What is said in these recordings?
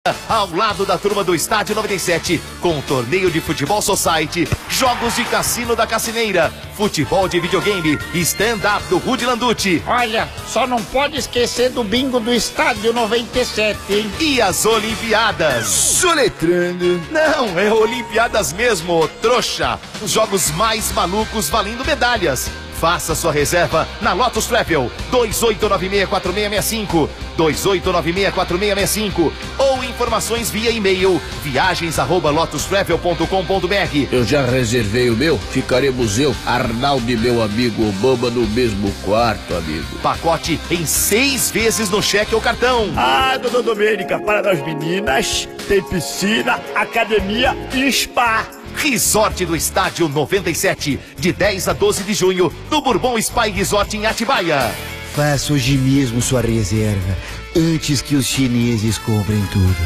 Ao lado da turma do Estádio 97, com torneio de futebol society, jogos de cassino da Cassineira, futebol de videogame e stand-up do Rudy Landucci. Olha, só não pode esquecer do bingo do Estádio 97, hein? E as Olimpíadas. Soletrando. Não, é Olimpíadas mesmo, trouxa. Os jogos mais malucos valendo medalhas. Faça sua reserva na Lotus Travel 28964665, 28964665 ou informações via e-mail viagens@lotustravel.com.br. Eu já reservei o meu, ficaremos eu, Arnaldo e meu amigo Obama no mesmo quarto, amigo. Pacote em 6 vezes no cheque ou cartão. Ah, dona Domênica, para das meninas, tem piscina, academia e spa. Resort do Estádio 97, de 10 a 12 de junho, no Bourbon Spa Resort em Atibaia. Faça hoje mesmo sua reserva, antes que os chineses comprem tudo.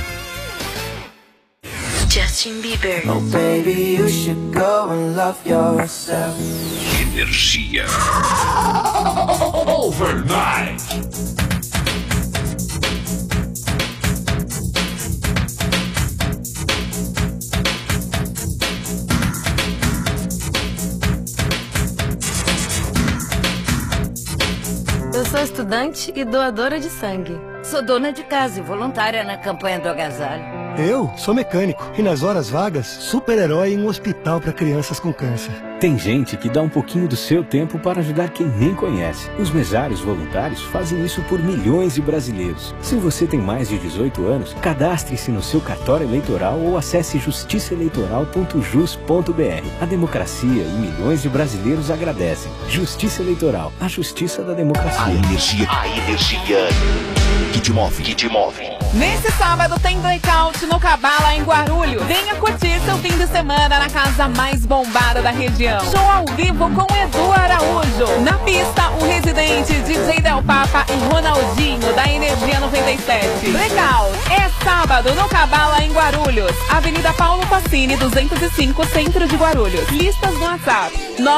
Justin Bieber. Oh baby, you should go and love yourself. Energia. Overnight. Eu sou estudante e doadora de sangue. Sou dona de casa e voluntária na campanha do agasalho. Eu sou mecânico e nas horas vagas, super-herói em um hospital para crianças com câncer. Tem gente que dá um pouquinho do seu tempo para ajudar quem nem conhece. Os mesários voluntários fazem isso por milhões de brasileiros. Se você tem mais de 18 anos, cadastre-se no seu cartório eleitoral ou acesse justiçaeleitoral.jus.br. A democracia e milhões de brasileiros agradecem. Justiça Eleitoral, a justiça da democracia. A energia que te move, que te move. Nesse sábado tem blackout no Cabala em Guarulhos. Venha curtir seu fim de semana na casa mais bombada da região. Show ao vivo com Edu Araújo. Na pista, o residente DJ Del Papa e Ronaldinho da Energia 97. Blackout é sábado no Cabala em Guarulhos. Avenida Paulo Passini, 205, centro de Guarulhos. Listas no WhatsApp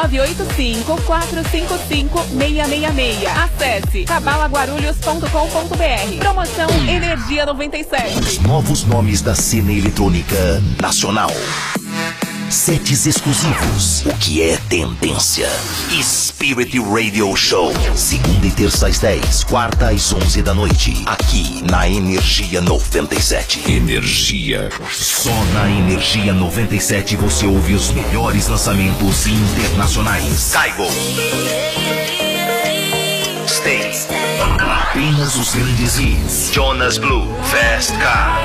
985-455-666. Acesse cabalaguarulhos.com.br. Promoção Energia 97. Os novos nomes da cena eletrônica nacional. Sets exclusivos. O que é tendência? Spirit Radio Show. Segunda e terça às 10, quarta às 11 da noite. Aqui na Energia 97. Energia. Só na Energia 97 você ouve os melhores lançamentos internacionais. Kaigo. Stay. Apenas os grandes hits. Jonas Blue. Fast Car.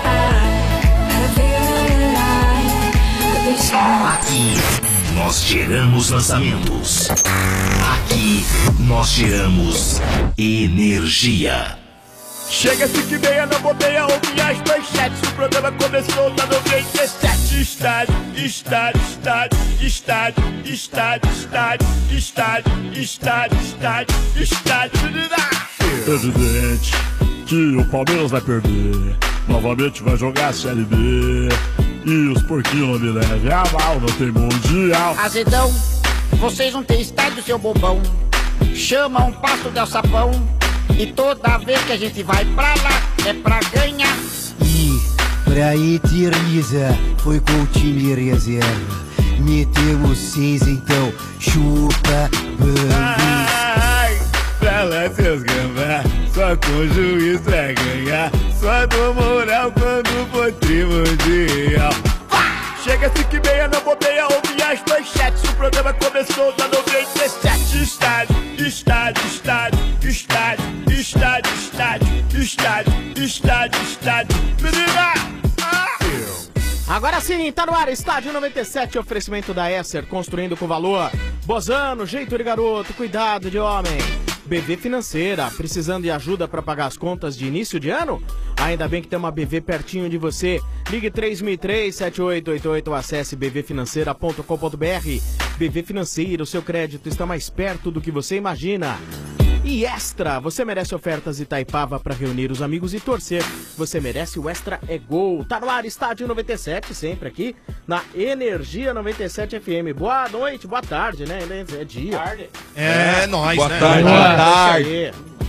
Aqui nós geramos lançamentos. Aqui nós geramos energia. Chega 5h30, não bobeia, ouve as manchetes. O programa começou na 97. Estádio, estádio, estádio, estádio, estádio, estádio, estádio, estádio, estádio, estádio. Evidente que o Palmeiras vai perder. Novamente vai jogar a Série B. E os porquinhos não me levem a mal, não tem mundial. Azedão, vocês não têm estádio, seu bobão. Chama um passo de alçapão. E toda vez que a gente vai pra lá, é pra ganhar. E pra eternizar, foi com o time reserva. Metemos 6, então chupa bambi. Pra lá seus gambá, só com o juiz vai ganhar. Só do moral quando for primordial. Chega 5h30, não bobeia, ouve as manchetes. O programa começou na 97. Estádio, estádio, estádio, estádio, estádio, estádio, estádio, estádio, estádio. Menina! Agora sim, tá no ar, Estádio 97, oferecimento da Esser, construindo com valor. Bozano, jeito de garoto, cuidado de homem. BV Financeira, precisando de ajuda para pagar as contas de início de ano? Ainda bem que tem uma BV pertinho de você. Ligue 3003-7888 ou acesse bvfinanceira.com.br. BV Financeira, o seu crédito está mais perto do que você imagina. E Extra, você merece ofertas Itaipava para reunir os amigos e torcer. Você merece o Extra é Gol. Tá no ar, Estádio 97, sempre aqui na Energia 97 FM. Boa noite, boa tarde, né? É dia. É nóis, boa né? Tarde, boa tarde.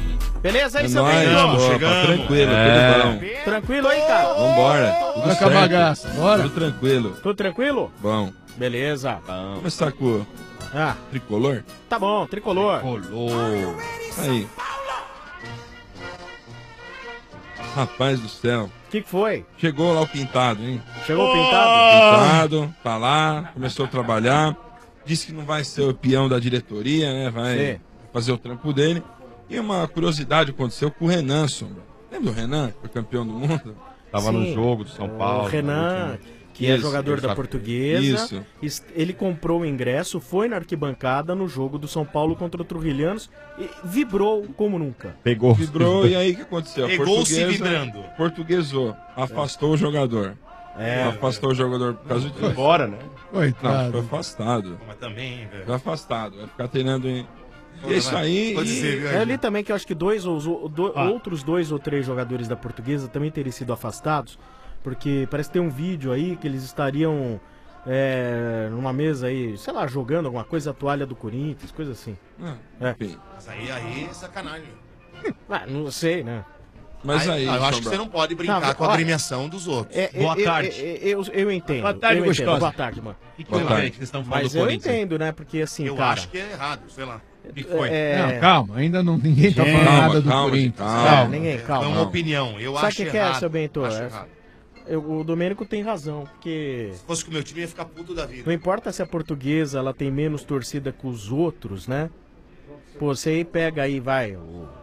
Beleza aí, É seu nóis, Bento? opa, tranquilo, tudo bom. Tranquilo aí, cara? Vambora, tudo Vai com a certo. bagaça, bora. Tudo tranquilo. Tudo tranquilo? Bom. Beleza. Começar com o tricolor? Tá bom, tricolor. Tricolor. Aí. Rapaz do céu. O que foi? Chegou lá o Pintado, hein? Chegou o Pintado? Pintado, tá lá, começou a trabalhar. Disse que não vai ser o peão da diretoria, né? Vai Sim. fazer o trampo dele. E uma curiosidade aconteceu com o Renan, Sombra. Lembra do Renan, que foi campeão do mundo? Tava no jogo do São Paulo. O Renan, que é jogador da Portuguesa. Ele comprou o ingresso, foi na arquibancada no jogo do São Paulo contra o Trujilhanos e vibrou como nunca. Pegou. Vibrou e aí o que aconteceu? Pegou-se vibrando. Portuguesou, afastou o jogador. Afastou o jogador por causa disso. Foi embora, né? Não, foi afastado. Mas também, velho. Foi afastado, vai ficar treinando em... E é isso aí. Eu li também que eu acho que outros 2 ou 3 jogadores da Portuguesa também teriam sido afastados, porque parece que tem um vídeo aí que eles estariam numa mesa aí, sei lá, jogando alguma coisa, a toalha do Corinthians, coisa assim. Mas aí é sacanagem. Não sei, né? Mas aí, eu acho que você não pode brincar com a agremiação dos outros. Boa tarde. Eu entendo. Boa tarde, eu gostosa. entendo. Boa tarde, mano. Boa tarde. Que vocês estão falando Mas do eu Corinthians. entendo, né? Porque assim, Eu cara... acho que é errado, sei lá. O que foi? Não, calma, ainda não, ninguém tá falando nada do Corinthians. Calma. É uma opinião, eu Sabe acho o que errado. é, seu Bento? Acho errado. O Domênico tem razão, porque... Se fosse com o meu time, ia ficar puto da vida. Não importa se a Portuguesa ela tem menos torcida que os outros, né? Pô, você aí pega aí, vai...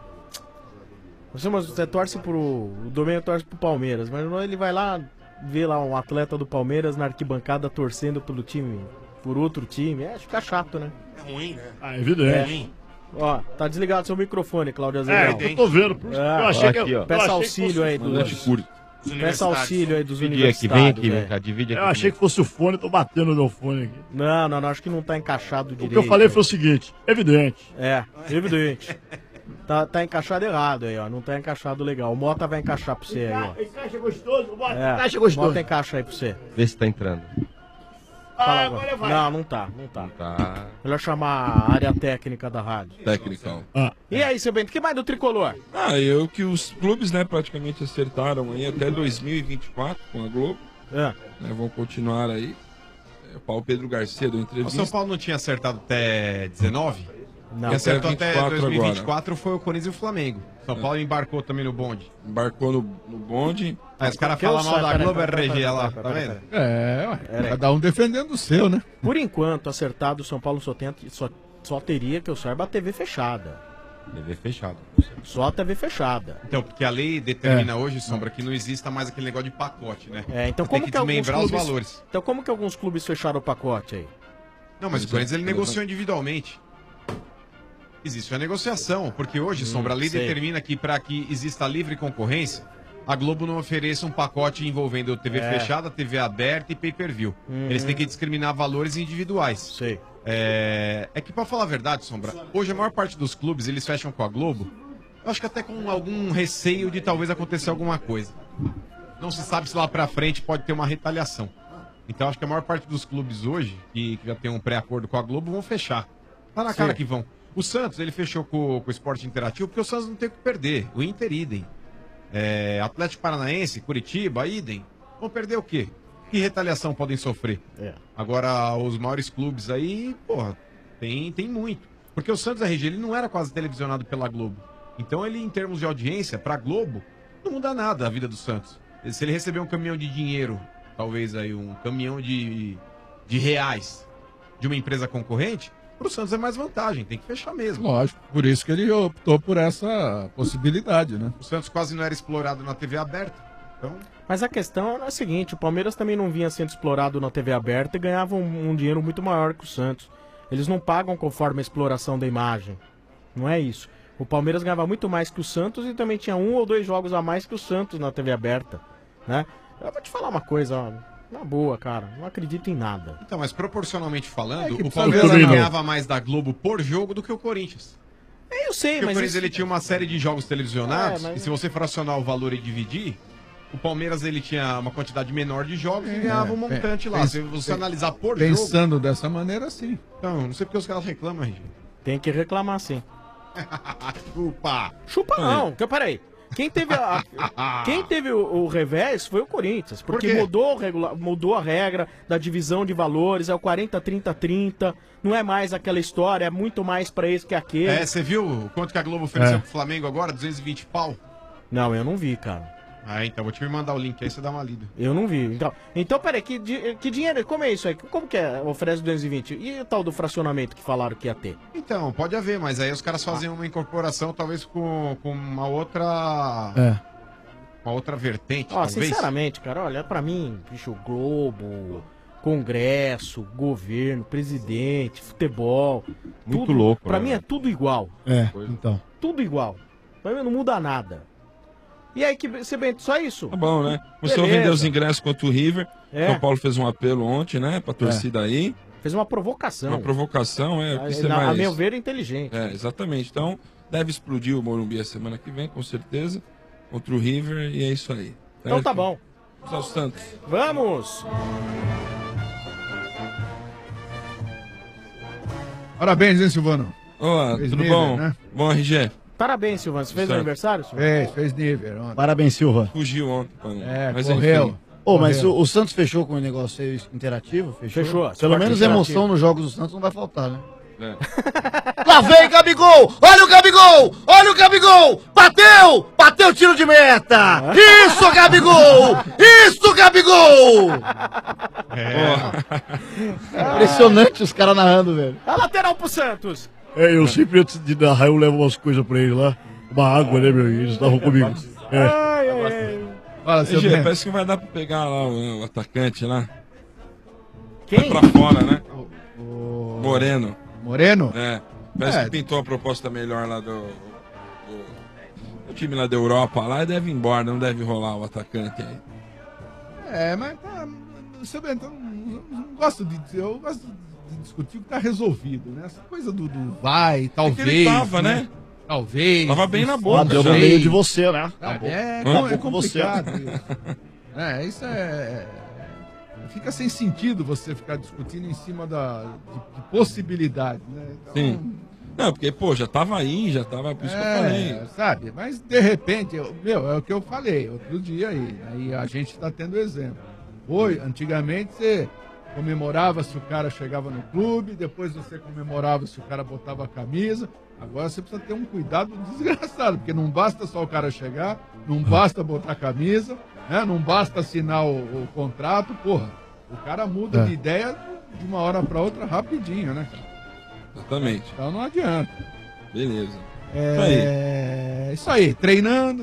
Você torce pro... O Domênico torce pro Palmeiras, mas ele vai lá ver lá um atleta do Palmeiras na arquibancada torcendo pelo time, por outro time. Fica chato, né? É ruim, né? Ah, é evidente. ruim. Ó, tá desligado seu microfone, Cláudio Azevedo. Eu tô vendo. Eu achei que Peça auxílio aí dos... Peça auxílio aí dos universitários. Vem aqui, vem cá, divide aqui. Eu achei que fosse o fone, tô batendo no meu fone aqui. Não, acho que não tá encaixado direito. O que eu falei foi o seguinte, evidente. Evidente. Tá encaixado errado aí, ó. Não tá encaixado legal. O Mota vai encaixar pra você aí, ó. Encaixa gostoso, Mota. Encaixa gostoso. Mota encaixa aí pra você. Vê se tá entrando. Fala agora. Não tá. Melhor chamar a área técnica da rádio. Técnico. E aí, seu Bento, que mais do tricolor? Que os clubes, né, praticamente acertaram aí até 2024 com a Globo. Né, vão continuar aí. O Paulo Pedro Garcia deu O entrevista. São Paulo não tinha acertado até 19? Não. Quem acertou Até até 24 2024 foi o Corinthians e o Flamengo. São Paulo embarcou também no bonde. Embarcou no bonde. Aí os caras falam mal da Globo RG lá, tá vendo? Cada um defendendo o seu, né? Por enquanto, acertado, o São Paulo só teria, que eu saiba, a TV fechada. TV fechada. Só a TV fechada. Então, porque a lei determina hoje, Sombra, que não exista mais aquele negócio de pacote, né? Então Tem como que que alguns desmembrar clubes... os valores. Então como que alguns clubes fecharam o pacote aí? Não, mas o Corinthians ele negociou individualmente. Existe a negociação, porque hoje, Sombra, a lei sei. determina que para que exista livre concorrência, a Globo não ofereça um pacote envolvendo TV fechada, TV aberta e pay-per-view. Eles têm que discriminar valores individuais. Sei. É que, pra falar a verdade, Sombra, hoje a maior parte dos clubes, eles fecham com a Globo, eu acho que até com algum receio de talvez acontecer alguma coisa. Não se sabe se lá pra frente pode ter uma retaliação. Então acho que a maior parte dos clubes hoje, que já tem um pré-acordo com a Globo, vão fechar. Tá na cara que vão. O Santos, ele fechou com o Esporte Interativo porque o Santos não tem o que perder. O Inter, idem. Atlético Paranaense, Curitiba, idem. Vão perder o quê? Que retaliação podem sofrer? Agora, os maiores clubes aí, porra, tem muito. Porque o Santos RG, ele não era quase televisionado pela Globo. Então ele, em termos de audiência, pra Globo, não muda nada a vida do Santos. Se ele receber um caminhão de dinheiro, talvez aí um caminhão de reais de uma empresa concorrente, pro Santos é mais vantagem, tem que fechar mesmo. Lógico, por isso que ele optou por essa possibilidade, né? O Santos quase não era explorado na TV aberta, então... Mas a questão é a seguinte, o Palmeiras também não vinha sendo explorado na TV aberta e ganhava um dinheiro muito maior que o Santos. Eles não pagam conforme a exploração da imagem, não é isso. O Palmeiras ganhava muito mais que o Santos e também tinha 1 ou 2 jogos a mais que o Santos na TV aberta, né? Eu vou te falar uma coisa, ó, na boa, cara, não acredito em nada. Então, mas proporcionalmente falando, que o Palmeiras ganhava mais da Globo por jogo do que o Corinthians. Eu sei, Porque mas... o Corinthians isso- ele tinha uma série de jogos televisionados, mas- e se você fracionar o valor e dividir, o Palmeiras ele tinha uma quantidade menor de jogos e ganhava um montante lá. Se você analisar por jogo... Pensando dessa maneira, sim. Então, não sei porque os caras reclamam, gente. Tem que reclamar, sim. Chupa! Chupa não, peraí. Quem teve o revés foi o Corinthians, porque mudou a regra da divisão de valores, é o 40-30-30, não é mais aquela história, é muito mais pra esse que aquele. Você viu quanto que a Globo ofereceu pro Flamengo agora? 220 pau? Não, eu não vi, cara. Então vou te mandar o link aí, você dá uma lida. Eu não vi. Então peraí, que dinheiro, como é isso aí? Como que é? Oferece 220? E o tal do fracionamento que falaram que ia ter? Então, pode haver, mas aí os caras fazem uma incorporação, talvez com uma outra... Uma outra vertente, talvez. Sinceramente, cara, olha, pra mim, bicho, Globo, Congresso, governo, presidente, futebol... Muito tudo, louco. Pra mim é tudo igual. Então. Tudo igual. Pra mim não muda nada. E aí, Bento, só isso? Tá bom, né? Começou a vender os ingressos contra o River. São Paulo fez um apelo ontem, né? Pra torcida aí. Fez uma provocação. Uma provocação, mais... A meu ver, inteligente. Exatamente. Então, deve explodir o Morumbi a semana que vem, com certeza. Contra o River, e é isso aí. Então tá bom. Vamos aos Santos. Vamos! Parabéns, hein, Silvano? Tudo nível, bom? Né? Bom, RG. Parabéns, Silvano. Você fez aniversário, Silvano? Fez nível ontem. Parabéns, Silva. Fugiu ontem. Mas correu. Mas o Santos fechou com o negócio aí interativo? Fechou. Pelo menos emoção nos jogos do Santos não vai faltar, né? Lá vem Gabigol! Olha o Gabigol! Olha o Gabigol! Bateu! Bateu tiro de meta! Isso, Gabigol! Isso, Gabigol! Impressionante os caras narrando, velho. A lateral pro Santos. Eu sempre antes de narrar eu levo umas coisas pra eles lá. Uma água, né, meu? Eles estavam comigo. Fala, seu Bento. Parece que vai dar pra pegar lá o atacante lá. Quem? Vai pra fora, né? Moreno. Moreno? Parece que pintou uma proposta melhor lá do time lá da Europa lá e deve ir embora, não deve rolar o atacante aí. Mas seu Bento, eu gosto de discutir o que tá resolvido, né? Essa coisa do vai, talvez. É que ele tava, né? Talvez. Tava bem na boca. Deu no meio de você, né? É complicado isso. Isso fica sem sentido você ficar discutindo em cima de possibilidade, né? Então, sim. Não, porque, já tava aí, já tava, por isso que eu falei. Sabe, mas de repente, é o que eu falei outro dia aí a gente tá tendo exemplo. Antigamente você comemorava se o cara chegava no clube, depois você comemorava se o cara botava a camisa. Agora você precisa ter um cuidado desgraçado, porque não basta só o cara chegar, não basta botar a camisa, né? Não basta assinar o contrato, o cara muda de ideia de uma hora para outra rapidinho, né? Exatamente. Então não adianta. Beleza. Isso aí, treinando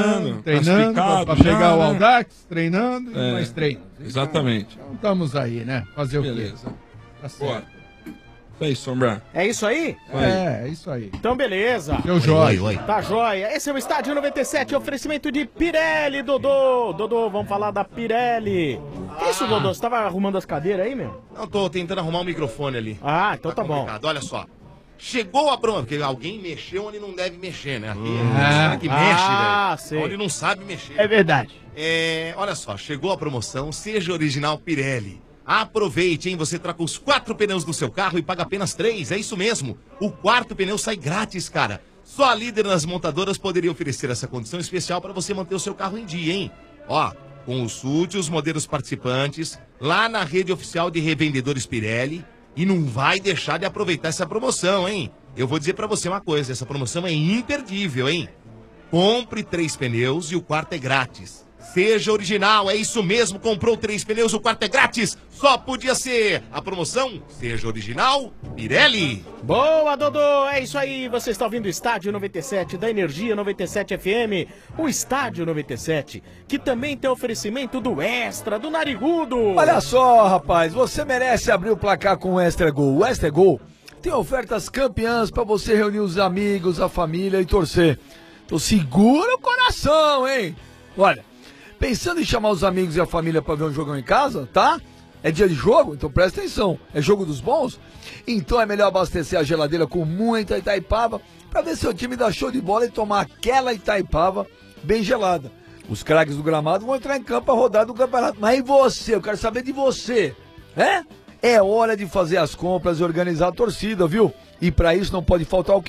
para pegar o Audax, treinando e mais treino. Exatamente. Então estamos aí, né? Fazer beleza. O quê? Tá certo. Isso aí, Sombra. É isso aí? É isso aí. Então, beleza. Seu jóia. Tá jóia. Esse é o Estádio 97, oferecimento de Pirelli, Dodô. Dodô, vamos falar da Pirelli. Que isso, Dodô? Você tava arrumando as cadeiras aí, meu? Não, tô tentando arrumar o microfone ali. Então tá bom. Olha só. Chegou a bronca, porque alguém mexeu onde não deve mexer, né? Aqui, que mexe, velho. Onde não sabe mexer. É verdade. Olha só, chegou a promoção Seja Original Pirelli. Aproveite, hein? Você troca os 4 pneus do seu carro e paga apenas 3. É isso mesmo. O 4º pneu sai grátis, cara. Só a líder nas montadoras poderia oferecer essa condição especial para você manter o seu carro em dia, hein? Consulte os modelos participantes lá na rede oficial de revendedores Pirelli e não vai deixar de aproveitar essa promoção, hein? Eu vou dizer para você uma coisa, essa promoção é imperdível, hein? Compre 3 pneus e o 4º é grátis. Seja original, é isso mesmo, comprou 3 pneus, o 4º é grátis, só podia ser a promoção Seja Original Pirelli. Boa, Dodô, é isso aí, você está ouvindo o Estádio 97 da Energia 97 FM, o Estádio 97, que também tem oferecimento do Extra, do Narigudo. Olha só, rapaz, você merece abrir o placar com o Extra Gol. O Extra Gol tem ofertas campeãs para você reunir os amigos, a família e torcer. Então segura o coração, hein? Olha, pensando em chamar os amigos e a família para ver um jogão em casa, tá? É dia de jogo? Então presta atenção. É jogo dos bons? Então é melhor abastecer a geladeira com muita Itaipava para ver seu time dar show de bola e tomar aquela Itaipava bem gelada. Os craques do gramado vão entrar em campo a rodar do campeonato. Mas e você? Eu quero saber de você. É hora de fazer as compras e organizar a torcida, viu? E para isso não pode faltar o quem?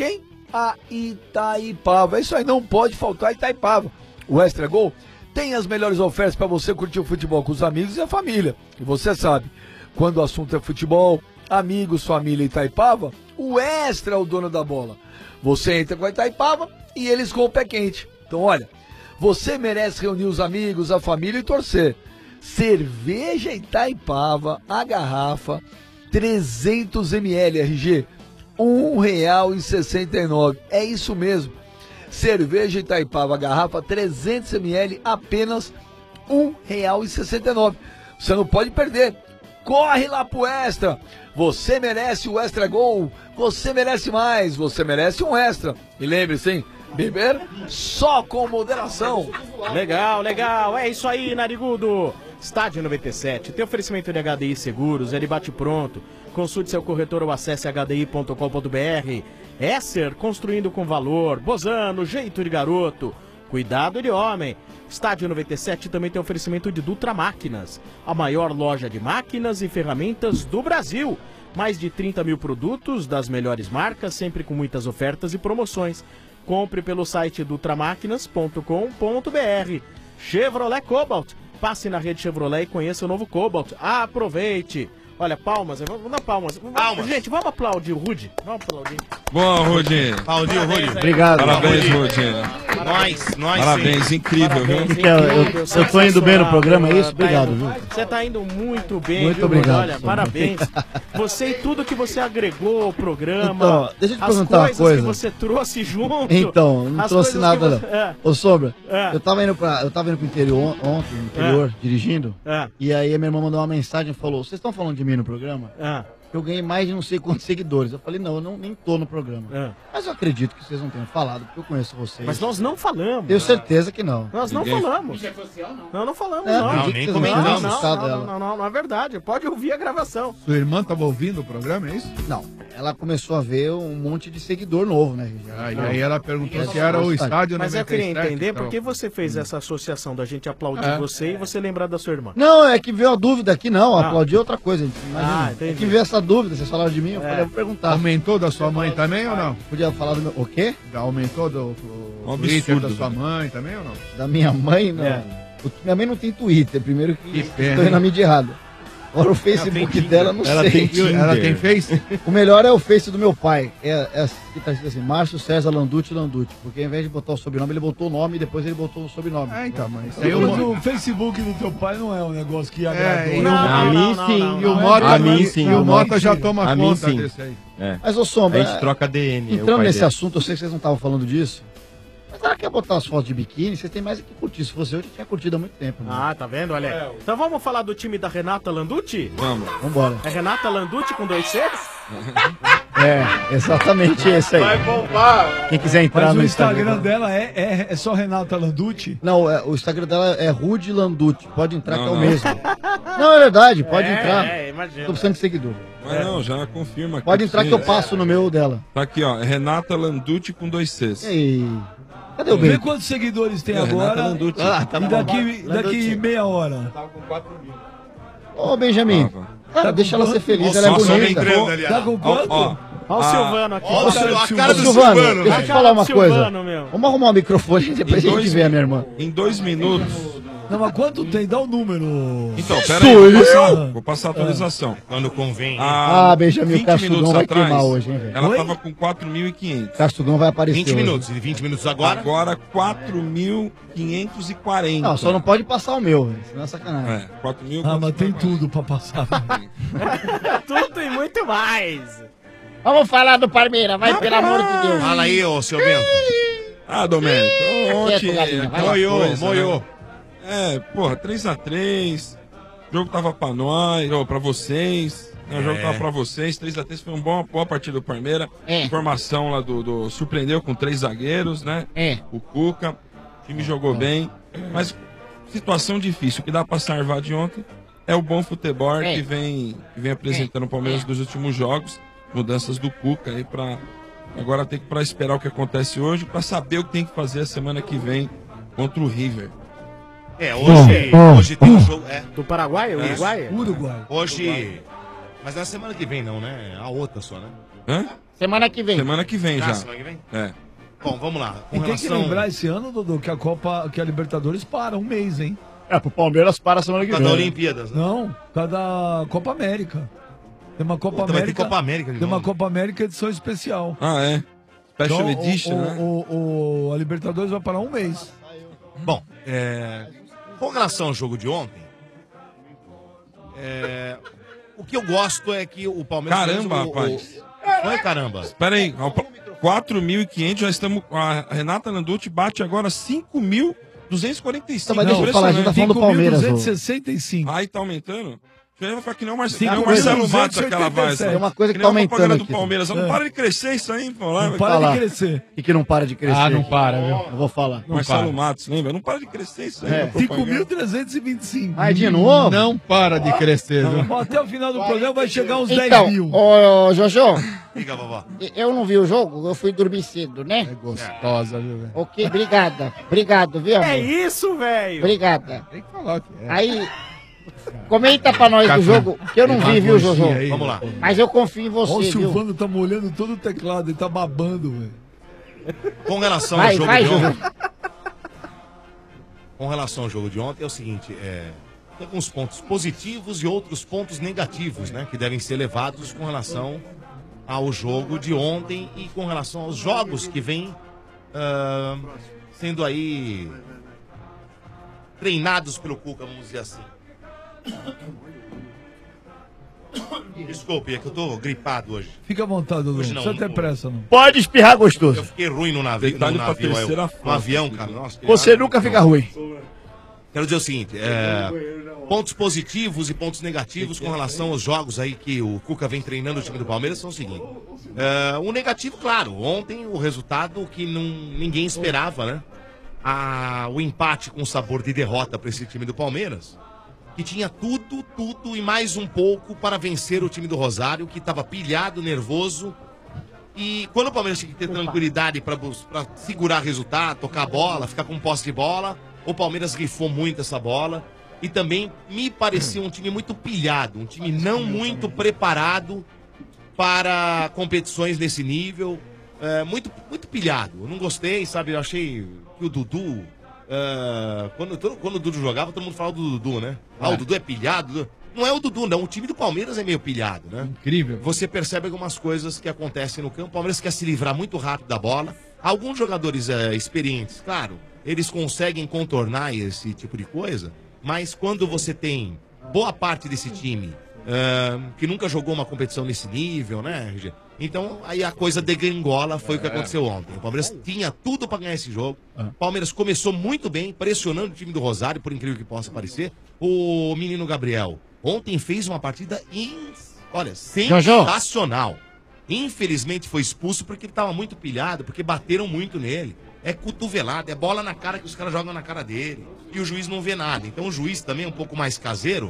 a Itaipava. É isso aí, não pode faltar Itaipava. O Extra Gol tem as melhores ofertas para você curtir o futebol com os amigos e a família. E você sabe, quando o assunto é futebol, amigos, família e Itaipava, o Extra é o dono da bola. Você entra com a Itaipava e eles com o pé quente. Então olha, você merece reunir os amigos, a família e torcer. Cerveja Itaipava, a garrafa, 300 ml, RG, R$1,69. É isso mesmo. Cerveja Itaipava, a garrafa, 300 ml, apenas R$1,69. Você não pode perder. Corre lá pro Extra. Você merece o Extra Gol. Você merece mais. Você merece um Extra. E lembre-se, hein? Beber só com moderação. Legal, legal. É isso aí, narigudo. Estádio 97. Tem oferecimento de HDI Seguros. Ele bate pronto. Consulte seu corretor ou acesse hdi.com.br. Esser, construindo com valor. Bozano, jeito de garoto. Cuidado de homem. Estádio 97 também tem oferecimento de Dutra Máquinas, a maior loja de máquinas e ferramentas do Brasil. Mais de 30 mil produtos das melhores marcas, sempre com muitas ofertas e promoções. Compre pelo site dutramáquinas.com.br. Chevrolet Cobalt. Passe na rede Chevrolet e conheça o novo Cobalt. Aproveite. Olha, palmas, vamos dar palmas. Gente, vamos aplaudir o Rudy. Vamos aplaudir. Boa, Rudy. Aplaudir o Rudy. Obrigado. Parabéns, Rudy. Nós. Parabéns, incrível, viu? Eu tô indo bem no programa, é isso? Obrigado, viu? Você tá indo muito bem, Muito viu, obrigado, Rudy? Olha, senhor. parabéns. Você e tudo que você agregou ao programa. Então, deixa eu te as perguntar uma coisas coisa. que você trouxe junto. Então, não as trouxe coisas nada que não. você- É. Ô, Sombra, É. eu tava indo pro interior ontem, no interior, dirigindo, e aí a minha irmã mandou uma mensagem e falou, vocês estão falando de mim no programa? Eu ganhei mais de não sei quantos seguidores. Eu falei, não, eu nem tô no programa. Mas eu acredito que vocês não tenham falado, porque eu conheço vocês. Mas nós não falamos. Tenho certeza que não. Nós não falamos. Não, não falamos, não. Não, nem comentamos. Não é verdade. Pode ouvir a gravação. Sua irmã estava ouvindo o programa, é isso? Não, ela começou a ver um monte de seguidor novo, né? E aí ela perguntou se era o estádio Mas eu 97. queria entender então. por que você fez essa associação da gente aplaudir É. você e você lembrar da sua irmã. Não, é que veio a dúvida aqui, não. Ah. Aplaudir é outra coisa. Imagina. entendi. É que veio essa dúvida, vocês falaram de mim, eu falei, eu vou perguntar. Aumentou da sua mãe também ou não? Podia falar do meu. O quê? Aumentou do Twitter da sua mãe também ou não? Da minha mãe, não. É. Minha mãe não tem Twitter, primeiro que pena, estou indo na hein? mídia errada. Agora o Facebook dela, não Ela sei. tem Tinder. Ela tem Face? O melhor é o Face do meu pai. Que tá escrito assim, Márcio César Landucci Landucci. Porque ao invés de botar o sobrenome, ele botou o nome e depois ele botou o sobrenome. Então, mas Mas o Facebook do teu pai não é um negócio que agradou. e o Mota já toma conta desse aí. Mas, ô Sombra, A gente troca ADN. entrando nesse assunto, eu sei que vocês não estavam falando disso. Mas ela quer botar as fotos de biquíni, vocês têm mais que curtir. Se fosse eu, já tinha curtido há muito tempo. Né? Ah, tá vendo? Olha. Então vamos falar do time da Renata Landucci? Vamos. Vambora. É Renata Landucci com 2 Cs? É, exatamente esse aí. Vai bombar. Quem quiser entrar Mas no o Instagram Instagram dela é só Renata Landucci? Não, o Instagram dela é Rude Landucci. Pode entrar, Não, que é o não. mesmo. Não, é verdade, pode entrar. imagina. Tô precisando de seguidor. Mas não, já confirma aqui. Pode entrar sim. que eu passo no meu dela. Tá aqui, ó. Renata Landucci com 2 Cs. Ei. Cadê o Vê bem? quantos seguidores tem Renata agora Landucci. Tá e bom. daqui Landucci. meia hora. Ô, Benjamin. Cara, deixa ela ser feliz, ela é Nossa, bonita. entrando ali, Tá com quanto? Olha o Silvano aqui. Ó, a cara do Silvano, Silvano. deixa eu A te cara falar do uma coisa. Silvano, meu. Vamos arrumar um microfone pra gente ver a minha irmã. Em 2 minutos. Não, mas quanto tem? Dá o número. Então, pera aí, vou passar a atualização. Quando convém. Ah, Benjamin, o 20 Castugão minutos vai atrás, queimar hoje, hein, velho? ela Oi? tava com 4.500. Castugão vai aparecer 20 hoje. minutos. E 20 minutos agora? Agora 4.540. Não, só não pode passar o meu, velho, senão é sacanagem. É, 4.000. Ah, mas tem tudo pra passar. Tudo e muito mais. Vamos falar do Parmeira, vai, pelo amor de Deus. Fala aí, ô seu Bento. Ah, Domênico, ontem... galinha, vai lá. Moiô. É, porra, 3x3. O jogo tava pra nós, ou pra vocês. Né, o jogo tava pra vocês. 3x3 foi uma boa partida do Parmeira. Informação lá do surpreendeu com 3 zagueiros, né? O Cuca. O time jogou bem. Mas situação difícil. O que dá pra salvar de ontem é o bom futebol que vem apresentando o Palmeiras nos últimos jogos. Mudanças do Cuca aí pra... Agora tem que esperar o que acontece hoje pra saber o que tem que fazer a semana que vem contra o River. Hoje tem um jogo. Do Paraguai, Uruguai? Uruguai. Hoje. Mas na semana que vem não, né? A outra só, né? Hã? Semana que vem. Semana que vem já. Semana que vem? É. Bom, vamos lá. E tem que lembrar esse ano, Dodô, que a Libertadores para um mês, hein? Pro Palmeiras para a semana que vem. Cada Olimpíadas, né? Não, cada Copa América. Tem uma Copa Puta, vai ter América. Copa América de Tem uma novo. Copa América edição especial. Ah, é? Special Edition, né? A Libertadores vai parar um mês. Bom, com relação ao jogo de ontem, o que eu gosto é que o Palmeiras... Caramba, rapaz. Foi, caramba. Espera aí, 4.500, já estamos... A Renata Landucci bate agora 5.245. Mas deixa eu falar, a gente tá falando do Palmeiras. 5.265. Aí tá aumentando? Vai ficar que nem o Marcelo Matos, aquela voz. É uma coisa que nem tá aumentando do aqui. Palmeiras. Não para de crescer isso aí, pô. Não para de crescer. O que não para de crescer? Ah, não para, viu? Eu vou falar. Marcelo Matos, lembra? Não para de crescer isso aí. 5.325. Ai, de novo? Não para de crescer, viu? Bom, até o final do programa vai chegar uns Então, 10 mil. ô Jojo, Diga, vovó. eu não vi o jogo, eu fui dormir cedo, né? Gostosa, viu, velho? Ok, obrigada. Obrigado, viu, amor? É isso, velho? Obrigada. Tem que falar que é. Aí, comenta pra nós do jogo, que eu não vi, viu, Jojo? Aí, Vamos lá. Mas eu confio em Ó, você, o viu? Silvano tá molhando todo o teclado, ele tá babando, velho. Com relação ao Vai, jogo vai, de Jojo. ontem... Com relação ao jogo de ontem, é o seguinte, tem alguns pontos positivos e outros pontos negativos, né? Que devem ser levados com relação ao jogo de ontem e com relação aos jogos que vêm sendo aí treinados pelo Cuca, vamos dizer assim. Desculpe, é que eu tô gripado hoje. Fica à vontade, Dudu. Hoje Não não, precisa ter pressa, não. Pode espirrar gostoso. Eu fiquei ruim no navio, Detalhe pra terceira no foto. avião, cara. Nossa, Você nunca fica ruim. Quero dizer o seguinte, pontos positivos e pontos negativos com relação aos jogos aí que o Cuca vem treinando o time do Palmeiras são o seguinte. O negativo, claro, ontem o resultado que ninguém esperava, né? O empate com sabor de derrota para esse time do Palmeiras, que tinha tudo e mais um pouco para vencer o time do Rosário, que estava pilhado, nervoso. E quando o Palmeiras tinha que ter tranquilidade para segurar resultado, tocar a bola, ficar com posse de bola, o Palmeiras rifou muito essa bola. E também me parecia um time muito pilhado, um time não muito preparado para competições nesse nível. Muito pilhado. Eu não gostei, sabe? Eu achei que o Dudu... quando o Dudu jogava, todo mundo falava do Dudu, né? O Dudu é pilhado. Não é o Dudu, não. O time do Palmeiras é meio pilhado, né? Incrível. Você percebe algumas coisas que acontecem no campo. O Palmeiras quer se livrar muito rápido da bola. Alguns jogadores experientes, claro, eles conseguem contornar esse tipo de coisa. Mas quando você tem boa parte desse time que nunca jogou uma competição nesse nível, né, RG? Então, aí a coisa degringola, foi o que aconteceu ontem. O Palmeiras tinha tudo para ganhar esse jogo. O Palmeiras começou muito bem, pressionando o time do Rosário, por incrível que possa parecer. O menino Gabriel ontem fez uma partida, sensacional. Infelizmente foi expulso porque ele estava muito pilhado, porque bateram muito nele. É cotovelada, é bola na cara que os caras jogam na cara dele. E o juiz não vê nada. Então o juiz também é um pouco mais caseiro.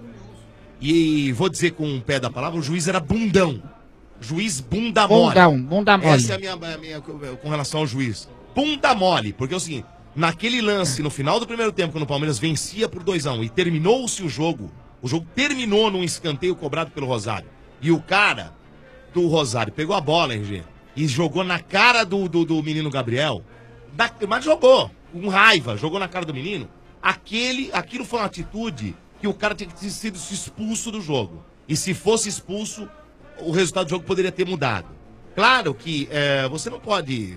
E vou dizer com o pé da palavra, o juiz era bundão. Juiz bunda mole. Bunda mole. Essa é a minha com relação ao juiz. Bunda mole, porque é o seguinte, naquele lance, no final do primeiro tempo, quando o Palmeiras vencia por 2-1 e terminou-se o jogo terminou num escanteio cobrado pelo Rosário. E o cara do Rosário pegou a bola, RG, e jogou na cara do menino Gabriel, mas jogou, com raiva, jogou na cara do menino. Aquilo foi uma atitude que o cara tinha que ter sido expulso do jogo. E se fosse expulso, o resultado do jogo poderia ter mudado. Claro que você não pode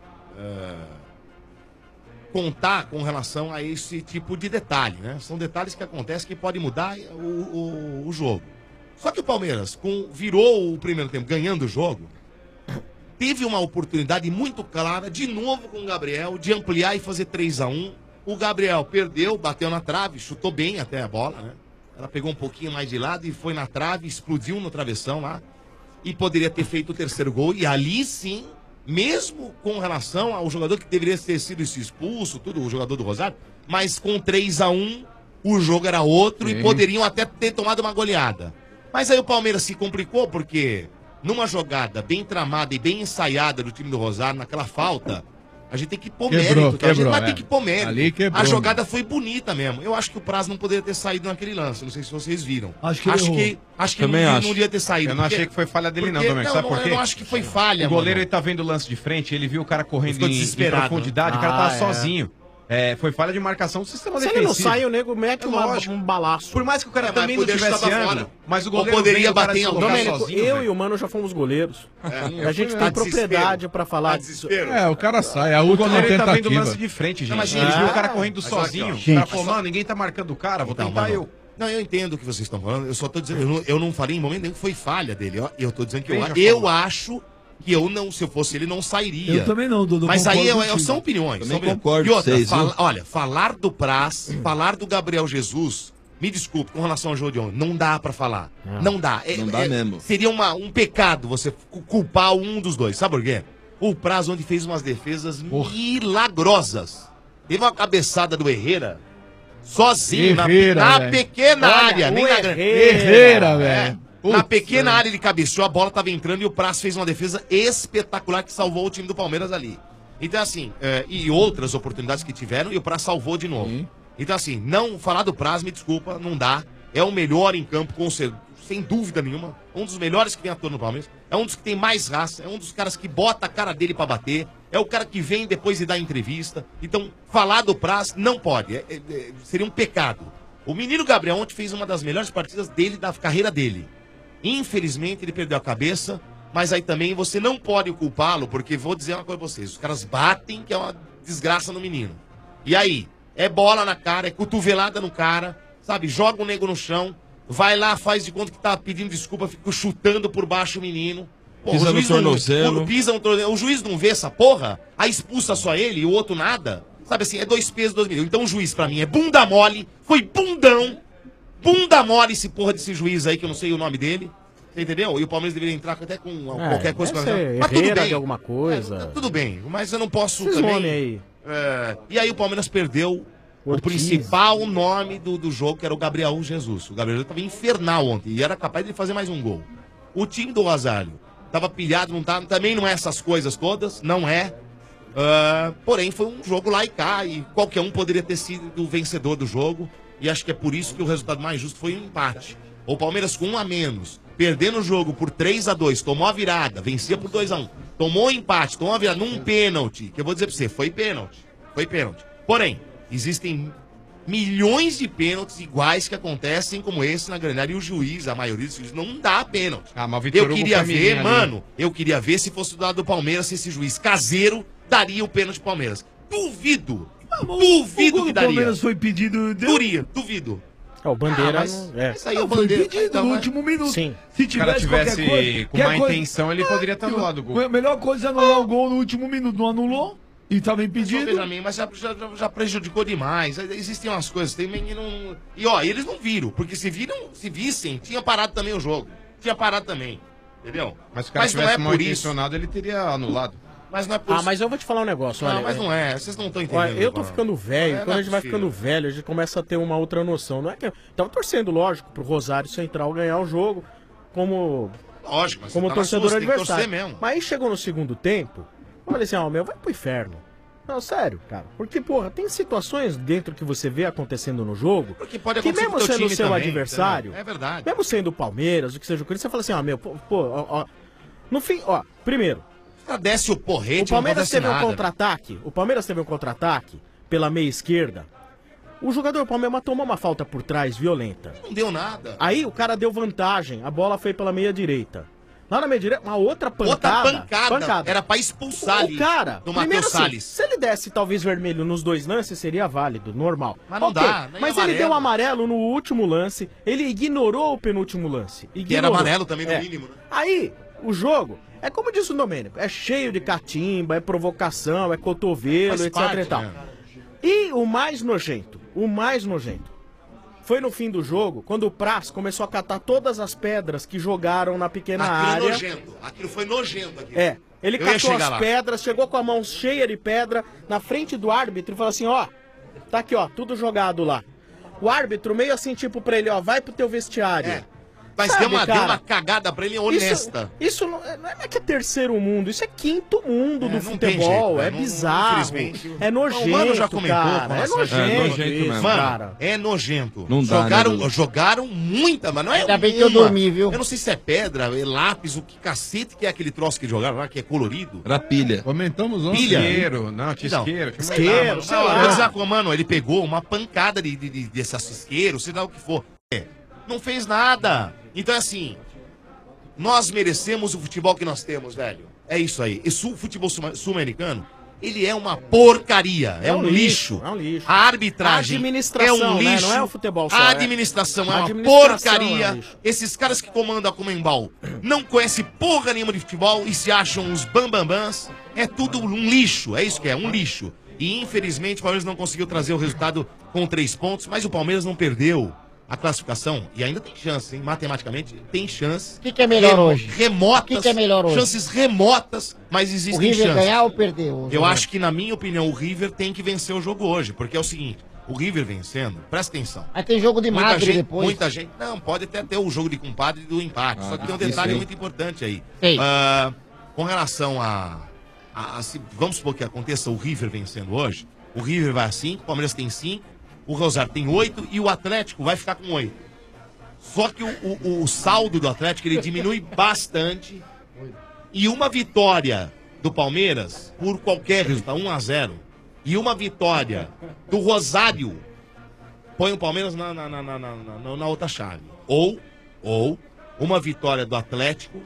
contar com relação a esse tipo de detalhe, né? São detalhes que acontecem que podem mudar o jogo. Só que o Palmeiras virou o primeiro tempo ganhando o jogo, teve uma oportunidade muito clara, de novo com o Gabriel, de ampliar e fazer 3-1. O Gabriel perdeu, bateu na trave, chutou bem até a bola, né? Ela pegou um pouquinho mais de lado e foi na trave, explodiu no travessão lá. E poderia ter feito o terceiro gol. E ali sim, mesmo com relação ao jogador que deveria ter sido expulso, tudo, o jogador do Rosário, mas com 3-1, o jogo era outro e poderiam até ter tomado uma goleada. Mas aí o Palmeiras se complicou porque numa jogada bem tramada e bem ensaiada do time do Rosário, naquela falta, A gente tem que pôr Quebrou, mérito, tá? A gente quebrou, vai ter que pôr mérito. Ali quebrou, a jogada foi bonita mesmo. Eu acho que o Praz não poderia ter saído naquele lance. Não sei se vocês viram. Acho que ele Também não acho. devia ter saído. Eu não achei que foi falha dele, não, porque- Domênico. Sabe por quê? Eu não acho que foi falha, O goleiro, mano. ele tá vendo o lance de frente, ele viu o cara correndo Ficou em desesperado. profundidade, o cara tava Ah, é. sozinho. É, foi falha de marcação do sistema Se defensivo. ele não sai, o nego mete um balaço. Por mais que o cara É, mas também não poderia tivesse chutar pra ângulo, fora. mas o Ou goleiro poderia veio, o cara bater em se algum colocar Domênico, sozinho, eu velho. e o Mano já fomos goleiros. a gente Tá tem desespero. propriedade pra falar disso. É, o cara sai, a O última goleiro ele tá vendo o tentativa. lance de frente, gente. Não, mas, Ele gente, viu o cara correndo mas olha aqui, sozinho. ó. O Gente. cara falou, mano, ninguém tá marcando o cara, vou Então, tentar mano, eu. Não, eu entendo o que vocês estão falando. Eu só tô dizendo, eu não falei em momento nenhum que foi falha dele. Eu tô dizendo que Quem já eu falou? acho que eu não, se eu fosse ele, não sairia. Eu também não, Dudu. Mas aí concordo contigo. são opiniões. Também são opiniões. concordo E outra, com vocês, viu? olha, falar do Praz, falar do Gabriel Jesus, me desculpe, com relação ao jogo de ontem, não dá pra falar. Não dá. Não dá mesmo. Seria um pecado você culpar um dos dois. Sabe por quê? O Praz ontem fez umas defesas milagrosas. Teve uma cabeçada do Herrera sozinho, Herrera, na velho. pequena Olha, área. o Nem na grande. Herrera, velho. Na pequena área ele cabeceou, a bola tava entrando e o Praz fez uma defesa espetacular que salvou o time do Palmeiras ali. Então assim, e outras oportunidades que tiveram e o Praz salvou de novo. Então assim, não falar do Praz, me desculpa, não dá. É o melhor em campo, sem dúvida nenhuma. Um dos melhores que vem atuando no Palmeiras. É um dos que tem mais raça, é um dos caras que bota a cara dele pra bater. É o cara que vem depois e dá entrevista. Então, falar do Praz não pode. Seria um pecado. O menino Gabriel ontem fez uma das melhores partidas dele, da carreira dele. Infelizmente, ele perdeu a cabeça, mas aí também você não pode culpá-lo, porque vou dizer uma coisa pra vocês, os caras batem, que é uma desgraça no menino. E aí, é bola na cara, é cotovelada no cara, sabe? Joga o nego no chão, vai lá, faz de conta que tá pedindo desculpa, fica chutando por baixo o menino. Pô, Pisa no tornozelo. Pisa no tornozelo. O juiz não vê essa porra, aí expulsa só ele e o outro nada. Sabe assim, é 2 pesos, 2 medidas. Então o juiz, pra mim, é bunda mole, foi bundão. Bunda mole esse porra desse juiz aí, que eu não sei o nome dele. Você entendeu? E o Palmeiras deveria entrar até com qualquer coisa. deve ser Mas tudo Herrera bem. de alguma coisa. Tudo bem, mas eu não posso Esses também... nomes aí. E aí o Palmeiras perdeu o Ortiz. principal nome do jogo, que era o Gabriel Jesus. O Gabriel estava infernal ontem e era capaz de fazer mais um gol. O time do Rosário estava pilhado, também não é essas coisas todas, não é. Porém, foi um jogo lá e cá, e qualquer um poderia ter sido o vencedor do jogo. E acho que é por isso que o resultado mais justo foi um empate. O Palmeiras com 1 a menos, perdendo o jogo por 3-2, tomou a virada, vencia por 2-1, tomou o empate, tomou a virada num pênalti, que eu vou dizer pra você, foi pênalti. Foi pênalti. Porém, existem milhões de pênaltis iguais que acontecem como esse na grande área e o juiz, a maioria dos juízes, não dá pênalti. Ah, mas o Vitor Eu Hugo queria foi ver, menino ali. mano, eu queria ver se fosse do lado do Palmeiras, se esse juiz caseiro daria o pênalti pro Palmeiras. Duvido. Duvido que O daria. Palmeiras foi pedido... Duvido. O Bandeira mas não... É. Isso aí é o Foi Bandeira. pedido Então, no vai. último minuto. Sim. Se Se o cara tivesse tivesse qualquer coisa... com qualquer má coisa- intenção, ele poderia estar do lado do gol. A melhor coisa é anular o gol no último minuto. Não anulou e estava Só impedido. veja a mim, mas já prejudicou demais. Existem umas coisas, tem que não. E ó, eles não viram, porque se vissem, tinha parado também o jogo. Tinha parado também. Entendeu? Mas se o cara não tivesse é mal por isso. intencionado, ele teria anulado. Mas não é por Ah, isso. mas eu vou te falar um negócio, Não, olha. mas não é. Vocês não estão entendendo. Olha, eu tô mano. ficando velho, É, quando não a é gente vai possível. ficando velho, a gente começa a ter uma outra noção. Não é que eu tava torcendo, lógico, pro Rosário Central ganhar o jogo como Lógico, mas como você tá na torcedor sua, você tem que adversário. torcer mesmo. Mas aí chegou no segundo tempo, eu falei assim, meu, vai pro inferno. Não, sério, cara. Porque, porra, tem situações dentro que você vê acontecendo no jogo Porque pode que acontecer mesmo com o teu sendo time seu também, adversário, entendeu? É verdade. mesmo sendo o Palmeiras, o que seja o Corinthians, você fala assim, meu, no fim, primeiro, Desce o porrete, o Palmeiras não acontece teve um nada. contra-ataque. O Palmeiras teve um contra-ataque pela meia esquerda. O jogador do Palmeiras tomou uma falta por trás violenta. Não deu nada. Aí o cara deu vantagem. A bola foi pela meia direita. Lá na meia direita, uma outra pancada. Outra pancada. Era pra expulsar ali. O cara, do primeiro Matheus assim, Salles. se ele desse talvez vermelho nos 2 lances, seria válido, normal. Mas não Ok, dá, nem mas ele amarelo. deu amarelo no último lance. Ele ignorou o penúltimo lance. Que era amarelo também, no mínimo, né? Aí, o jogo, é como disse o Domênico, é cheio de catimba, é provocação, é cotovelo, Faz etc parte, e tal. né? E o mais nojento, foi no fim do jogo, quando o Praz começou a catar todas as pedras que jogaram na pequena área. Aquilo foi nojento. Aquilo. É, ele Eu ia catou chegar as lá. pedras, chegou com a mão cheia de pedra na frente do árbitro e falou assim, tá aqui, tudo jogado lá. O árbitro meio assim, tipo pra ele, vai pro teu vestiário. Mas Sabe, deu cara, uma cagada pra ele honesta. Isso não é que é terceiro mundo, isso é quinto mundo do não tem futebol. jeito, É não- bizarro. infelizmente. É nojento. O Mano já comentou. cara. com É relação a isso. nojento isso, Mano, cara. é nojento. Não dá, né, Dudu? Jogaram muita, mas não é Ainda bem que eu uma. dormi, viu? Eu não sei se é pedra, é lápis, o que cacete que é aquele troço que jogaram lá, que é colorido. Era pilha. Comentamos ontem. Pilha. Isqueiro, não, tinha Não, isqueiro. isqueiro, sei lá. Eu vou dizer com mano, ele pegou uma pancada desse isqueiro, sei lá o que for. Não fez nada. Então é assim, nós merecemos o futebol que nós temos, velho. É isso aí. E o futebol sul-americano, ele é uma porcaria. É um lixo. É um lixo. A arbitragem A administração, é um né? lixo. Não é o futebol só, A é. administração é A uma administração porcaria. é um lixo. Esses caras que comandam a Comembol não conhecem porra nenhuma de futebol e se acham uns bambambãs. É tudo um lixo. É isso que é, um lixo. E infelizmente o Palmeiras não conseguiu trazer o resultado com 3 pontos, mas o Palmeiras não perdeu a classificação e ainda tem chance, hein? Matematicamente tem chance. O que é melhor hoje? Remotas. O que é melhor hoje? Chances remotas, mas O existem River chances. ganhar ou perder? Eu acho que, na minha opinião, o River tem que vencer o jogo hoje, porque é o seguinte, o River vencendo, presta atenção. Aí tem jogo de madre depois. Muita gente, não, pode até ter o jogo de compadre do empate, só que tem um detalhe muito importante aí. Ei. Com relação vamos supor que aconteça o River vencendo hoje, o River vai a 5, o Palmeiras tem 5, o Rosário tem 8 e o Atlético vai ficar com 8. Só que o saldo do Atlético ele diminui bastante. E uma vitória do Palmeiras, por qualquer resultado, 1-0, e uma vitória do Rosário, põe o Palmeiras na outra chave. Ou uma vitória do Atlético,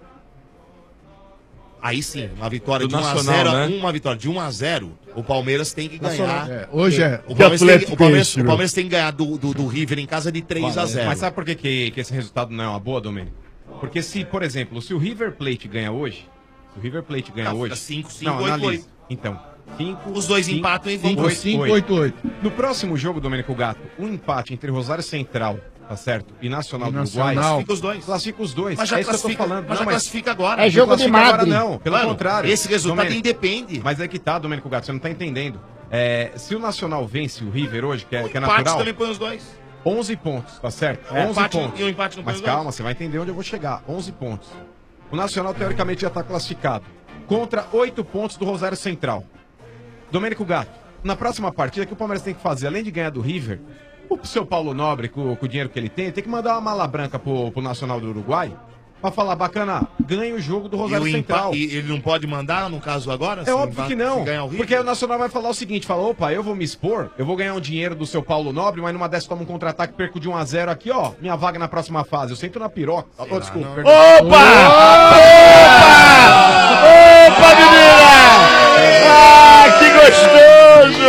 aí sim, uma vitória Do de 1-0, Nacional, né? uma vitória de 1-0, o Palmeiras tem que ganhar. Hoje é. O Palmeiras, Que Atlético tem, é esse, o Palmeiras tem que ganhar do River em casa de 3-0. Mas sabe por que esse resultado não é uma boa, Domênico? Porque se, por exemplo, se o River Plate ganha hoje, Fica 5, 5, não, 8, analisa. 8. Então, 5. Os dois empatam e vão 5, 8, 8. No próximo jogo, Domênico Gato, um empate entre Rosário Central, tá certo? E Nacional do Nacional. Uruguai. Classifica os dois. Classifica os dois. Mas já é isso que eu tô classifica, falando. mas Não, já classifica agora. É não jogo de classifica agora, madre. não, pelo Mano, contrário. esse resultado Domênico, independe. Mas é que tá, Domênico Gato, você não tá entendendo. Se o Nacional vence o River hoje, que é Empate natural, também põe os dois. 11 pontos, tá certo? 11 empate pontos. e o empate não põe Mas os dois. calma, você vai entender onde eu vou chegar. 11 pontos. O Nacional, teoricamente, já tá classificado. Contra 8 pontos do Rosário Central. Domênico Gato, na próxima partida, o que o Palmeiras tem que fazer, além de ganhar do River, o seu Paulo Nobre, com o dinheiro que ele tem que mandar uma mala branca pro Nacional do Uruguai, pra falar, bacana, ganha o jogo do Rosário Central. E ele não pode mandar, no caso agora? É se óbvio empate- que não, se ganhar o River? porque o Nacional vai falar o seguinte, fala, opa, eu vou me expor, eu vou ganhar um dinheiro do seu Paulo Nobre, mas numa dessa toma um contra-ataque, perco de 1-0 aqui, ó, minha vaga na próxima fase, eu sento na piroca. Oh, desculpa, não. perdão. Opa, menina! Ah, que gostoso!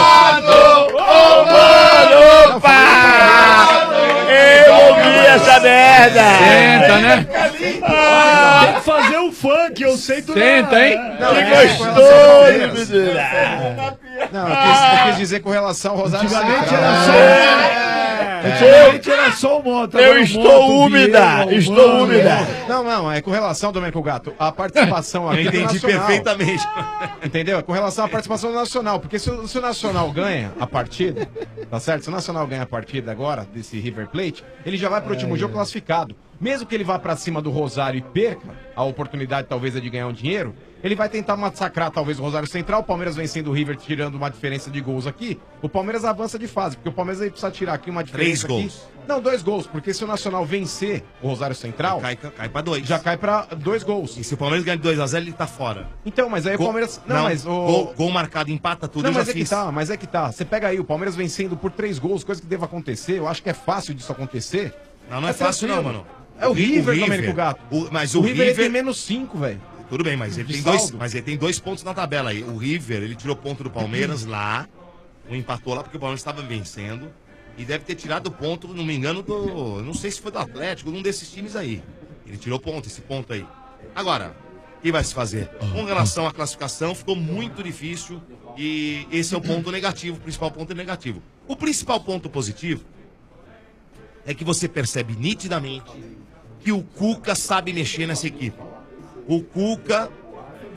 Eu ouvi essa merda! Senta, né? Ah, Tem que fazer o funk, eu sei tudo. Senta, hein? Não, Que é, gostoso, menina! Não, eu quis dizer com relação ao Rosário Antigamente Central. era só. Antigamente era só o Mota. Eu agora o estou Mota, o úmida! Vieira, o Estou Mano, úmida! Não, é com relação, Domênico Gato, a participação aqui Eu do entendi Nacional. perfeitamente. Entendeu? É com relação à participação do Nacional. Porque se o Nacional ganha a partida, tá certo? Se o Nacional ganha a partida agora, desse River Plate, ele já vai pro último jogo classificado. Mesmo que ele vá pra cima do Rosário e perca a oportunidade, talvez, de ganhar um dinheiro, ele vai tentar massacrar, talvez, o Rosário Central. O Palmeiras vencendo o River, tirando uma diferença de gols aqui. O Palmeiras avança de fase, porque o Palmeiras aí precisa tirar aqui uma diferença. 3 gols. Aqui. Não, 2 gols, porque se o Nacional vencer o Rosário Central, Cai pra 2. já cai pra 2 gols. E se o Palmeiras ganhar de 2-0, ele tá fora. Então, mas aí o Palmeiras. Não, mas o. Gol marcado, empata tudo, Não, eu já mas é fiz. que tá, mas é que tá. Você pega aí o Palmeiras vencendo por 3 gols, coisa que deva acontecer. Eu acho que é fácil disso acontecer. Não é fácil não, mano. É o River, Domênico Gato. Mas O o River ele River... tem menos 5, velho. Tudo bem, mas ele, De tem saldo. mas ele tem 2 pontos na tabela aí. O River, ele tirou ponto do Palmeiras lá, empatou lá porque o Palmeiras estava vencendo. E deve ter tirado ponto, não me engano, do... Não sei se foi do Atlético, de um desses times aí. Ele tirou ponto, esse ponto aí. Agora, o que vai se fazer? Com relação à classificação, ficou muito difícil. E esse é o ponto negativo, o principal ponto negativo. O principal ponto positivo é que você percebe nitidamente que o Cuca sabe mexer nessa equipe. O Cuca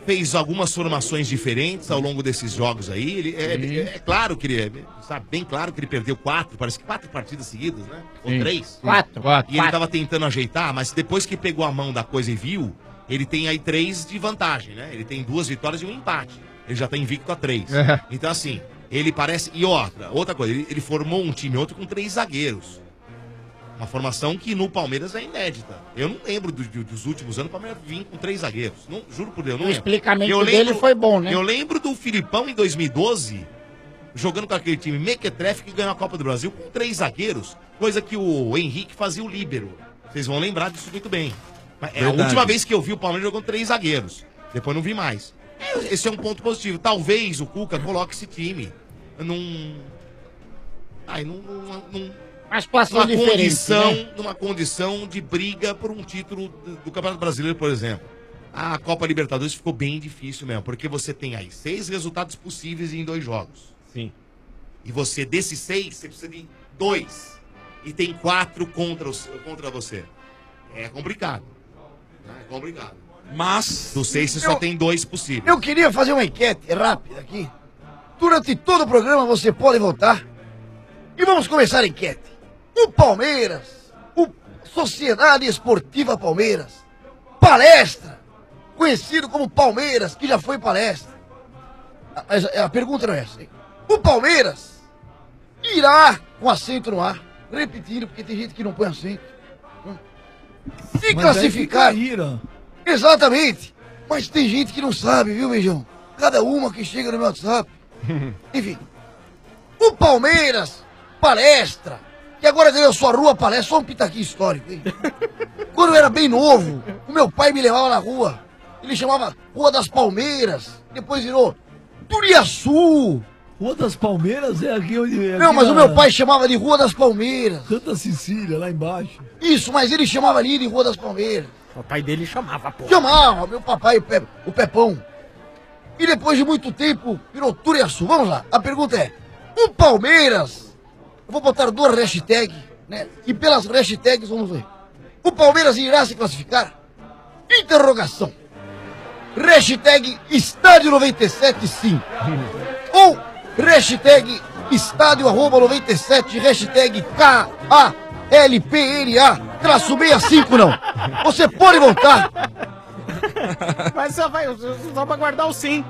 fez algumas formações diferentes ao longo desses jogos aí. Ele, é claro que ele sabe bem claro que ele perdeu 4, parece que 4 partidas seguidas, né? Ou 3? 4. E ele tava tentando ajeitar, mas depois que pegou a mão da coisa e viu, ele tem aí 3 de vantagem, né? Ele tem 2 vitórias e 1 empate. Ele já tá invicto a 3. Então, assim, ele parece... E outra coisa, ele formou um time outro com 3 zagueiros. Uma formação que no Palmeiras é inédita. Eu não lembro dos últimos anos o Palmeiras vinha com 3 zagueiros. Não, juro por Deus, não O lembro. explicamento dele foi bom, né? Eu lembro do Filipão em 2012, jogando com aquele time mequetrefe que ganhou a Copa do Brasil com 3 zagueiros, coisa que o Henrique fazia o líbero. Vocês vão lembrar disso muito bem. Mas é a última vez que eu vi o Palmeiras jogando 3 zagueiros. Depois não vi mais. Esse é um ponto positivo. Talvez o Cuca coloque esse time numa condição de briga por um título do Campeonato Brasileiro, por exemplo. A Copa Libertadores ficou bem difícil mesmo, porque você tem aí 6 resultados possíveis em 2 jogos. Sim. E você, desses 6, você precisa de 2. E tem 4 contra você. É complicado. É complicado. Mas... Dos 6, você só tem 2 possíveis. Eu queria fazer uma enquete rápida aqui. Durante todo o programa você pode votar. E vamos começar a enquete. O Palmeiras, o Sociedade Esportiva Palmeiras, Palestra, conhecido como Palmeiras, que já foi Palestra. A pergunta não é essa. Hein? O Palmeiras irá com acento no ar, repetindo, porque tem gente que não põe acento. Se classificar... Exatamente. Mas tem gente que não sabe, viu, Beijão? Cada uma que chega no meu WhatsApp. Enfim. O Palmeiras, Palestra, que agora ganhou sua rua Palestra, só um pitaquinho histórico, hein? Quando eu era bem novo, o meu pai me levava na rua. Ele chamava Rua das Palmeiras. Depois virou Turiaçu. Rua das Palmeiras é aqui onde... Não, mas o meu pai chamava de Rua das Palmeiras. Santa Cecília, lá embaixo. Isso, mas ele chamava ali de Rua das Palmeiras. O pai dele chamava, pô. Chamava, meu papai, o Pepão. E depois de muito tempo, virou Turiaçu. Vamos lá, a pergunta é, o Palmeiras, eu vou botar 2 hashtags, né? E pelas hashtags vamos ver. O Palmeiras irá se classificar? Interrogação. Hashtag Estádio 97 sim. Ou hashtag Estádio @97, hashtag KALPNA-65 não. Você pode votar. Mas só pra guardar o sim.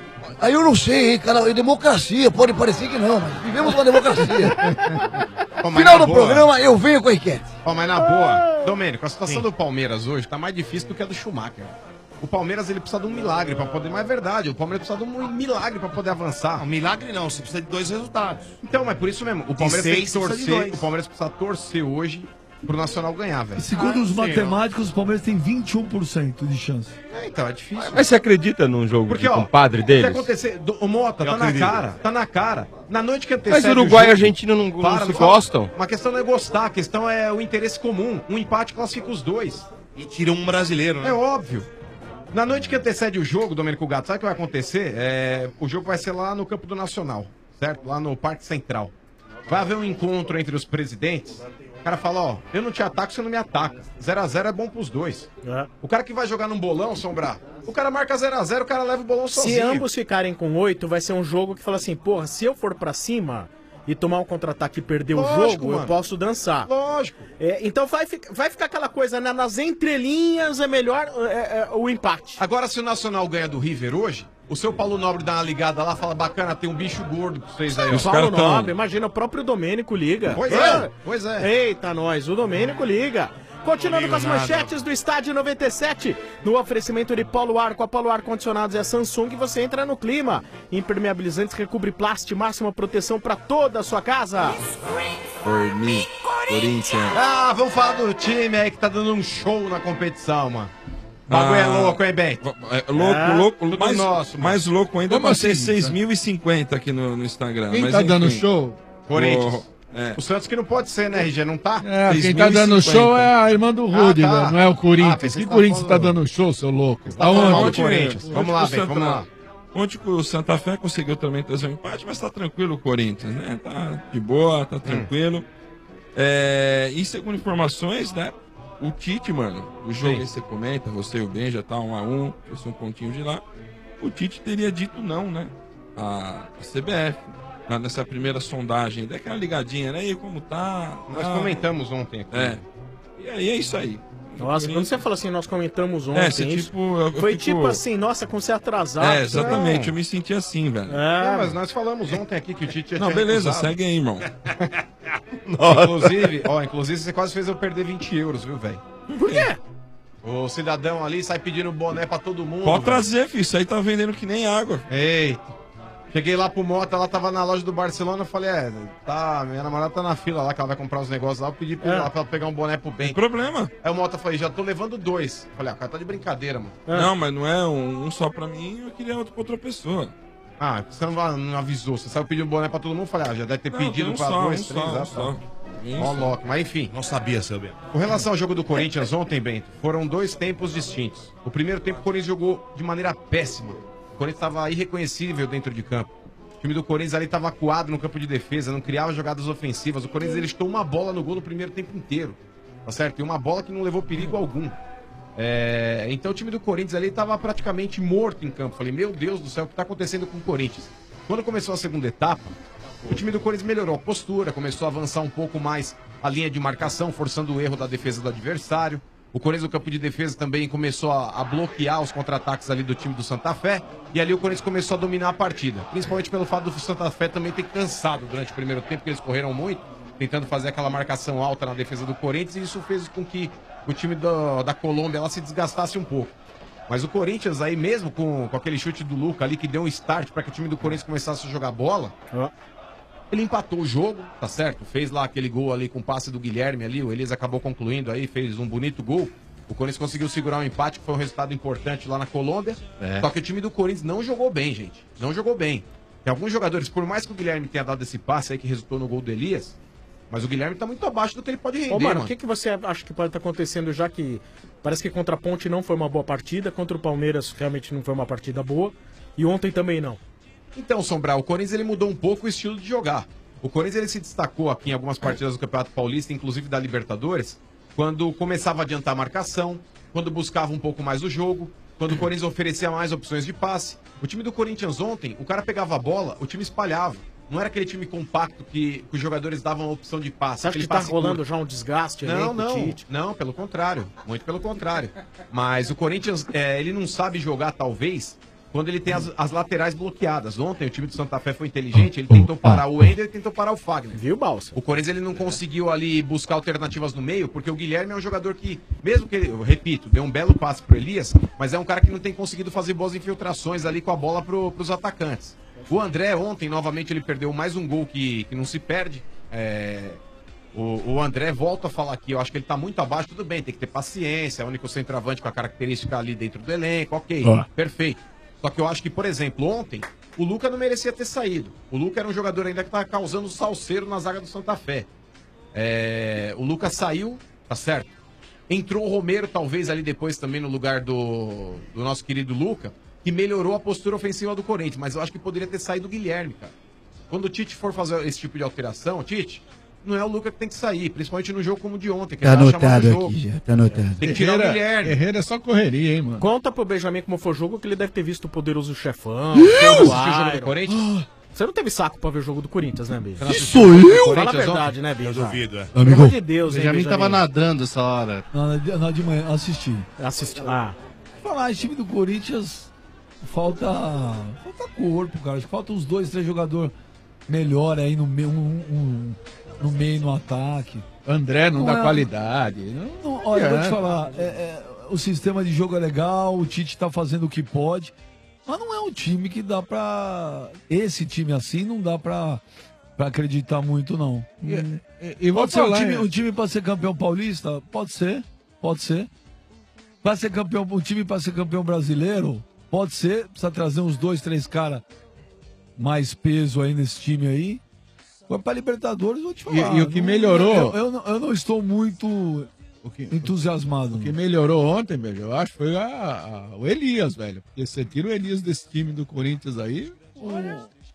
Aí eu não sei, hein, cara, é democracia, pode parecer que não, mas vivemos uma democracia. Final do programa, eu venho com a enquete. Mas na boa, Domênico, a situação do Palmeiras hoje tá mais difícil do que a do Schumacher. O Palmeiras, ele precisa de um milagre pra poder... Mas é verdade, o Palmeiras precisa de um milagre pra poder avançar. Um milagre não, você precisa de 2 resultados. Então, mas por isso mesmo, o Palmeiras tem que torcer, o Palmeiras precisa torcer hoje pro Nacional ganhar, velho. Segundo os matemáticos, o Palmeiras tem 21% de chance. Então, é difícil. Mas você acredita num jogo de compadre deles? O que acontecer? O Mota, tá na cara, tá na cara. Na noite que antecede Mas Uruguai e Argentina não se gostam? Uma questão não é gostar, a questão é o interesse comum. Um empate classifica os 2. E tira um brasileiro, né? É óbvio. Na noite que antecede o jogo, Domênico Gato, sabe o que vai acontecer? O jogo vai ser lá no campo do Nacional, certo? Lá no Parque Central. Vai haver um encontro entre os presidentes. O cara fala, ó, eu não te ataco, você não me ataca. 0x0 é bom pros 2. O cara que vai jogar num bolão, Sombra, o cara marca 0x0, o cara leva o bolão sozinho. Se ambos ficarem com 8, vai ser um jogo que fala assim, porra, se eu for pra cima e tomar um contra-ataque e perder o jogo, mano, eu posso dançar. Lógico. Então vai ficar aquela coisa, né? Nas entrelinhas é melhor o empate. Agora, se o Nacional ganha do River hoje, o seu Paulo Nobre dá uma ligada lá, fala, bacana, tem um bicho gordo pra vocês aí. O Paulo Nobre, imagina, o próprio Domênico liga. Pois é. Eita, nós, o Domênico liga. Continuando com as manchetes do Estádio 97, no oferecimento de Polo Ar, com a Polo Ar Condicionados e a Samsung, você entra no clima. Impermeabilizantes, recobre plástico, máxima proteção para toda a sua casa. Por mim, Corinthians. Vamos falar do time aí que tá dando um show na competição, mano. O bagulho é louco, hein, Ben? Louco. Mais louco ainda vai ser 6.050 aqui no Instagram. Quem tá dando show? Corinthians. O Santos que não pode ser, né, RG? Não tá? Quem tá dando show é a irmã do Rudy, tá. Não é o Corinthians. Que Corinthians tá dando show, seu louco? Aonde? Vamos lá, Ben, vamos lá. Ontem o Santa Fé conseguiu também trazer um empate, mas tá tranquilo o Corinthians, né? Tá de boa, tá tranquilo. E segundo informações, né? o Tite, mano, o jogo aí você comenta, você e o Ben já tá 1-1, trouxe um pontinho de lá. O Tite teria dito não, né? A CBF. Nessa primeira sondagem, daquela ligadinha, né? E aí, como tá? Nós comentamos ontem aqui. E aí é isso aí. Nossa, quando você fala assim, nós comentamos ontem, foi tipo assim, nossa, como você atrasado. Exatamente, eu me senti assim, velho. Mas nós falamos ontem aqui que o Tite já Não, tinha beleza, recusado. segue aí, irmão. Inclusive, você quase fez eu perder 20 euros, viu, velho? Por quê? O cidadão ali sai pedindo boné pra todo mundo. Pode trazer, filho, isso aí tá vendendo que nem água. Eita. Cheguei lá pro Mota, ela tava na loja do Barcelona, eu falei, minha namorada tá na fila lá, que ela vai comprar os negócios lá, eu pedi pra ela pegar um boné pro bem. Problema. Aí o Mota falou, já tô levando 2. Eu falei, o cara tá de brincadeira, mano. Não, mas não é um só pra mim, eu queria outro pra outra pessoa. Você não avisou, você saiu pedindo boné pra todo mundo, eu falei, já deve ter pedido pra 2, 3, Ó, Loki, mas enfim. Não sabia, seu Bento. Com relação ao jogo do Corinthians ontem, Bento, foram 2 tempos distintos. O primeiro tempo o Corinthians jogou de maneira péssima. O Corinthians estava irreconhecível dentro de campo. O time do Corinthians ali estava acuado no campo de defesa, não criava jogadas ofensivas. O Corinthians ele chutou uma bola no gol no primeiro tempo inteiro. Tá certo? E uma bola que não levou perigo algum. Então o time do Corinthians ali estava praticamente morto em campo. Falei, meu Deus do céu, o que está acontecendo com o Corinthians? Quando começou a segunda etapa, o time do Corinthians melhorou a postura, começou a avançar um pouco mais a linha de marcação, forçando o erro da defesa do adversário. O Corinthians no campo de defesa também começou a bloquear os contra-ataques ali do time do Santa Fé. E ali o Corinthians começou a dominar a partida. Principalmente pelo fato do Santa Fé também ter cansado durante o primeiro tempo, porque eles correram muito, tentando fazer aquela marcação alta na defesa do Corinthians. E isso fez com que o time da Colômbia ela se desgastasse um pouco. Mas o Corinthians aí mesmo com aquele chute do Luca ali que deu um start para que o time do Corinthians começasse a jogar bola... Ele empatou o jogo, tá certo? Fez lá aquele gol ali com o passe do Guilherme ali, o Elias acabou concluindo aí, fez um bonito gol. O Corinthians conseguiu segurar um empate, que foi um resultado importante lá na Colômbia. Só que o time do Corinthians não jogou bem, gente. Não jogou bem. Tem alguns jogadores, por mais que o Guilherme tenha dado esse passe aí que resultou no gol do Elias, mas o Guilherme tá muito abaixo do que ele pode render, mano. O que você acha que pode estar acontecendo, já que parece que contra a Ponte não foi uma boa partida, contra o Palmeiras realmente não foi uma partida boa, e ontem também não? Então, Sombral, o Corinthians ele mudou um pouco o estilo de jogar. O Corinthians ele se destacou aqui em algumas partidas do Campeonato Paulista, inclusive da Libertadores, quando começava a adiantar a marcação, quando buscava um pouco mais o jogo, quando o Corinthians oferecia mais opções de passe. O time do Corinthians ontem, o cara pegava a bola, o time espalhava. Não era aquele time compacto que os jogadores davam a opção de passe. Você acha que tá rolando já um desgaste? Não, pelo contrário. Muito pelo contrário. Mas o Corinthians, ele não sabe jogar, talvez, quando ele tem as laterais bloqueadas. Ontem o time do Santa Fé foi inteligente, ele tentou parar o Wender e tentou parar o Fagner. Viu, Balsa? O Corinthians ele não conseguiu ali buscar alternativas no meio, porque o Guilherme é um jogador que, mesmo que ele, eu repito, deu um belo passe pro Elias, mas é um cara que não tem conseguido fazer boas infiltrações ali com a bola pros atacantes. O André ontem, novamente, ele perdeu mais um gol que não se perde. O André volta a falar aqui, eu acho que ele tá muito abaixo, tudo bem, tem que ter paciência, é o único centroavante com a característica ali dentro do elenco, ok, perfeito. Só que eu acho que, por exemplo, ontem, o Luca não merecia ter saído. O Luca era um jogador ainda que tava causando salseiro na zaga do Santa Fé. O Luca saiu, tá certo? Entrou o Romero, talvez, ali depois também no lugar do nosso querido Luca, que melhorou a postura ofensiva do Corinthians, mas eu acho que poderia ter saído o Guilherme, cara. Quando o Tite for fazer esse tipo de alteração, Tite, não é o Luca que tem que sair, principalmente no jogo como de ontem, que tá ele anotado aqui já, tá anotado. Tem que tirar o Guilherme. Herrera é só correria, hein, mano. Conta pro Benjamin como foi o jogo, que ele deve ter visto o Poderoso Chefão. O jogo do Corinthians? Você não teve saco pra ver o jogo do Corinthians, né, Benjamin? Isso eu? Fala a verdade, né, Benjamin? Eu duvido, Pelo amor de Deus, hein, Benjamin tava nadando essa hora. Não, de manhã, assisti. Falar, esse time do Corinthians falta corpo, cara. Acho que falta uns 2, 3 jogadores melhor aí no meio, no meio, no ataque. André não dá qualidade. Olha, eu vou te falar, o sistema de jogo é legal, o Tite tá fazendo o que pode, mas não é um time que dá pra... Esse time assim não dá pra acreditar muito, não. E pode ser um time pra ser campeão paulista? Pode ser. Pra ser campeão, um time pra ser campeão brasileiro? Pode ser. Precisa trazer uns 2, 3 caras mais peso aí nesse time aí. Agora pra Libertadores, vou te falar. E o que melhorou... Eu não estou muito entusiasmado. O que melhorou ontem, velho, eu acho, foi o Elias, velho. Porque você tira o Elias desse time do Corinthians aí...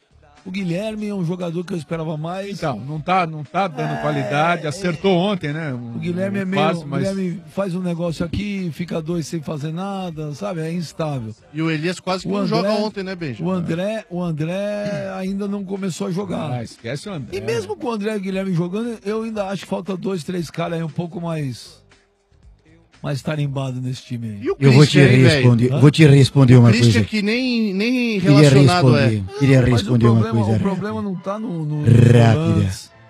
O Guilherme é um jogador que eu esperava mais. Então, não tá dando qualidade, acertou ontem, né? O Guilherme é meio. O Guilherme faz um negócio aqui, fica 2 sem fazer nada, sabe? É instável. E o Elias quase que não joga ontem, né, Benja? O André ainda não começou a jogar. Esquece o André. E mesmo com o André e o Guilherme jogando, eu ainda acho que falta 2, 3 caras aí um pouco mais tarimbado nesse time aí. Eu vou te responder uma coisa. Que nem relacionado Queria responder uma coisa. O problema não tá no Rápida.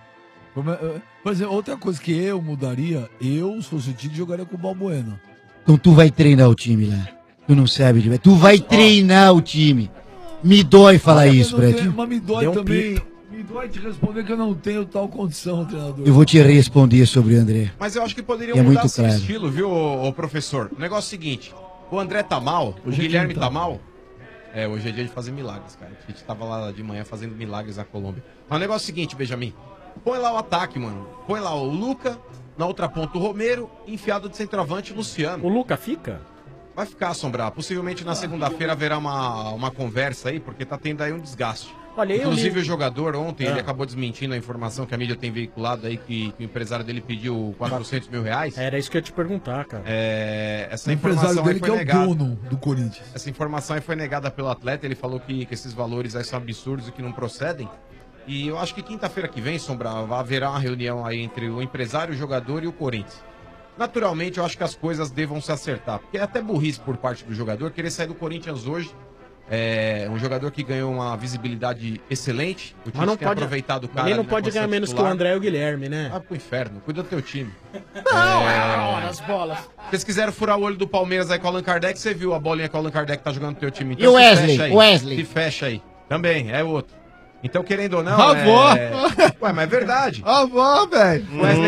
Por exemplo, outra coisa que eu mudaria, se fosse o time, jogaria com o Balbuena. Então tu vai treinar o time lá. Tu não sabe, tu vai treinar o time. Me dói falar isso pra ti. Mas me dói também. Me dói te responder que eu não tenho tal condição, treinador. Eu vou te responder sobre o André. Mas eu acho que poderiam mudar muito seu estilo, viu, ô professor? O negócio é o seguinte, o André tá mal, o Guilherme tá mal. Hoje é dia de fazer milagres, cara. A gente tava lá de manhã fazendo milagres na Colômbia. Mas o negócio é o seguinte, Benjamin. Põe lá o ataque, mano. Põe lá o Luca, na outra ponta o Romero, enfiado de centroavante Luciano. O Luca fica? Vai ficar, Sombra. Possivelmente na segunda-feira haverá uma conversa aí, porque tá tendo aí um desgaste. Olha, inclusive o jogador ontem, ele acabou desmentindo a informação que a mídia tem veiculado aí, que o empresário dele pediu 400 mil reais. Era isso que eu ia te perguntar, cara. Essa informação aí foi negada. É o dono do Corinthians. Essa informação aí foi negada pelo atleta, ele falou que esses valores aí são absurdos e que não procedem. E eu acho que quinta-feira que vem, Sombra, haverá uma reunião aí entre o empresário, o jogador e o Corinthians. Naturalmente, eu acho que as coisas devam se acertar, porque é até burrice por parte do jogador querer sair do Corinthians hoje. É um jogador que ganhou uma visibilidade excelente. O time tem aproveitado o cara. Ele não pode ganhar menos titular. Que o André e o Guilherme, né? Vai pro inferno, cuida do teu time. Não, as bolas. Vocês quiseram furar o olho do Palmeiras aí com o Allan Kardec, você viu a bolinha que o Allan Kardec tá jogando no teu time. Então, e o Wesley? Se fecha aí. Também, é outro. Então, querendo ou não. Avó! Ué, mas é verdade. Avó, velho!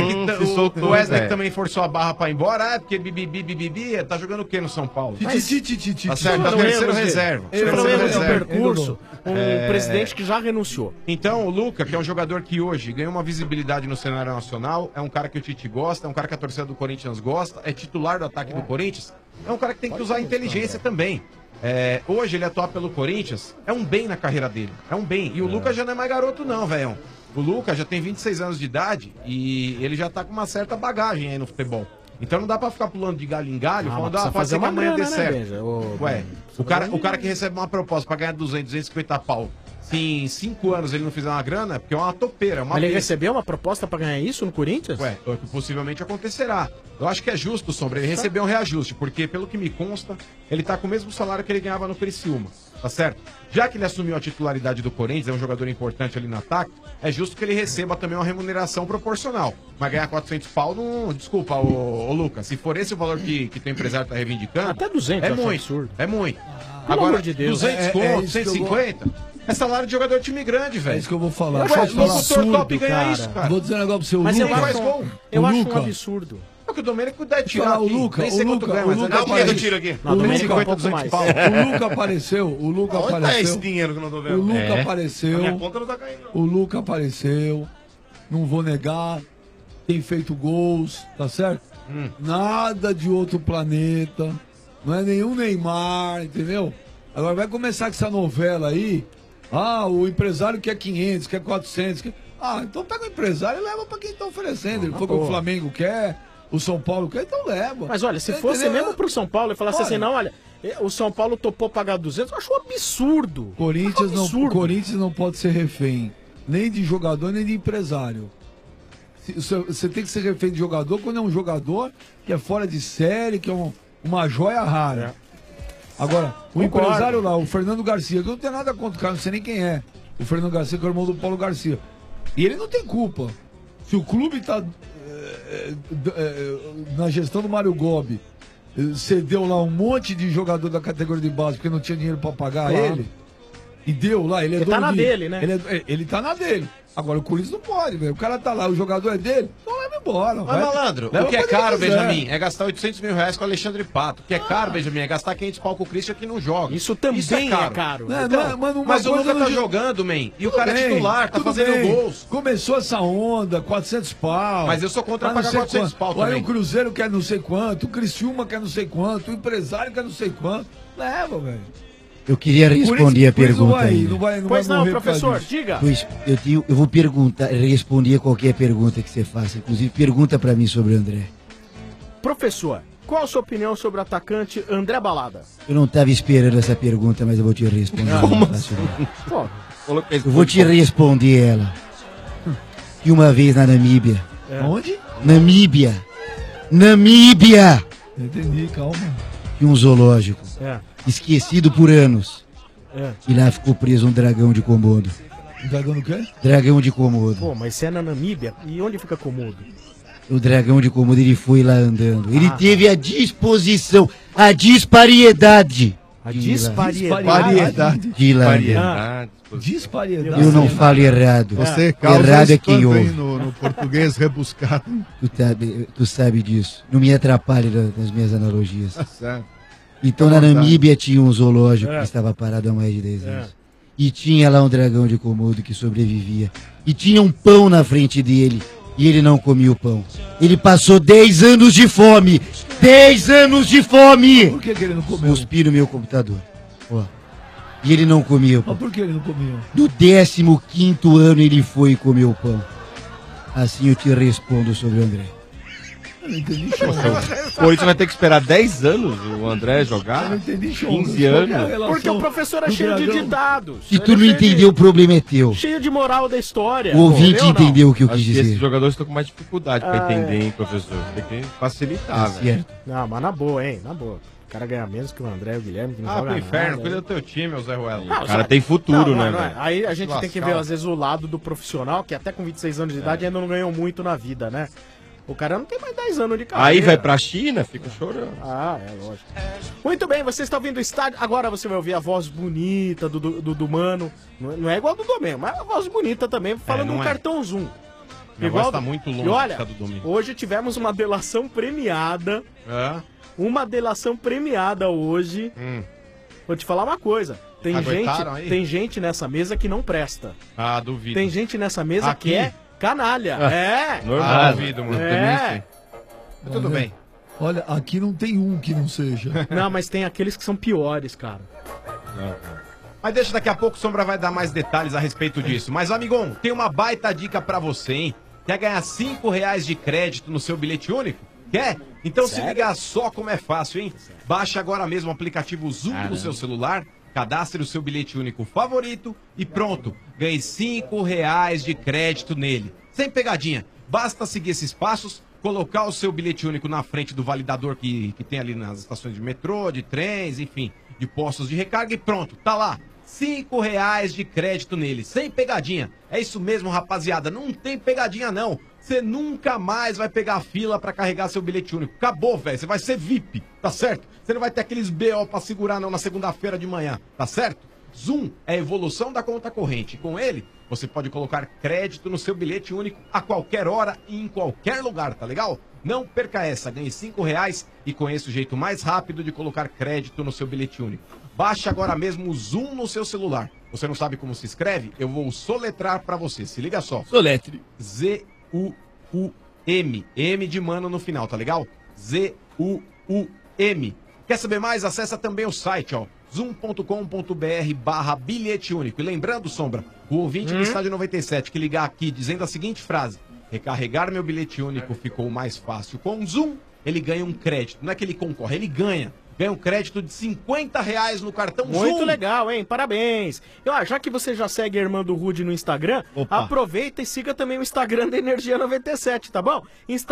O Wesley que também forçou a barra pra ir embora, porque bibi, tá jogando o quê no São Paulo? Tá certo, tá terceiro reserva. Percurso, um presidente que já renunciou. Então, o Luca, que é um jogador que hoje ganhou uma visibilidade no cenário nacional, é um cara que o Tite gosta, é um cara que a torcida do Corinthians gosta, é titular do ataque do Corinthians, é um cara que tem que usar a inteligência também. Hoje ele atua pelo Corinthians, é um bem na carreira dele, é um bem. E o Lucas já não é mais garoto não, velho. O Lucas já tem 26 anos de idade e ele já tá com uma certa bagagem aí no futebol. Então não dá pra ficar pulando de galho em galho, falando, pode ser que amanhã dê certo. Ué, o cara que recebe uma proposta pra ganhar 250 pau, se em 5 anos ele não fizer uma grana, é porque é uma topeira, é uma ele recebeu uma proposta pra ganhar isso no Corinthians? Ué, possivelmente acontecerá. Eu acho que é justo, Sombra, ele receber um reajuste, porque pelo que me consta, ele tá com o mesmo salário que ele ganhava no Criciúma, tá certo? Já que ele assumiu a titularidade do Corinthians, é um jogador importante ali no ataque, é justo que ele receba também uma remuneração proporcional. Mas ganhar 400 pau, não... Desculpa, ô Lucas, se for esse o valor que teu empresário tá reivindicando... Até 200, é muito, absurdo. É muito. Pelo Agora, amor de Deus. 200 conto, 150... É salário de jogador de time grande, velho. É isso que eu vou falar. O locutor top ganha isso, cara. Vou dizer um negócio pro seu Lucas. Lucas. Mas eu acho um absurdo. É que o Domênico deve tirar o Lucas. Nem sei quanto ganha, mas dá o tiro aqui. Não, o Domênico é um pouco mais. O Lucas apareceu. O Lucas apareceu. Onde tá esse dinheiro que eu não tô vendo? O Lucas apareceu. A minha conta não tá caindo. O Lucas apareceu. Não vou negar. Tem feito gols, tá certo? Nada de outro planeta. Não é nenhum Neymar, entendeu? Agora vai começar com essa novela aí. O empresário quer 500, quer 400. Então pega o empresário e leva pra quem tá oferecendo. Ele falou que o Flamengo quer, o São Paulo quer, então leva. Mas olha, se fosse mesmo pro São Paulo e falasse assim, não, olha, o São Paulo topou pagar 200, eu acho um absurdo. O Corinthians não pode ser refém, nem de jogador, nem de empresário. Você tem que ser refém de jogador quando é um jogador que é fora de série, que é uma joia rara. Agora, o empresário lá, o Fernando Garcia, que eu não tenho nada contra o cara, não sei nem quem é. O Fernando Garcia, que é o irmão do Paulo Garcia. E ele não tem culpa. Se o clube tá na gestão do Mário Gobi, cedeu lá um monte de jogador da categoria de base porque não tinha dinheiro pra pagar ele, e deu lá, ele é dono tá na dele, né? Ele tá na dele. Agora o Corinthians não pode, velho. O cara tá lá, o jogador é dele, então leva embora. Mas, malandro, o que é caro, Benjamin, é gastar 800 mil reais com o Alexandre Pato. O que é caro, Benjamin, é gastar 500 pau com o Christian que não joga. Isso também é caro. Mas o Lucas tá jogando, man. E o cara é titular, tá fazendo gols. Começou essa onda, 400 pau. Mas eu sou contra pagar 400 pau também. Aí o Cruzeiro quer não sei quanto, o Criciúma quer não sei quanto, o empresário quer não sei quanto. Leva, velho. Eu queria responder a pergunta aí. Pois não, professor, diga. Pois eu vou perguntar, responder qualquer pergunta que você faça. Inclusive, pergunta pra mim sobre o André. Professor, qual a sua opinião sobre o atacante André Balada? Eu não tava esperando essa pergunta, mas eu vou te responder. Como assim? Pô, eu vou te responder ela. E uma vez na Namíbia. Onde? Namíbia! Entendi, calma. E um zoológico. Esquecido por anos. E lá ficou preso um dragão de Komodo. Dragão do quê? Dragão de Komodo. Pô, mas você é na Namíbia? E onde fica Komodo? O dragão de Komodo, ele foi lá andando. Ele teve a disposição, a disparidade. Disparidade. De lá. Disparidade. Eu não falo errado. Você causa Errado é quem espanto, hein, ouve. no português rebuscado. Tu sabe disso. Não me atrapalhe nas minhas analogias. Tá certo. Então na Namíbia tinha um zoológico que estava parado há mais de 10 anos. E tinha lá um dragão de Komodo que sobrevivia. E tinha um pão na frente dele. E ele não comia o pão. Ele passou 10 anos de fome. 10 anos de fome! Por que ele não comeu? Cuspi no meu computador. Ó. E ele não comia o pão. Mas por que ele não comia? No 15º ano ele foi e comeu o pão. Assim eu te respondo sobre o André. Eu não entendi. O Corinthians vai ter que esperar 10 anos o André jogar? Eu não entendi. 15 anos? Porque o professor é cheio de ditados. Se tu não entendeu, o problema é teu. Cheio de moral da história. O ouvinte entendeu o que eu quis Acho que dizer. esses jogadores estão com mais dificuldade pra entender, hein, professor? Tem que facilitar, velho. Não, mas na boa, hein? Na boa. O cara ganha menos que o André e o Guilherme, que não joga pro inferno, nada, cuida do teu time, o Zé Ruelo. O cara tem futuro, não, né, não é. velho? Aí a gente tem que ver, Lascado. às vezes, o lado do profissional, que até com 26 anos de idade ainda não ganhou muito na vida, né? O cara não tem mais 10 anos de carreira. Aí vai pra China, fica chorando. Ah, é lógico. Muito bem, você está ouvindo o estádio. Agora você vai ouvir a voz bonita do Mano. Não é igual a do Domênico, mas é uma voz bonita também, falando não um é. cartão Zoom. Minha voz tá muito longe E olha, da do Domênico. hoje tivemos uma delação premiada. Uma delação premiada hoje. Vou te falar uma coisa. Aguentaram aí? Tem gente nessa mesa que não presta. Ah, duvido. Tem gente nessa mesa Aqui? que é canalha. Normal. Duvido, mano. É. Mas tudo bem. Olha, aqui não tem um que não seja. Não, mas tem aqueles que são piores, cara. Mas deixa, daqui a pouco o Sombra vai dar mais detalhes a respeito disso. Mas, amigão, tem uma baita dica pra você, hein? Quer ganhar R$5 de crédito no seu bilhete único? Quer? Então se liga só como é fácil, hein? Baixe agora mesmo o aplicativo Zoom no seu celular, cadastre o seu bilhete único favorito e pronto, ganhe R$5 de crédito nele. Sem pegadinha, basta seguir esses passos, colocar o seu bilhete único na frente do validador que tem ali nas estações de metrô, de trens, enfim, de postos de recarga e pronto, tá lá. R$5 de crédito nele, sem pegadinha. É isso mesmo, rapaziada, não tem pegadinha não. Você nunca mais vai pegar fila pra carregar seu bilhete único. Acabou, velho, você vai ser VIP, tá certo? Você não vai ter aqueles BO pra segurar não na segunda-feira de manhã, tá certo? Zoom é a evolução da conta corrente. Com ele, você pode colocar crédito no seu bilhete único a qualquer hora e em qualquer lugar, tá legal? Não perca essa, ganhe R$5 e conheça o jeito mais rápido de colocar crédito no seu bilhete único. Baixe agora mesmo o Zoom no seu celular. Você não sabe como se escreve? Eu vou soletrar pra você, se liga só. Soletre. Z-U-U-M. M de mano no final, tá legal? Z-U-U-M. Quer saber mais? Acessa também o site, ó. zoom.com.br/bilhete único. E lembrando, Sombra, o ouvinte do Estádio 97 que ligar aqui dizendo a seguinte frase: recarregar meu bilhete único ficou mais fácil com o Zoom, ele ganha um crédito. Não é que ele concorre, ele ganha. Ganha um crédito de R$50 no cartão Zoom. Muito legal, hein? Parabéns. E ó, já que você já segue a irmã do Rude no Instagram, aproveita e siga também o Instagram da Energia 97, tá bom?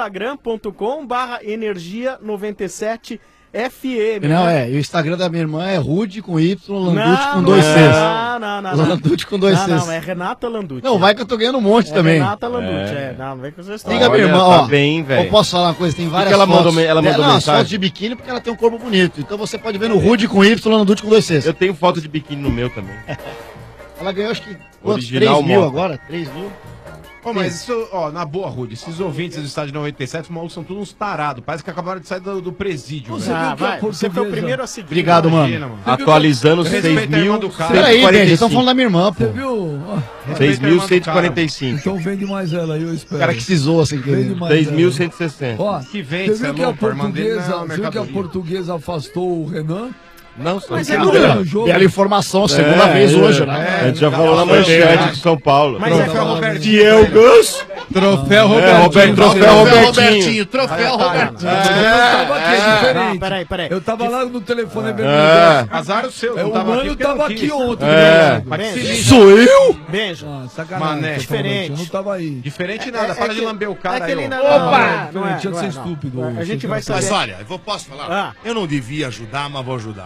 instagram.com/energia97 FM. Não, e o Instagram da minha irmã é Rude com Y, Landucci com 2 Cs. Não. Landucci com 2 Cs. Não, é Renata Landucci. Não, vai que eu tô ganhando um monte também. Renata Landucci, Não vem com essa história. Liga, minha irmã, ó. Tá bem, velho. Eu posso falar uma coisa, tem várias ela fotos. Ela mandou as mensagem? fotos de biquíni porque ela tem um corpo bonito. Então você pode ver no Rude com Y, Landucci com 2 Cs. Eu tenho foto de biquíni no meu também. Ela ganhou acho que Original 3 mil moto. agora? 3 mil? Ô, mas isso, ó, na boa, Rude, esses ouvintes do Estádio 97, os malucos são todos uns tarados. Parece que acabaram de sair do presídio. Você velho. viu que a Você foi o portuguesa- primeiro a seguir. Obrigado, Imagina, mano. Atualizando Respeita a irmã do cara. Peraí, velho, eles 6.145. estão falando da minha irmã, pô. Você viu? Ó, 6.145. então vende mais ela aí, eu espero. O cara que se zoa sem querer. Vende mais ela. 6.160. Ó, Que vem, você cê é viu que a louco, a irmã dele não é portuguesa, viu que a mercadoria. portuguesa afastou o Renan? Não, só Mas é no jogo. Bela informação, segunda vez hoje, né? A gente já falou na manchete de São Paulo. Mas Troféu Robertinho. Diego Gus. Troféu Robertinho. Troféu Robertinho. Troféu Robertinho. Eu tava aqui, é diferente. Peraí. Eu tava lá no telefone Azar o seu. O Mano tava aqui ontem. Sou eu? Beijo. Sacanagem. Mané. Diferente. Eu não tava aí. Diferente nada, para de lamber o cara aí, ó. Opa! Tinha que ser estúpido. A gente vai saber. Mas olha, posso falar? Eu não devia ajudar, mas vou ajudar.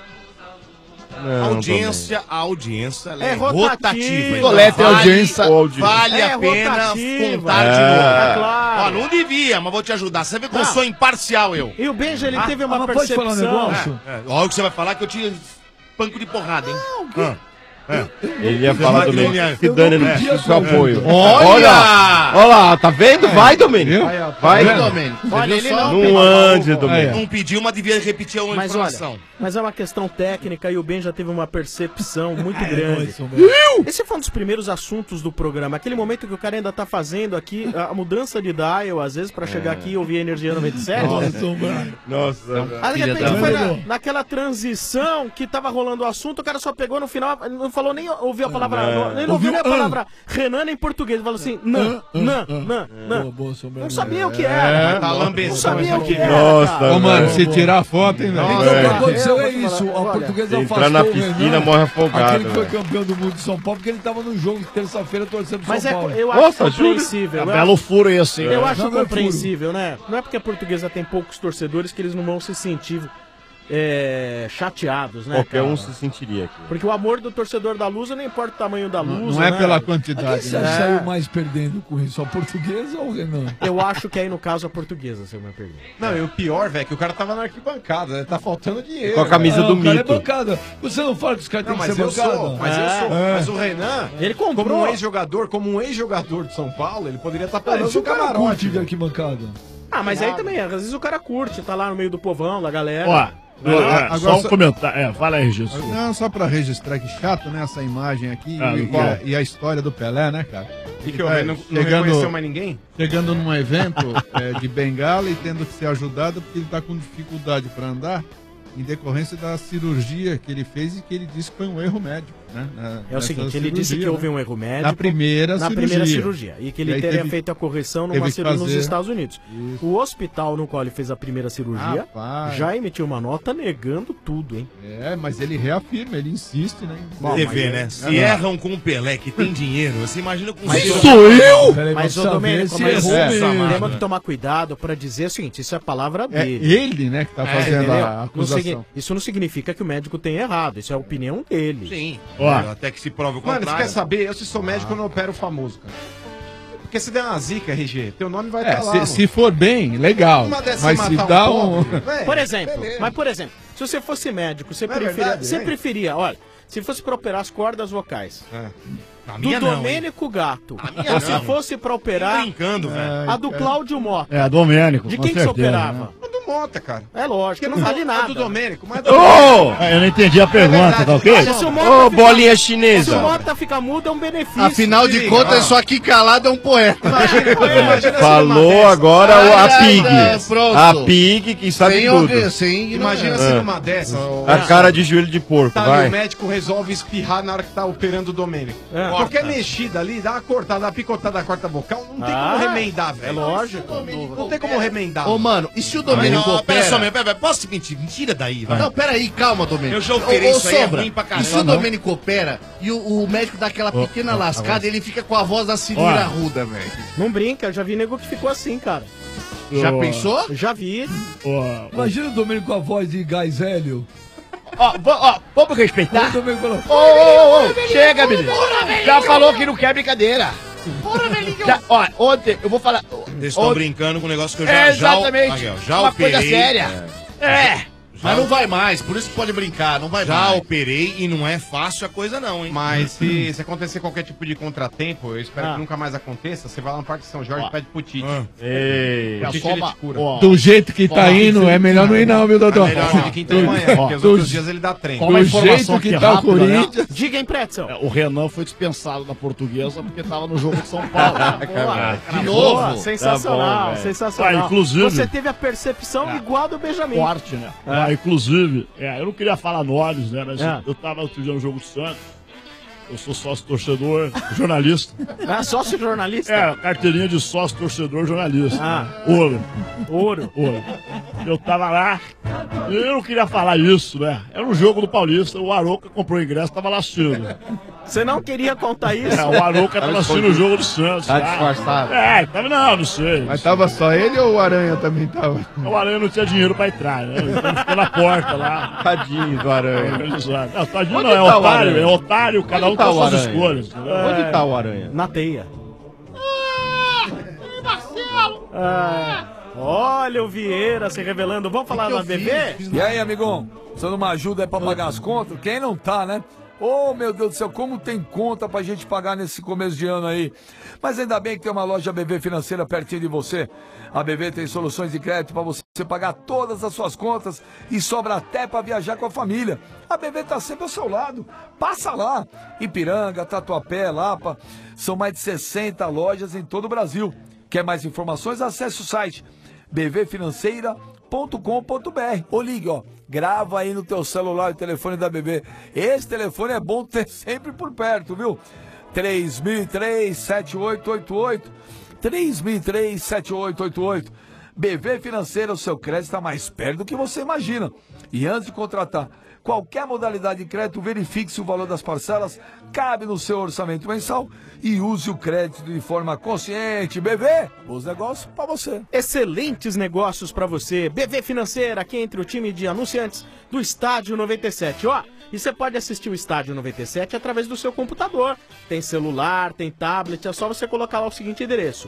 A audiência ela é rotativa. Coleta e audiência. Vale a pena contar de novo. Claro. Ó, não devia, mas vou te ajudar. Você vê que eu sou imparcial, eu. E o Benja, ele teve uma pode falar um percepção. negócio? Olha o que você vai falar que eu tinha panco de porrada, hein? Ele ia falar do Domênico. Se dane, não precisa do seu apoio. Olha lá, tá vendo? Vai, Domênico. Vai, Domênico. Olha, ele não ande, Domênico. Não pediu, mas devia repetir a informação. Mas é uma questão técnica e o Ben já teve uma percepção muito grande. Esse foi um dos primeiros assuntos do programa. Aquele momento que o cara ainda tá fazendo aqui a mudança de dial, às vezes, pra chegar aqui e ouvir a Energia 97. Nossa. Aí, de repente, foi naquela transição que tava rolando o assunto, o cara só pegou no final, não falou nem ouviu a palavra, nem ouviu nem a palavra Renan em português. Ele falou assim, não. Não sabia o que era. Não sabia o que era. Nossa, ô, mano, se tirar a foto, hein, velho? O que aconteceu é isso. A portuguesa afastou entrar na piscina, morre afogado. Aquele que foi campeão do mundo de São Paulo, porque ele tava no jogo de terça-feira torcendo pro São Paulo. Mas eu acho compreensível. Belo furo esse. Eu acho compreensível, né? Não é porque a portuguesa tem poucos torcedores que eles não vão se sentir chateados, né? Qualquer um se sentiria aqui. Porque o amor do torcedor da Lusa não importa o tamanho da Lusa. Não é né? pela quantidade. Quem você saiu mais perdendo com isso? A portuguesa ou o Renan? Eu acho que aí no caso a portuguesa saiu mais perdendo. Não, e o pior, velho, é que o cara tava na arquibancada, né? Tá faltando dinheiro. Com a camisa do o cara mito. é bancada. Você não fala que os caras têm que ser eu bancada? sou. Mas o Renan, ele comprou. Como um ex-jogador de São Paulo, ele poderia estar Parando pagando o camarote de arquibancada. Mas aí também, às vezes o cara curte, tá lá no meio do povão, da galera. Ó. Agora, só um comentário. Fala aí, Jesus. Não, só pra registrar que chato, né? Essa imagem aqui e a história do Pelé, né, cara? E que o Renan não reconheceu mais ninguém? Chegando num evento de bengala e tendo que ser ajudado porque ele tá com dificuldade pra andar em decorrência da cirurgia que ele fez e que ele disse que foi um erro médico, né? É o seguinte, ele disse que houve um erro médico na primeira cirurgia e que ele teria feito a correção numa cirurgia nos Estados Unidos. Isso. O hospital no qual ele fez a primeira cirurgia já emitiu uma nota negando tudo, hein? Mas ele reafirma, ele insiste, né? Você vê, né? Se erram com o Pelé, que tem dinheiro, você imagina com o Sou eu? Mas, ô Domênico, temos que tomar cuidado pra dizer o seguinte, isso é a palavra dele. É ele, né, que tá fazendo a acusação. Isso não significa que o médico tenha errado, isso é a opinião dele. Sim. Até que se prove o Mano, contrário. você quer saber? Eu, se sou médico, eu não opero o famoso, cara. Porque se der uma zica, RG, teu nome vai estar lá. Se for bem, legal. Mas se dá Por exemplo, se você fosse médico, você preferia, olha, se fosse pra operar as cordas vocais. Do Domênico Gato. Ou se fosse pra operar brincando, velho. A do Cláudio Mota. É, Domênico. De quem que você operava? A do Mota, cara. É lógico, não vale nada. A do Domênico, mas eu não entendi a pergunta, tá ok? Bolinha chinesa. Se o Mota fica mudo, é um benefício. Afinal de contas, isso aqui calado é um poeta. Imagina falou agora a Pig. A Pig que sabe tudo. Imagina se numa dessa. A cara de joelho de porco, vai. E o médico resolve espirrar na hora que tá operando o Domênico. Qualquer mexida ali, dá uma cortada, dá uma picotada da corta vocal, não tem como remendar, velho. É lógico. Não tem como remendar. Ô, mano, e se o Domênico opera? Pera, posso mentir? Mentira daí, vai. Não, peraí, calma, Domênico. Eu já operei isso aí, é ruim pra caramba. E se o Domênico opera e o médico dá aquela pequena lascada e ele fica com a voz da Cirila Arruda, velho? Não brinca, eu já vi nego que ficou assim, cara. Já pensou? Já vi. Imagina o Domênico com a voz de Gás Hélio. Vamos respeitar? Chega, menino. Já falou que não quer brincadeira. Porra, velhinho. Ontem, eu vou falar... Vocês estão brincando com um negócio que eu exatamente. já uma operei. Coisa séria. Mas não vai mais, por isso que pode brincar, não vai mais. Já operei e não é fácil a coisa não, hein? Mas se acontecer qualquer tipo de contratempo, eu espero que nunca mais aconteça, você vai lá no Parque São Jorge e pede pro Tite. Ei, o Tite ele te cura. Do jeito que tá indo, é melhor não ir não, viu, Dodô? É melhor de quinta de manhã, porque os outros dias ele dá treino. Do jeito que tá o Corinthians... Diga, hein, Pretzel? O Renan foi dispensado da Portuguesa porque tava no jogo de São Paulo. De novo. Sensacional, sensacional. Inclusive... Você teve a percepção igual a do Benjamin. Forte, né? inclusive, eu não queria falar nomes, né? Mas eu tava outro dia no jogo do Santos. Eu sou sócio torcedor, jornalista. Ah, sócio jornalista? Carteirinha de sócio torcedor jornalista. Ouro. Eu tava lá, e eu não queria falar isso, né? Era um jogo do Paulista, o Arouca comprou o ingresso, tava lá assistindo. Você não queria contar isso? O Arouca tava assistindo o jogo do Santos. Tá disfarçado. Não sei. Mas tava só ele ou o Aranha também tava? O Aranha não tinha dinheiro pra entrar, né? Então ficou na porta lá. Tadinho do Aranha. Não, tadinho não, é otário, cada um tem suas escolhas. Onde tá o Aranha? Na teia. Olha o Vieira se revelando. Vamos falar da BV? E aí, amigão? Precisando de uma ajuda aí pra pagar as contas? Quem não tá, né? Oh, meu Deus do céu, como tem conta pra gente pagar nesse começo de ano aí. Mas ainda bem que tem uma loja BV Financeira pertinho de você. A BV tem soluções de crédito pra você pagar todas as suas contas e sobra até pra viajar com a família. A BV tá sempre ao seu lado. Passa lá. Ipiranga, Tatuapé, Lapa. São mais de 60 lojas em todo o Brasil. Quer mais informações? Acesse o site bvfinanceira.com.br ou ligue, grava aí no teu celular o telefone da BV. Esse telefone é bom ter sempre por perto, viu? 3003-7888 3003-7888 BV Financeira, o seu crédito está mais perto do que você imagina. E antes de contratar qualquer modalidade de crédito, verifique se o valor das parcelas cabe no seu orçamento mensal e use o crédito de forma consciente. BV, bons negócios para você. Excelentes negócios para você. BV Financeira, aqui entre o time de anunciantes do Estádio 97. E você pode assistir o Estádio 97 através do seu computador. Tem celular, tem tablet, é só você colocar lá o seguinte endereço: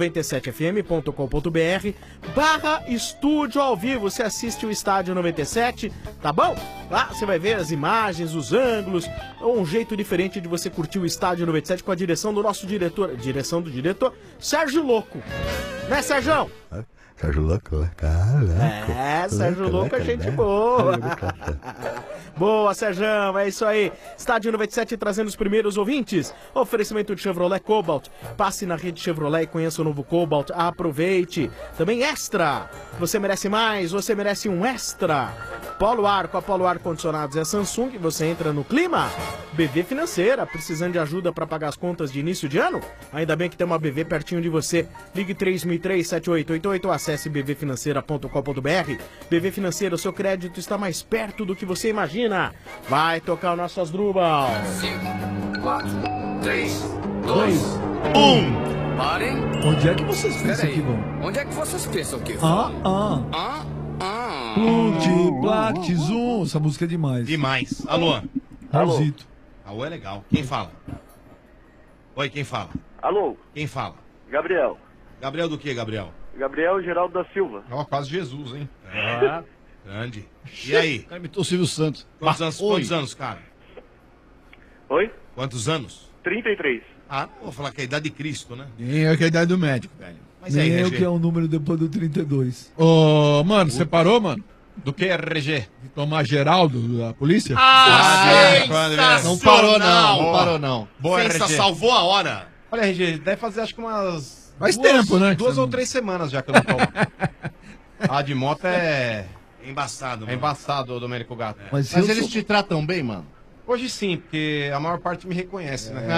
97fm.com.br/estúdio ao vivo. Você assiste o Estádio 97, tá bom? Lá você vai ver as imagens, os ângulos, um jeito diferente de você curtir o Estádio 97 com a direção do nosso diretor, Sérgio Louco. Né, Sérgio? Sérgio Louco, cara. Sérgio Louco é gente boa. Boa, Sérgio, é isso aí. Estádio 97 trazendo os primeiros ouvintes. Oferecimento de Chevrolet Cobalt. Passe na rede Chevrolet e conheça o novo Cobalt. Aproveite. Também Extra. Você merece mais, você merece um Extra. Polo Ar, com a Polo Ar Condicionados é Samsung. Você entra no clima. BV Financeira, precisando de ajuda para pagar as contas de início de ano? Ainda bem que tem uma BV pertinho de você. Ligue 3003-7888, acesse bvfinanceira.com.br. BV Financeira, o seu crédito está mais perto do que você imagina. Vai tocar o nosso Asdrubal. 5, 4, 3, 2, 1. Parem. Onde é que vocês pensam que vão? Onde é que vocês pensam que vão? Plunte, Black, Zoom. Essa música é demais. Demais. Alô? Raulzito. Alô é legal. Quem fala? Oi, quem fala? Alô? Quem fala? Gabriel. Gabriel do que, Gabriel? Gabriel Geraldo da Silva. Ó, quase Jesus, hein? Grande. E aí? O cara imitou o Silvio Santos. Quantos anos, cara? Oi? Quantos anos? 33. Vou falar que é a idade de Cristo, né? Nem é que é a idade do médico, velho. Mas aí, Nem é o RG? que é o número depois do 32. Ô, mano, você parou, mano? Do que, RG? De tomar Geraldo da polícia? Não parou não. Boa, Sensa, RG. salvou a hora. Olha, RG, deve fazer acho que umas... Faz tempo, né? 2 ou 3 semanas já que eu não tomo. A de moto é embaçado, mano. É embaçado, Domênico Gato. Mas eles te tratam bem, mano? Hoje sim, porque a maior parte me reconhece, né?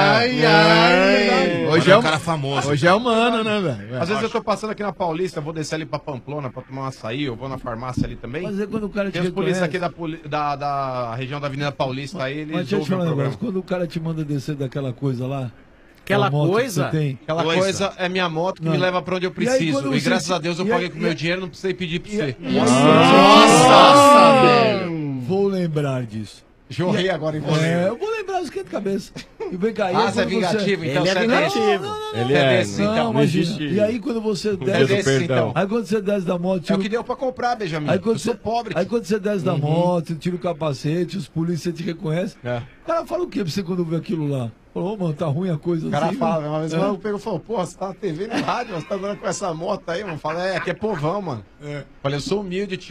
Hoje é um cara famoso. Hoje é humano, né, velho? Às vezes eu tô passando aqui na Paulista, vou descer ali pra Pamplona pra tomar um açaí, eu vou na farmácia ali também. Mas é quando o cara te Tem os polícias reconhece. aqui da região da Avenida Paulista aí, eles Mas deixa eu te ouvem o falar um programa. negócio. Quando o cara te manda descer daquela coisa lá... Aquela moto que coisa? você tem, Aquela coisa é minha moto que me leva pra onde eu E aí, preciso. quando E, você graças se- a Deus eu e paguei aí- com meu dinheiro, não precisei pedir pra você. Nossa, velho. Vou lembrar disso. Jorrei agora em você. Eu vou lembrar do esquenta de cabeça. E vem cá, Ah, você é vingativo, então você é vingativo. Ele é desse, então. Não, não imagina. existe. E aí quando você É desce... desse, então. Aí quando você desce da moto... É tira o que deu pra comprar, Benjamin. Aí quando Eu sou você- pobre. Aí quando você desce da moto, tira o capacete, os polícias te reconhecem. É. O cara fala o que pra você quando vê aquilo lá? Falou, ô, mano, tá ruim a coisa O cara assim. fala, né? uma vez eu pego e falou, pô, você tá na TV e na rádio, você tá andando com essa moto aí, mano. Fala, aqui é povão, mano. Falei, eu sou humilde, tio.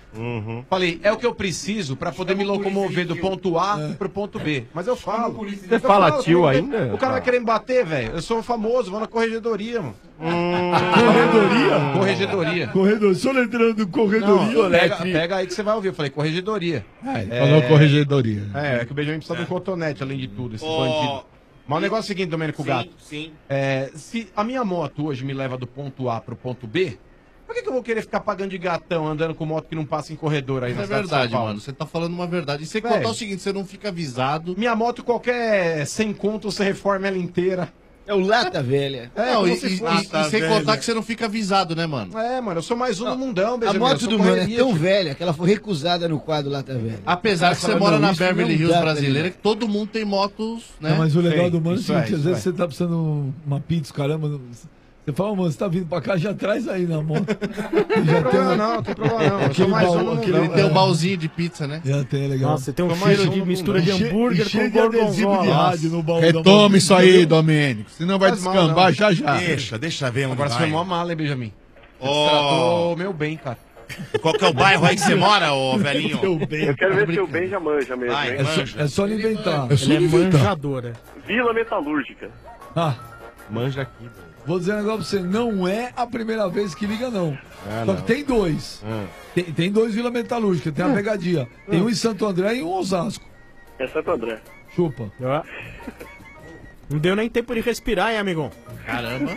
Falei, é o que eu preciso pra poder me locomover do ponto A pro ponto B. Mas eu falo. Você fala tio ainda? O cara vai querer me bater, velho. Eu sou famoso, vou na corregedoria, mano. Corregedoria? Corregedoria. Só letrando do corredoria. Pega aí que você vai ouvir. Eu falei, corregedoria. Falou corregedoria. É que o Benjamin precisa de um cotonete, além de tudo, esse bandido. Mas o negócio é o seguinte, Domênico Gato. Sim. Se a minha moto hoje me leva do ponto A pro ponto B, por que eu vou querer ficar pagando de gatão andando com moto que não passa em corredor aí na cidade de São verdade, Paulo? mano. Você tá falando uma verdade. E você Velho. contar o seguinte, você não fica avisado. Minha moto, qualquer 100 conto, você reforma ela inteira. É o lata velha. É, Não, como e se fosse. sem contar que você não fica avisado, né, mano? É, mano, eu sou mais um no mundão, a Benjamin. moto eu sou do mano é correria, tão tio. velha que ela foi recusada no quadro Lata Velha. Apesar que você mora na Beverly Hills brasileira, que todo mundo tem motos, né? Não, mas o legal Sim, do mano é o isso seguinte, é, às isso vezes você tá precisando uma pizza, caramba. Você fala, mano, você tá vindo pra cá, já traz aí na moto. Já tem não tem problema não. Eu sou mais um no mundão. Ele tem um baúzinho de pizza, né? Já tem, legal. Nossa, tem um cheiro de mistura de hambúrguer com gorgonzola. de rádio no baú. Retome isso aí, Domênico. Senão vai Faz mal, descambar não. já já. Deixa ver onde Agora você vai. foi mó mala, hein, Benjamin? Ó. Você tratou meu bem, cara. Qual que é o bairro aí que você mora, ô velhinho? Eu quero ver se o Ben já manja mesmo, Vai, hein? É só ele inventar. Ele é manjadora. Vila Metalúrgica. Manja aqui, velho. Vou dizer um negócio pra você, não é a primeira vez que liga, não. Ah, Só não. que tem dois. Tem dois Vila Metalúrgica, tem a pegadinha. Tem um em Santo André e um em Osasco. É Santo André. Chupa. Não deu nem tempo de respirar, hein, amigão? Caramba.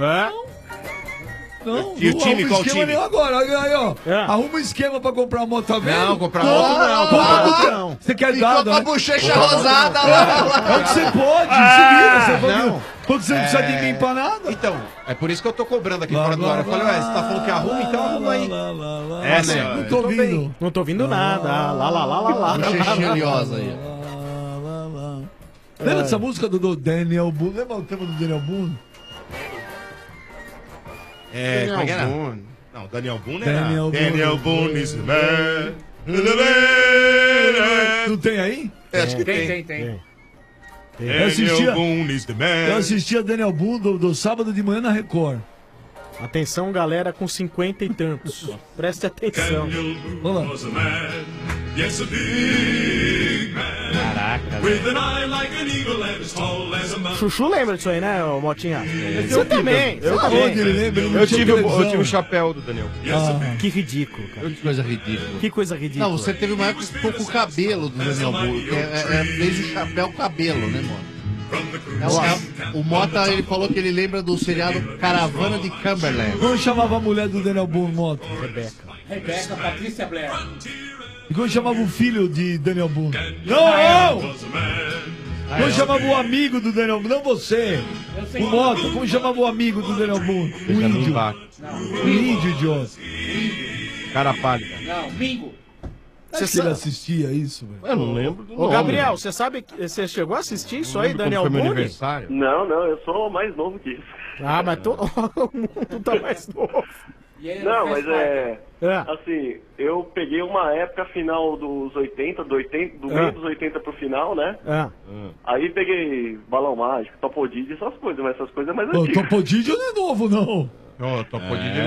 Não, E o não time, arruma qual esquema time? nenhum agora, olha aí, ó. Arruma um esquema pra comprar uma moto velha. Não, comprar moto não, comprar moto não. Você quer Ficou dado, com a né? bochecha rosada lá. É o que você pode, se vira. Você pode... Não. Quando você não precisa de ninguém pra nada. Então, é por isso que eu tô cobrando aqui fora do ar. Eu falei, ué, você tá falando que arruma, então arruma aí. Não tô ouvindo. Não tô ouvindo nada. Lá. Bochechinha oleosa aí. Lembra dessa música do Daniel Boone? Lembra o tema do Daniel Boone? Como é que era? Boone. Não, Daniel Boone Daniel era. Daniel Boone. Boone is the man. Não tem aí? Acho que tem. Eu assistia, Daniel Boone is the man. eu assistia Daniel Boone do sábado de manhã na Record. Atenção, galera, com 50 e tantos. Preste atenção. Vamos lá. Chuchu lembra disso aí, né, ô Motinha? Você também. Eu tive o chapéu do Daniel. Que ridículo, cara. Que coisa ridícula. Que coisa ridícula. Não, você teve uma época que ficou com o cabelo do Daniel Boone. Fez o chapéu cabelo, né, mano? O Mota, ele falou que ele lembra do seriado Caravana de Cumberland. Como chamava a mulher do Daniel Boone, Mota? Rebeca, Patrícia Blair. E como chamava o filho de Daniel Boone? Não! Como chamava o amigo do Daniel Boone? Não você! O Mota, como chamava o amigo do Daniel Boone? O índio. O índio, idiota. Cara pálida. Não, Bingo. Você assistia isso, velho? Eu não lembro do Ô, nome, Gabriel, velho. você sabe que você chegou a assistir isso aí, Lembro Daniel quando foi meu Boone? aniversário. Não, eu sou mais novo que isso. Ah, mas o mundo tá mais novo. Não, mas assim, eu peguei uma época final dos 80, do meio dos 80 pro final, né? Aí peguei Balão Mágico, Topodid, essas coisas, mas essas coisas é mais O antigas. Topodid não é novo, não. Topodid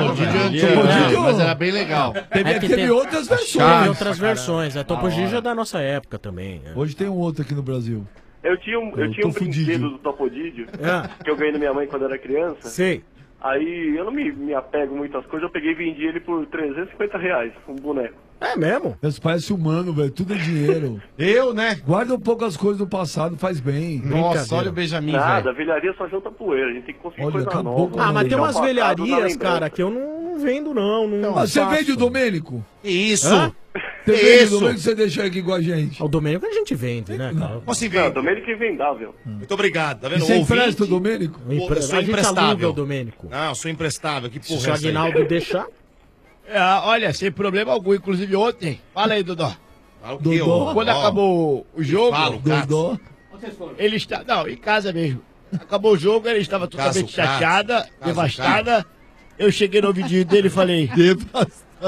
mas era bem legal. Teve outras versões. Teve outras versões. A Topodid é da nossa época também. Hoje tem um outro aqui no Brasil. Eu tinha um brinquedo do Topodídio, que eu ganhei da minha mãe quando era criança. Sei. Aí eu não me apego muito às coisas, eu peguei e vendi ele por R$350, um boneco. É mesmo? Isso parece humano, velho. Tudo é dinheiro. Eu, né? Guarda um pouco as coisas do passado, faz bem. Nossa, olha o Benjamin, Nada, velho. a velharia só junta poeira, a gente tem que conseguir Olha, coisa acabou nova. com Ah, mas tem umas Deixar o passado na velharias, lembrança. cara, que eu não vendo, não. Mas você faço. vende o Domênico? Isso. Hã? Você vende o Domênico, você deixa aqui com a gente. O Domênico a gente vende, né, cara? Você Não, vê. Domênico é invendável. Muito obrigado, tá E vendo? você Ouvinte. empresta o Domênico? Eu sou A gente aluga imprestável. o Domênico. Não, sou imprestável. Que Se porra o é essa aí? Aguinaldo deixar... Olha, sem problema algum. Inclusive ontem, fala aí, Dodó. Fala o quê, Dodó? ô? Quando Ó, acabou o jogo, Fala, o Cato. Dodó? ele está. Não, em casa mesmo. Acabou o jogo, ele estava totalmente Caso, chateada, caso, devastada. Eu cheguei no ouvidinho dele e falei: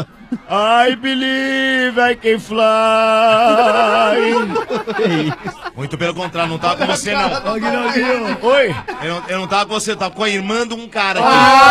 I believe I can fly. Muito pelo contrário, não tava com você, não. Oi? Eu não tava com você, eu tava com a irmã de um cara.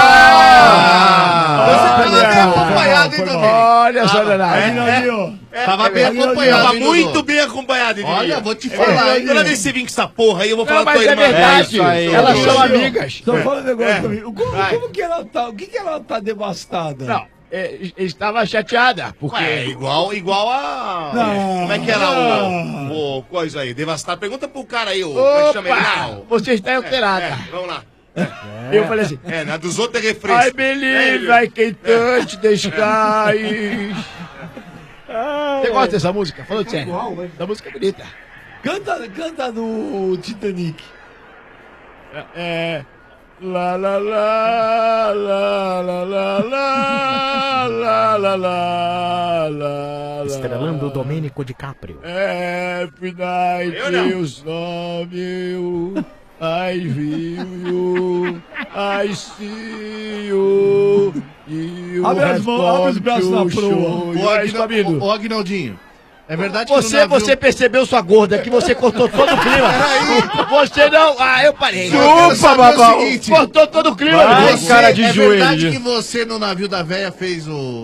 Você tava bem acompanhado, hein, também? Olha só, Danado. Tava bem acompanhado. Tava muito bem acompanhado, hein, Olha, vou te falar, hein. Toda vez que você vir com essa porra aí, eu vou falar Não, com a mas tua é irmã. verdade. Elas são amigas. Só fala um negócio pra mim. Como que ela tá? O que ela tá devastada? Não, estava chateada, porque... Igual a... Não. Como é que era o coisa aí? Devastado. Pergunta pro cara aí, como é que chama ele? Não. Você está alterada. Vamos lá. Eu falei assim... Na dos outros é refresco. I believe I can touch the skies. Você gosta dessa música? Falando sério. Essa música é bonita. Canta do Titanic. La la la la la la la la la la. Estrelando o Domênico DiCaprio. Every night you saw me, I feel you, I see you. Abre as mãos, abre os braços na proa. Ô, Aguinaldinho. É verdade que você percebeu, sua gorda, que você cortou todo o clima. Você não... eu parei. Chupa, babau. Cortou todo o clima. Cara de joelho. É verdade que você no navio da véia fez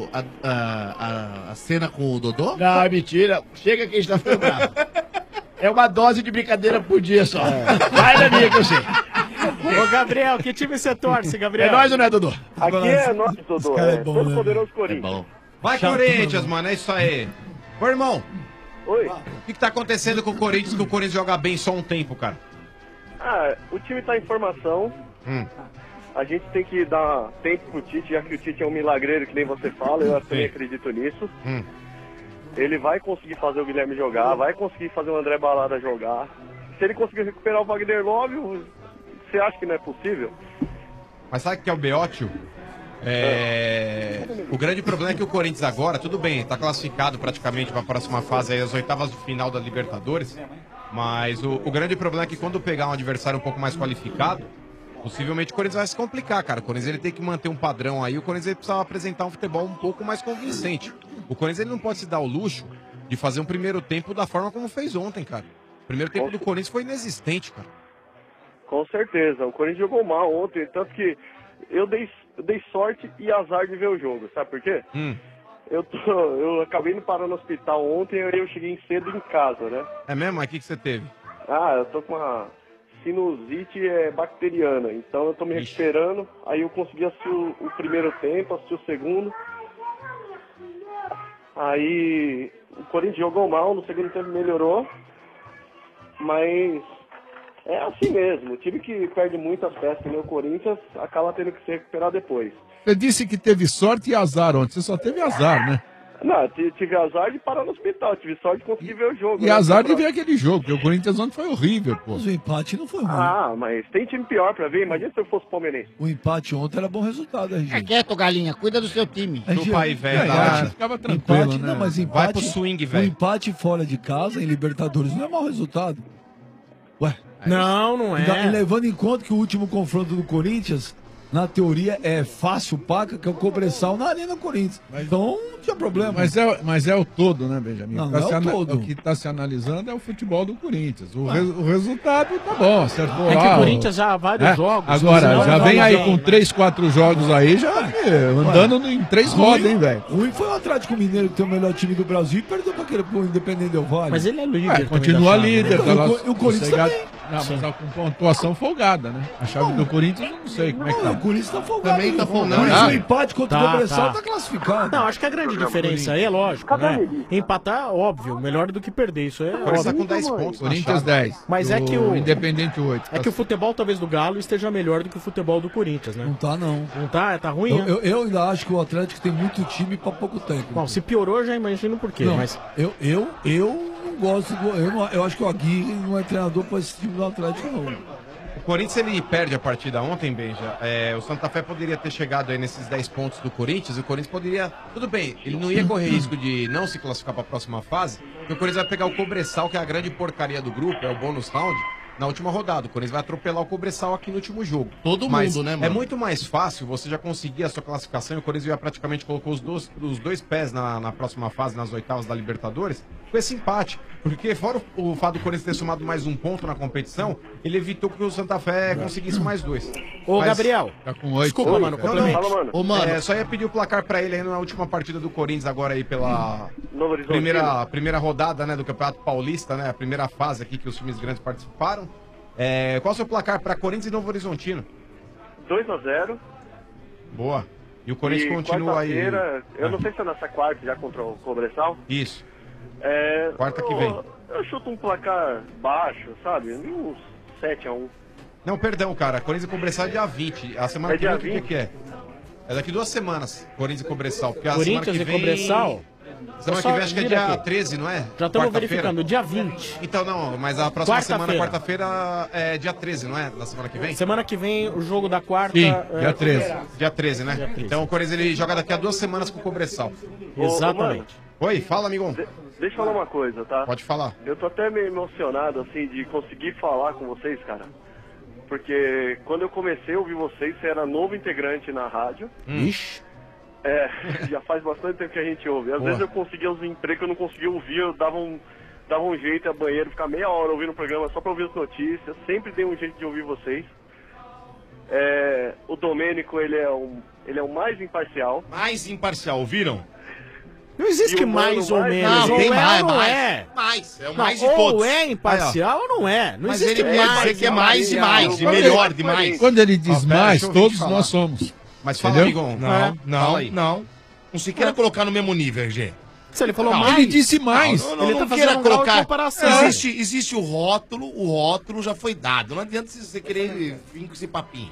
a cena com o Dodô? Não, mentira. Chega que a gente tá ficando bravo. É uma dose de brincadeira por dia só. Vai na minha que eu sei. Ô, Gabriel, que time você torce, Gabriel? É nós ou não é, Dodô? Aqui é nós, Dodô. É todo poderoso Corinthians. Vai, Corinthians, mano, é isso aí. Ô, irmão. Oi. O que tá acontecendo com o Corinthians, que o Corinthians joga bem só um tempo, cara? O time tá em formação. A gente tem que dar tempo pro Tite, já que o Tite é um milagreiro, que nem você fala, eu também acredito nisso. Ele vai conseguir fazer o Guilherme jogar, vai conseguir fazer o André Balada jogar. Se ele conseguir recuperar o Wagner Love, você acha que não é possível? Mas sabe o que é o Beótio? O grande problema é que o Corinthians agora, tudo bem, tá classificado praticamente para a próxima fase, aí, as oitavas de final da Libertadores, mas o grande problema é que quando pegar um adversário um pouco mais qualificado, possivelmente o Corinthians vai se complicar, cara. O Corinthians ele tem que manter um padrão aí, o Corinthians ele precisa apresentar um futebol um pouco mais convincente. O Corinthians ele não pode se dar o luxo de fazer um primeiro tempo da forma como fez ontem, cara. O primeiro tempo do Corinthians foi inexistente, cara. Com certeza, o Corinthians jogou mal ontem, tanto que eu dei sorte e azar de ver o jogo, sabe por quê? Eu acabei indo parar no hospital ontem e eu cheguei cedo em casa, né? É mesmo? Mas o que você teve? Eu tô com uma sinusite bacteriana, então eu tô me recuperando, aí eu consegui assistir o primeiro tempo, assistir o segundo. Aí o Corinthians jogou mal, no segundo tempo melhorou, mas é assim mesmo, o time que perde muitas peças, que nem o Corinthians, acaba tendo que se recuperar depois. Você disse que teve sorte e azar ontem, você só teve azar, né? Não, tive azar de parar no hospital, tive sorte de conseguir ver o jogo. E azar de ver aquele jogo, porque o Corinthians ontem foi horrível, pô. Mas o empate não foi ruim. Mas tem time pior pra ver, imagina se eu fosse palmeirense. O empate ontem era bom resultado, RG. É quieto, galinha, cuida do seu time. Chupa aí, velho. Ficava tranquilo, empate, né? Não, mas empate, vai pro swing, velho. O empate fora de casa, em Libertadores, não é mau resultado. Ué. Não é. E levando em conta que o último confronto do Corinthians, na teoria, é fácil, paca, que é o Cobressal na Arena Corinthians. Então, não tinha problema. Mas é o todo, né, Benjamin? Não, não é o todo. O que está se analisando é o futebol do Corinthians. O resultado tá bom, acertou É lá. que o Corinthians já há vários jogos. Agora, já vem aí com 3, 4 jogos aí, já andando em 3 rodas, hein, velho? Ruim foi o Atlético Mineiro, que tem o melhor time do Brasil, e perdeu para aquele pro Independente Del Valle. Mas ele é líder. Continua líder. E o Corinthians também. Não, mas com pontuação folgada, né? A chave do Corinthians, eu não sei como é que tá. O Corinthians tá folgado. Também tá folgado. Mas o empate contra o Cobressal tá classificado. Não, acho que a grande diferença aí é lógico, né? Empatar, óbvio, melhor do que perder, isso é Corinthians tá óbvio. com 10 pontos. Corinthians 10. Mas é que o Independente 8. É que o futebol talvez do Galo esteja melhor do que o futebol do Corinthians, né? Não tá, não. Não tá? Tá ruim, né? Eu ainda acho que o Atlético tem muito time pra pouco tempo. Bom, se piorou, eu já imagino por quê. Não, mas eu não gosto do... Eu acho que o Aguirre não é treinador pra esse time do Atlético, não. O Corinthians, ele perde a partida ontem, Benja. O Santa Fé poderia ter chegado aí nesses 10 pontos do Corinthians, e o Corinthians poderia... Tudo bem, ele não ia correr risco de não se classificar para a próxima fase, porque o Corinthians vai pegar o Cobressal, que é a grande porcaria do grupo, é o bônus round, na última rodada. O Corinthians vai atropelar o Cobressal aqui no último jogo. Todo Mas mundo, né, mano? é muito mais fácil você já conseguir a sua classificação, e o Corinthians já praticamente colocou os dois pés na próxima fase, nas oitavas da Libertadores, com esse empate. Porque fora o fato do Corinthians ter somado mais um ponto na competição, ele evitou que o Santa Fé conseguisse mais 2. Ô, Gabriel. Tá com 8. Desculpa, mano, complemento. Fala, mano. Ô, mano. Só ia pedir o placar pra ele aí na última partida do Corinthians, agora aí pela Novo Horizontino. primeira rodada, né, do Campeonato Paulista, né, a primeira fase aqui que os times grandes participaram. Qual é o seu placar pra Corinthians e Novo Horizontino? 2-0. Boa. E o Corinthians continua aí. Eu não sei se é nessa quarta já contra o Cobressal. Isso. Quarta que vem. Eu chuto um placar baixo, sabe? Uns 7-1. Não, perdão, cara. Corinthians e Cobressal é dia 20. A semana que vem, o que é? É daqui 2 semanas, Corinthians e Cobressal. Porque a Corinthians semana que vem... e Cobressal? Semana que vem acho que é dia 13, não é? Já estamos verificando, dia 20. Então não, mas a próxima semana, quarta-feira, é dia 13, não é? Na semana que vem? Semana que vem, o jogo da quarta... Sim, dia 13. Dia 13, né? Dia 13. Então o Corinthians ele joga daqui a 2 semanas com o Cobressal. Exatamente. Oi, fala, amigão. Deixa eu falar uma coisa, tá? Pode falar. Eu tô até meio emocionado, assim, de conseguir falar com vocês, cara. Porque quando eu comecei a ouvir vocês, você era novo integrante na rádio. Ixi. Já faz bastante tempo que a gente ouve. Às vezes eu conseguia os empregos que eu não conseguia ouvir, eu dava um jeito, ia banheiro, ficar meia hora ouvindo o programa só pra ouvir as notícias. Sempre dei um jeito de ouvir vocês. O Domênico, ele é o mais imparcial. Mais imparcial, ouviram? Não existe mais ou menos. Não, tem mais, ou não é. Mais, é o Não, mais de todos. Ou é imparcial ou não é. Não Mas existe ele quer dizer que é mais de mais, de melhor de mais. Quando ele diz mais, todos nós somos. Mas fala, amigão. Não se queira colocar no mesmo nível, RG. Se ele falou Não, mais. Ele disse mais. Ele tá queira fazendo um grau de colocar. comparação. Existe o rótulo já foi dado. Não adianta você querer vir com esse papinho.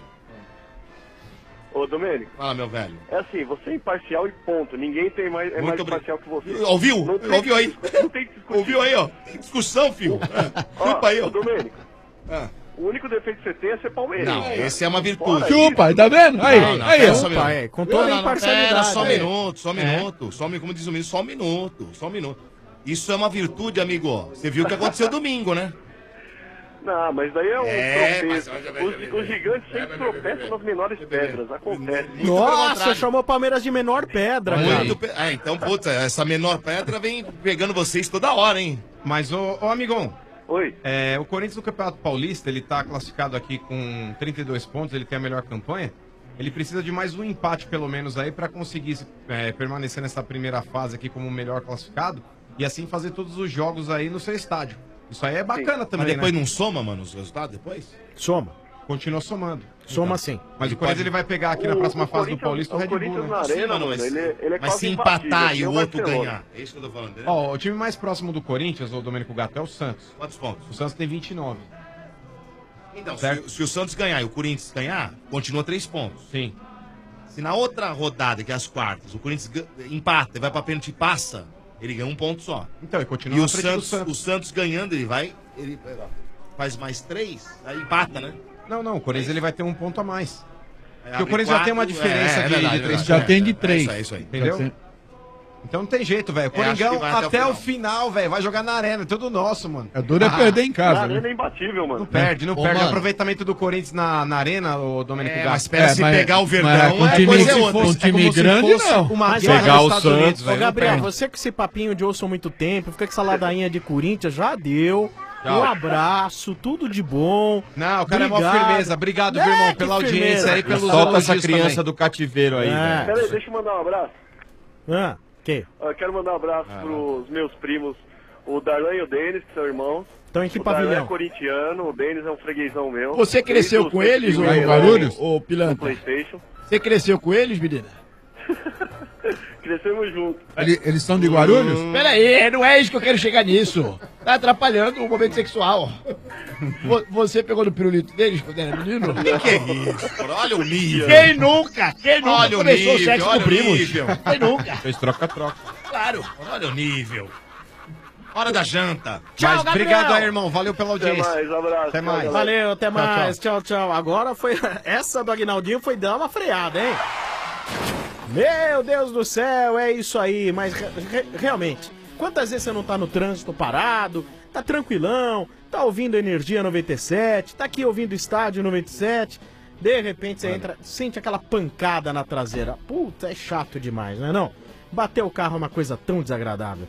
Ô, Domênico. Fala, meu velho. É assim, você é imparcial e ponto. Ninguém tem mais imparcial que você. Ouviu? Ouviu aí? Não tem que discutir. Ouviu aí, ó? Tem discussão, filho. Chupa aí, ó. Domênico. O único defeito que você tem é ser palmeirense. Não, esse é uma virtude. Chupa, tá vendo? Aí, aí, ó. Com toda a imparcialidade. Só um minuto. Como diz o menino, só um minuto. Isso é uma virtude, amigo. Você viu o que aconteceu domingo, né? Não, mas daí é um tropeço. Os gigantes sempre tropeçam nas menores pedras. Acontece. Nossa, chamou o Palmeiras de menor pedra, cara. Então, putz, essa menor pedra vem pegando vocês toda hora, hein? Mas, ô amigão. Oi. O Corinthians no Campeonato Paulista, ele tá classificado aqui com 32 pontos, ele tem a melhor campanha. Ele precisa de mais um empate, pelo menos, aí, pra conseguir permanecer nessa primeira fase aqui como o melhor classificado e assim fazer todos os jogos aí no seu estádio. Isso aí é bacana também, Mas depois né? não soma, mano, os resultados depois? Soma. Continua somando. Soma sim. Mas o Corinthians ele vai pegar aqui na próxima fase do Paulista o Red Bull, né? Na arena, mano, ele é Mas se empatar e o outro ganhar, é isso que eu tô falando, entendeu? Ó, o time mais próximo do Corinthians, o Domênico Gato, é o Santos. Quantos pontos? O Santos tem 29. Então, se o Santos ganhar e o Corinthians ganhar, continua 3 pontos. Sim. Se na outra rodada, que é as quartas, o Corinthians empata e vai pra pênalti e passa, ele ganha 1 ponto só. Então, ele continua e na frente do Santos. O Santos ganhando, ele faz mais 3, aí empata, né? Não, o Corinthians ele vai ter 1 ponto a mais. Porque o abre Corinthians já tem 4, uma diferença de 3 pontos. Já tem de 3. É isso aí. Entendeu? Então não tem jeito, velho. O Coringão até o final, velho. Vai jogar na arena. É tudo nosso, mano. É duro perder em casa. Na arena é imbatível, mano. Não perde. Ô, O mano. aproveitamento do Corinthians na arena, o Domênico Gato. Mas espera se pegar o Verdão, com um time grande, não. Uma Mas guerra pegar dos o Estados Santos, Unidos, Ô, velho. Gabriel, Não perde. você com esse papinho de ouço há muito tempo, fica com essa ladainha de Corinthians, já deu. Tchau. Um abraço, tudo de bom. Não, o cara é mó firmeza. Obrigado, viu, irmão, pela que audiência firmeza. aí, pelos Solta essa elogios criança também. do cativeiro aí, velho. Peraí, deixa eu mandar um abraço. Que? Eu quero mandar um abraço pros meus primos, o Darlan e o Denis, que são irmãos. Estão em que O Darlan pavilhão? é corintiano, o Denis é um freguesão meu. Você cresceu com eles, ô Guarulhos? Ô, Pilantra? PlayStation. Você cresceu com eles, menina? Crescemos juntos. Eles são de Guarulhos? Pera aí, não é isso que eu quero chegar nisso. Tá atrapalhando o momento sexual. Você pegou no pirulito deles quando era menino? Que é isso? Olha o nível. Quem nunca? Quem nunca Olha o começou nível, sexo com olha o primos? nível. Quem nunca? Fez troca-troca. Claro. Olha o nível. Hora da janta. Tchau, Mas Gabriel. obrigado aí, irmão. Valeu pela Até audiência. mais, abraço. Até mais. Tchau, Valeu, até Tchau, mais. Tchau, tchau. Agora foi. Essa do Aguinaldinho foi dar uma freada, hein? Meu Deus do céu, é isso aí. Mas realmente, quantas vezes você não tá no trânsito parado, tá tranquilão, tá ouvindo Energia 97, tá aqui ouvindo Estádio 97, de repente você entra, sente aquela pancada na traseira. Puta, é chato demais, não é não? Bater o carro é uma coisa tão desagradável.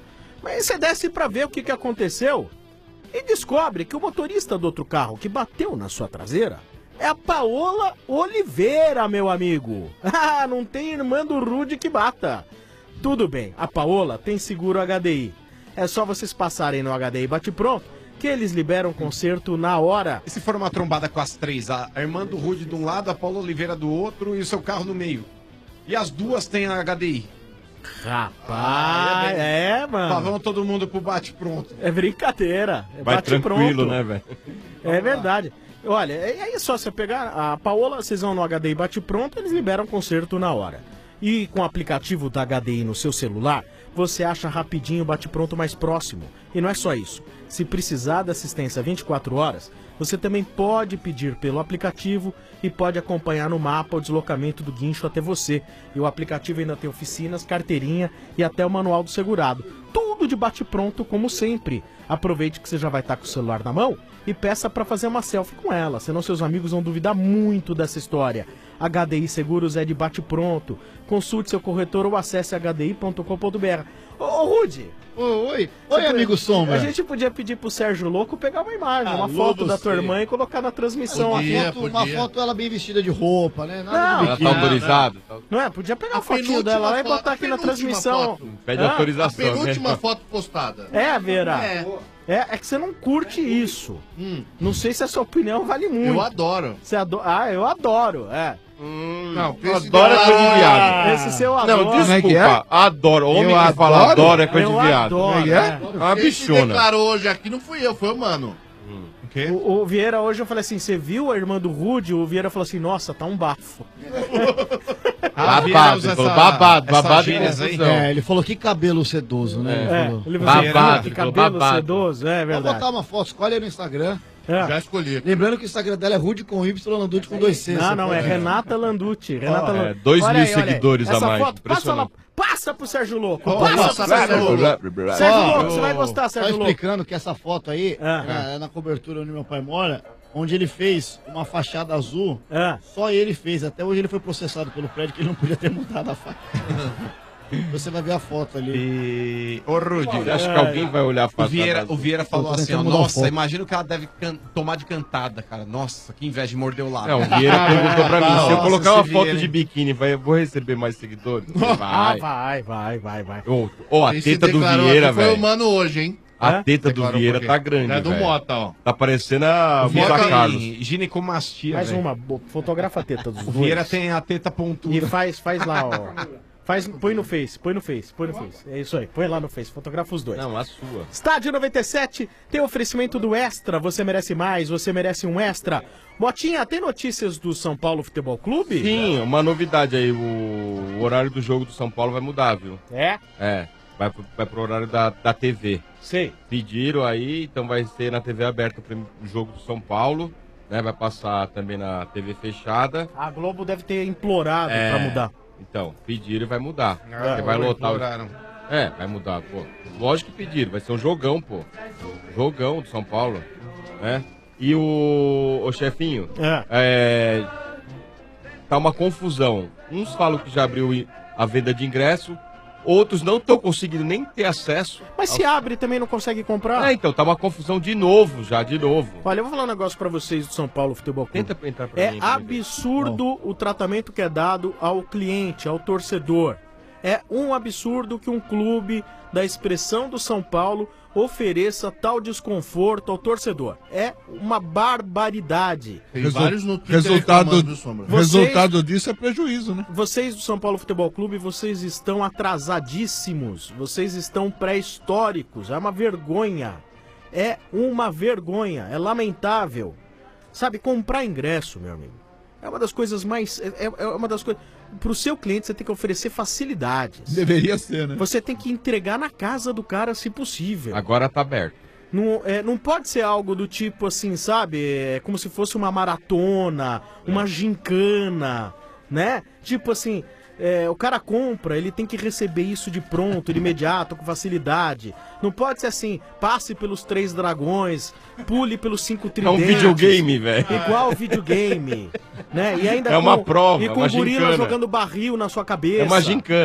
Mas você desce pra ver o que aconteceu e descobre que o motorista do outro carro que bateu na sua traseira é a Paola Oliveira, meu amigo. Ah, não tem irmã do Rude que bata. Tudo bem, a Paola tem seguro HDI. É só vocês passarem no HDI Bate Pronto que eles liberam o conserto na hora. E se for uma trombada com as três? A irmã do Rude de um lado, a Paola Oliveira do outro e o seu carro no meio. E as duas têm a HDI. Rapaz, mano. Tá, vamos todo mundo pro bate-pronto. É brincadeira. É Vai bate-pronto. tranquilo, né, velho? É verdade. Olha, é só você pegar a Paola, vocês vão no HDI Bate-Pronto, eles liberam conserto na hora. E com o aplicativo da HDI no seu celular, você acha rapidinho o Bate-Pronto mais próximo. E não é só isso. Se precisar de assistência 24 horas, você também pode pedir pelo aplicativo e pode acompanhar no mapa o deslocamento do guincho até você. E o aplicativo ainda tem oficinas, carteirinha e até o manual do segurado. Tudo de bate-pronto, como sempre. Aproveite que você já vai estar com o celular na mão e peça para fazer uma selfie com ela, senão seus amigos vão duvidar muito dessa história. HDI Seguros é de bate-pronto. Consulte seu corretor ou acesse hdi.com.br. Ô, Rude! Oi, amigo Sombra. A gente podia pedir pro Sérgio Louco pegar uma imagem, uma foto da tua irmã e colocar na transmissão. Uma foto ela bem vestida de roupa, né? Não, ela tá autorizada. Não é? Podia pegar a fotinho dela lá e botar aqui na transmissão. Pede autorização. A penúltima foto postada. Vera. É que você não curte isso. Não sei se a sua opinião vale muito. Eu adoro. Você adora? Eu adoro, Não, adoro é coisa de viado. Esse seu adoro. Não, desculpa. Adoro. Homem que fala adoro é coisa de viado. Uma bichona. Quem declarou hoje aqui não fui eu, foi o Mano. O Vieira hoje eu falei assim, você viu a irmã do Rude? O Vieira falou assim, nossa, tá um bafo. Babado e confusão. Ele falou que cabelo sedoso, né? Ele falou, que cabelo sedoso, é verdade. Vou botar uma foto, escolhe aí no Instagram. Já escolhi. Lembrando que o Instagram dela é Rude com Y, Landucci com 2 Cs. Não, é Renata Landucci. 2.000 seguidores a mais. Foto, passa pro Sérgio Louco. Passa pro Sérgio Louco. Sérgio Louco, você vai gostar, Sérgio Louco. Louco. Explicando que essa foto aí é na cobertura onde meu pai mora, onde ele fez uma fachada azul. Só ele fez. Até hoje ele foi processado pelo prédio que ele não podia ter mudado a faixa. Você vai ver a foto ali. Ô, Rude, acho que alguém vai olhar a foto. O Vieira falou assim, ó, nossa, imagina o que ela deve tomar de cantada, cara. Nossa, que inveja de morder o lábio. Não, o Vieira perguntou pra mim, se eu colocar uma foto de biquíni, eu vou receber mais seguidores? Vai. Ô, a teta do Vieira, velho. Foi o Mano hoje, hein? A teta do Vieira tá grande, velho. É do Mota, ó. Tá parecendo a Musa Carlos. Ginecomastia, mais uma, fotografa a teta dos dois. O Vieira tem a teta pontuda. E faz lá, ó. Põe no Face. É isso aí, põe lá no Face, fotografa os dois. Não, a sua. Estádio 97 tem oferecimento do Extra, você merece mais, você merece um Extra. Motinha, tem notícias do São Paulo Futebol Clube? Sim, uma novidade aí, o horário do jogo do São Paulo vai mudar, viu? Vai pro horário da TV. Sei. Pediram aí, então vai ser na TV aberta o jogo do São Paulo, né? Vai passar também na TV fechada. A Globo deve ter implorado pra mudar. Então, pediram e vai mudar. Você vai lotar. Vai mudar, pô. Lógico que pediram, vai ser um jogão, pô. Jogão do São Paulo, né? E o chefinho, tá uma confusão. Uns falam que já abriu a venda de ingresso, outros não estão conseguindo nem ter acesso. Mas se abre também não consegue comprar. Então, tá uma confusão de novo. Olha, eu vou falar um negócio pra vocês do São Paulo Futebol Clube. Tenta entrar pra mim. É absurdo o tratamento que é dado ao cliente, ao torcedor. É um absurdo que um clube da expressão do São Paulo ofereça tal desconforto ao torcedor. É uma barbaridade. Tem vários no Twitter resultado disso é prejuízo, né? Vocês do São Paulo Futebol Clube, vocês estão atrasadíssimos. Vocês estão pré-históricos. É uma vergonha. É uma vergonha. É lamentável. Sabe, comprar ingresso, meu amigo, é uma das coisas mais... É uma das coisas... Pro seu cliente, você tem que oferecer facilidades. Deveria ser, né? Você tem que entregar na casa do cara, se possível. Agora tá aberto. Não pode ser algo do tipo assim, sabe? É como se fosse uma maratona, uma gincana, né? Tipo assim, o cara compra, ele tem que receber isso de pronto, de imediato, com facilidade. Não pode ser assim, passe pelos 3 dragões, pule pelos 5 tridentes. É um videogame, velho. Igual videogame, né? E ainda é uma prova, e com uma gorila gincana. jogando barril na sua cabeça. É uma gincana.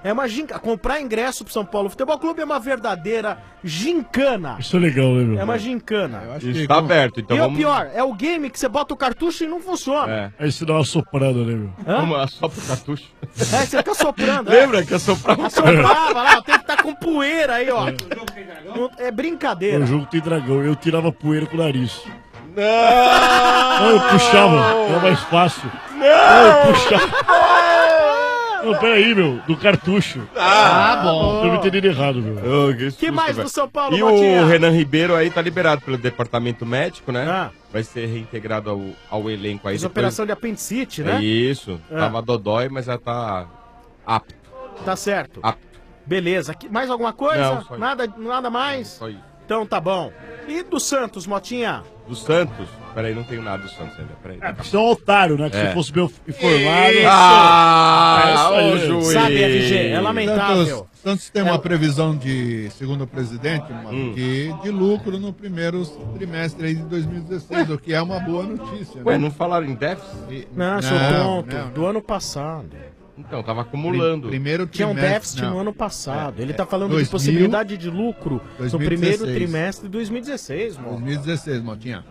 É uma gincana. Comprar ingresso pro São Paulo Futebol Clube é uma verdadeira gincana. Isso é legal, né, meu? É uma gincana. Isso tá aberto, então E vamos... o pior, é o game que você bota o cartucho e não funciona. Aí você dá uma soprada, né, meu? Vamos lá, sopra o cartucho. É, você fica soprando. Lembra que eu soprava? Assoprava lá, tem que estar com poeira aí, ó. É brincadeira. O jogo tem dragão, eu tirava poeira com o nariz. Não! Eu puxava, era mais fácil. Não! Eu puxava. Não, peraí, meu, do cartucho. Bom. Eu me entendi errado, meu. Que mais do São Paulo, E Botinha? o Renan Ribeiro aí tá liberado pelo departamento médico, né? Vai ser reintegrado ao elenco aí. Fez operação de apendicite, né? É isso. Tava dodói, mas já tá apto. Tá certo. Apto. Beleza. Mais alguma coisa? Não, só isso. Nada mais? Só isso. Então tá bom. E do Santos, Motinha? Do Santos? Peraí, não tenho nada do Santos ainda. Peraí. Você é um otário, né? Que se fosse bem informado. Ô, juiz. Sabe, FG, é lamentável. Santos tem uma previsão de, segundo o presidente, de lucro no primeiro trimestre aí de 2016, o que é uma boa notícia. Ué, não falaram em déficit? Não, seu tonto. Do ano passado. Então, tava acumulando. Primeiro Tinha um trimestre, déficit não. no ano passado. Ele É, tá falando 2000, de possibilidade de lucro no 2016. primeiro trimestre de 2016, mano. 2016, Motinha.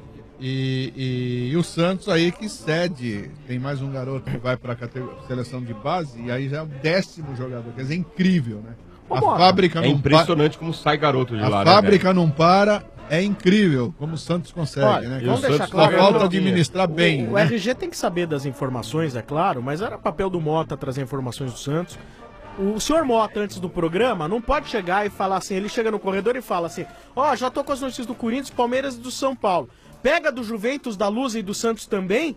E o Santos aí que cede, tem mais um garoto que vai para a seleção de base, e aí já é o 10º jogador, quer dizer, é incrível, né? A fábrica é impressionante como sai garoto de lá, A né, fábrica não para, é incrível como o Santos consegue, Olha, né? vamos deixar claro. Só falta administrar bem. O né? RG tem que saber das informações, é claro, mas era papel do Mota trazer informações do Santos. O senhor Mota, antes do programa, não pode chegar e falar assim, ele chega no corredor e fala assim, já tô com as notícias do Corinthians, Palmeiras e do São Paulo. Pega do Juventus, da Luz e do Santos também?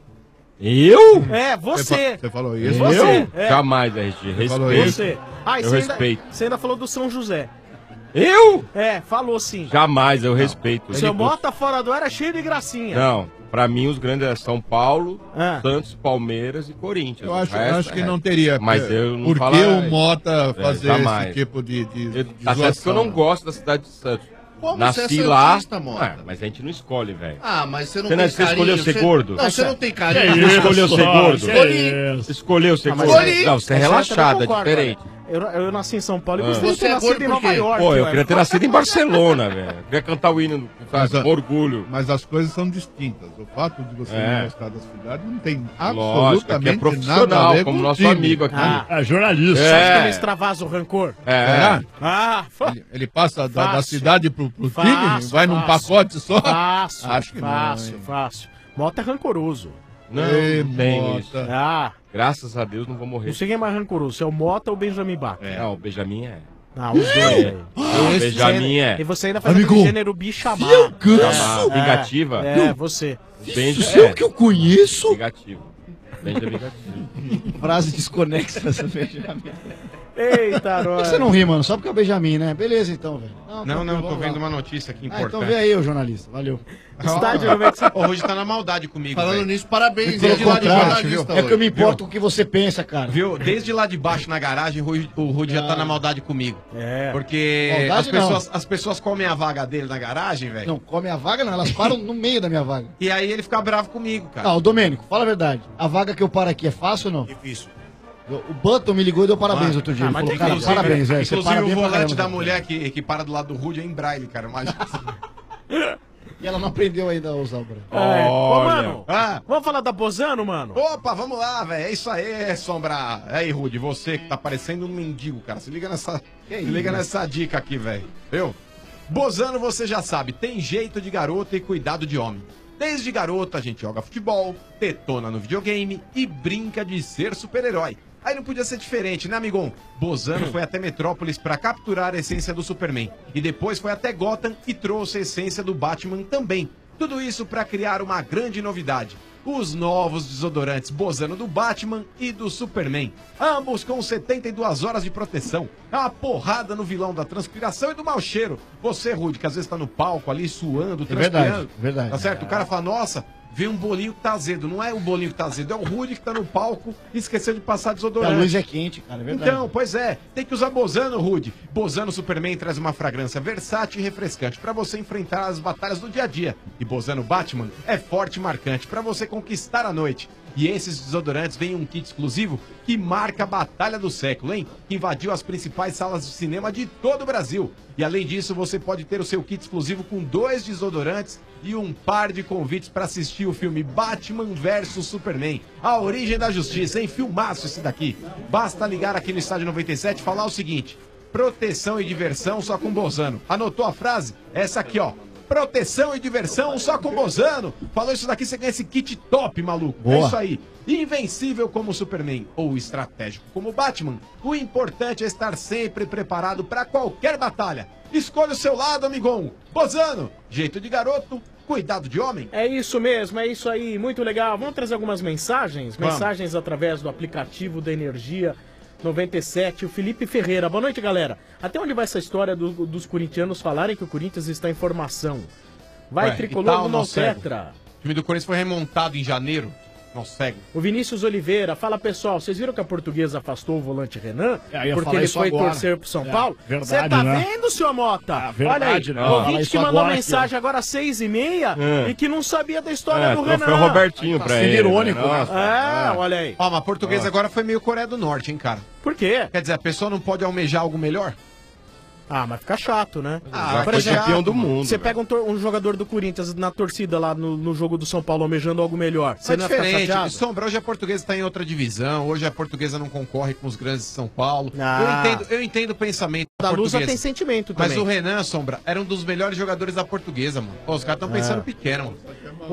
Eu? É, você. Você falou isso? Você. É. Jamais, RG. Respeito. Você. Eu respeito. Você ainda falou do São José. Eu? É, falou sim. Jamais, eu respeito. O seu Mota fora do ar é cheio de gracinha. Não, pra mim os grandes é São Paulo, Santos, Palmeiras e Corinthians. Eu acho que não teria. Mas eu não Por falo. que o Mota fazer jamais. esse tipo de Tá certo que eu não gosto da cidade de Santos. Como Nasci você é lá. santista, Mota? Mas a gente não escolhe, velho. Mas você não Você tem você escolheu carinho, ser você- gordo? Não, você não tem carinho. Você escolheu ser gordo? Escolhi. Escolheu ser mas gordo? escolhi. Não, você é Essa eu relaxado, também é concordo, diferente. olha. Eu nasci em São Paulo e Ah. gostaria de ter Você é nascido gordo em por Nova quê? York. Pô, eu ué. queria ter nascido em Barcelona, velho. Eu queria cantar o hino, sabe, com orgulho. Mas as coisas são distintas. O fato de você não gostar da cidade não tem Lógico, aqui é absolutamente nada a profissional, ver como com o nosso time. amigo aqui. Jornalista. Você acha que ele extravasa o rancor? É. Ele passa da Fácil. cidade pro time? Fácil, Vai num fácil. pacote só? Fácil, Acho que fácil, não. fácil. Mota é rancoroso. Não, Ei, não tem Mota. isso. Graças a Deus não vou morrer. Não sei quem é mais rancoroso, se é o Mota ou o Benjamin Bach. Não, o Benjamin é. Os dois aí. O Benjamin é. E você ainda faz Amigo, aquele gênero bichamar. Chamar vingativa. Você. Benjamin Eu que eu conheço? Vingativo. Benjamin vingativo. Frase desconexa dessa Benjamin. Eita, Por que você não ri, mano? Só porque é o Benjamin, né? Beleza, então, velho. Não, tô vamos vendo lá. uma notícia aqui Então importante. vê aí, ô jornalista. Valeu. Estádio 97. O Rudy tá na maldade comigo, Falando velho. nisso, parabéns. Pelo Desde lá de contrário, jornalista é que eu me hoje. importo com o que você pensa, cara. Viu? Desde lá de baixo na garagem, o Rudy já tá na maldade comigo. É. Porque Maldade as pessoas comem a vaga dele na garagem, velho. Não, come a vaga, não. Elas param no meio da minha vaga. E aí ele fica bravo comigo, cara. Não, Domênico, fala a verdade. A vaga que eu paro aqui é fácil ou não? Difícil. O Button me ligou e deu parabéns outro dia. Ele falou, cara, parabéns, velho. Você Inclusive para bem o pra volante caramba. da mulher que para do lado do Rudy é em braille, cara. Imagina. E ela não aprendeu ainda a usar o branco. Ô, mano, Ah. vamos falar da Bozano, mano? Opa, vamos lá, velho. É isso aí, Sombra. Aí, Rudy, você que tá parecendo um mendigo, cara. Se liga nessa dica aqui, velho. Viu? Bozano, você já sabe, tem jeito de garota e cuidado de homem. Desde garoto a gente joga futebol, tetona no videogame e brinca de ser super-herói. Aí não podia ser diferente, né, amigão? Bozano foi até Metrópolis pra capturar a essência do Superman. E depois foi até Gotham e trouxe a essência do Batman também. Tudo isso pra criar uma grande novidade. Os novos desodorantes Bozano do Batman e do Superman. Ambos com 72 horas de proteção. É uma porrada no vilão da transpiração e do mau cheiro. Você, Rudy, que às vezes tá no palco ali suando, transpirando. Verdade. Tá certo? O cara fala, nossa, vê um bolinho que tá azedo. Não é o bolinho que tá azedo, é o Rudy que tá no palco e esqueceu de passar A desodorante. luz é quente, cara, é verdade. Então, pois é, tem que usar Bozano, Rudy. Bozano Superman traz uma fragrância versátil e refrescante pra você enfrentar as batalhas do dia a dia. E Bozano Batman é forte e marcante pra você conquistar a noite. E esses desodorantes vêm em um kit exclusivo que marca a batalha do século, hein? Que invadiu as principais salas de cinema de todo o Brasil. E além disso, você pode ter o seu kit exclusivo com 2 desodorantes e um par de convites para assistir o filme Batman vs Superman, A Origem da Justiça, hein? Filmaço esse daqui. Basta ligar aqui no Estádio 97 e falar o seguinte: proteção e diversão só com Bozano. Anotou a frase? Essa aqui, ó. Proteção e diversão só com Bozano. Falou isso daqui, você ganha esse kit top, maluco. Boa. É isso aí. Invencível como Superman ou estratégico como Batman, o importante é estar sempre preparado para qualquer batalha. Escolha o seu lado, amigão. Bozano, jeito de garoto, cuidado de homem. É isso mesmo, é isso aí. Muito legal. Vamos trazer algumas mensagens? Vamos. Mensagens através do aplicativo da Energia 97, o Felipe Ferreira. Boa noite, galera. Até onde vai essa história dos corintianos falarem que o Corinthians está em formação? Vai, tricolor no Tetra. O time do Corinthians foi remontado em janeiro. Não segue. O Vinícius Oliveira, fala pessoal, vocês viram que a Portuguesa afastou o volante Renan? Porque ele foi torcer pro São Paulo? Você tá vendo, senhor Mota? Verdade, olha aí, o ouvinte que mandou mensagem agora às 6h30 e que não sabia da história do Renan. Foi o Robertinho pra ele. Irônico, né? Olha aí. Ó, mas a Portuguesa agora foi meio Coreia do Norte, hein, cara? Por quê? Quer dizer, a pessoa não pode almejar algo melhor? Ah, mas fica chato, né? Por exemplo, campeão do mundo. Você pega um jogador do Corinthians na torcida lá no jogo do São Paulo almejando algo melhor. Você não diferente. Fica chateado? Sombra, hoje a Portuguesa tá em outra divisão, hoje a Portuguesa não concorre com os grandes de São Paulo. Eu entendo o pensamento da Lusa tem sentimento também. Mas o Renan, Sombra, era um dos melhores jogadores da Portuguesa, mano. Pô, os caras estão pensando pequeno, mano.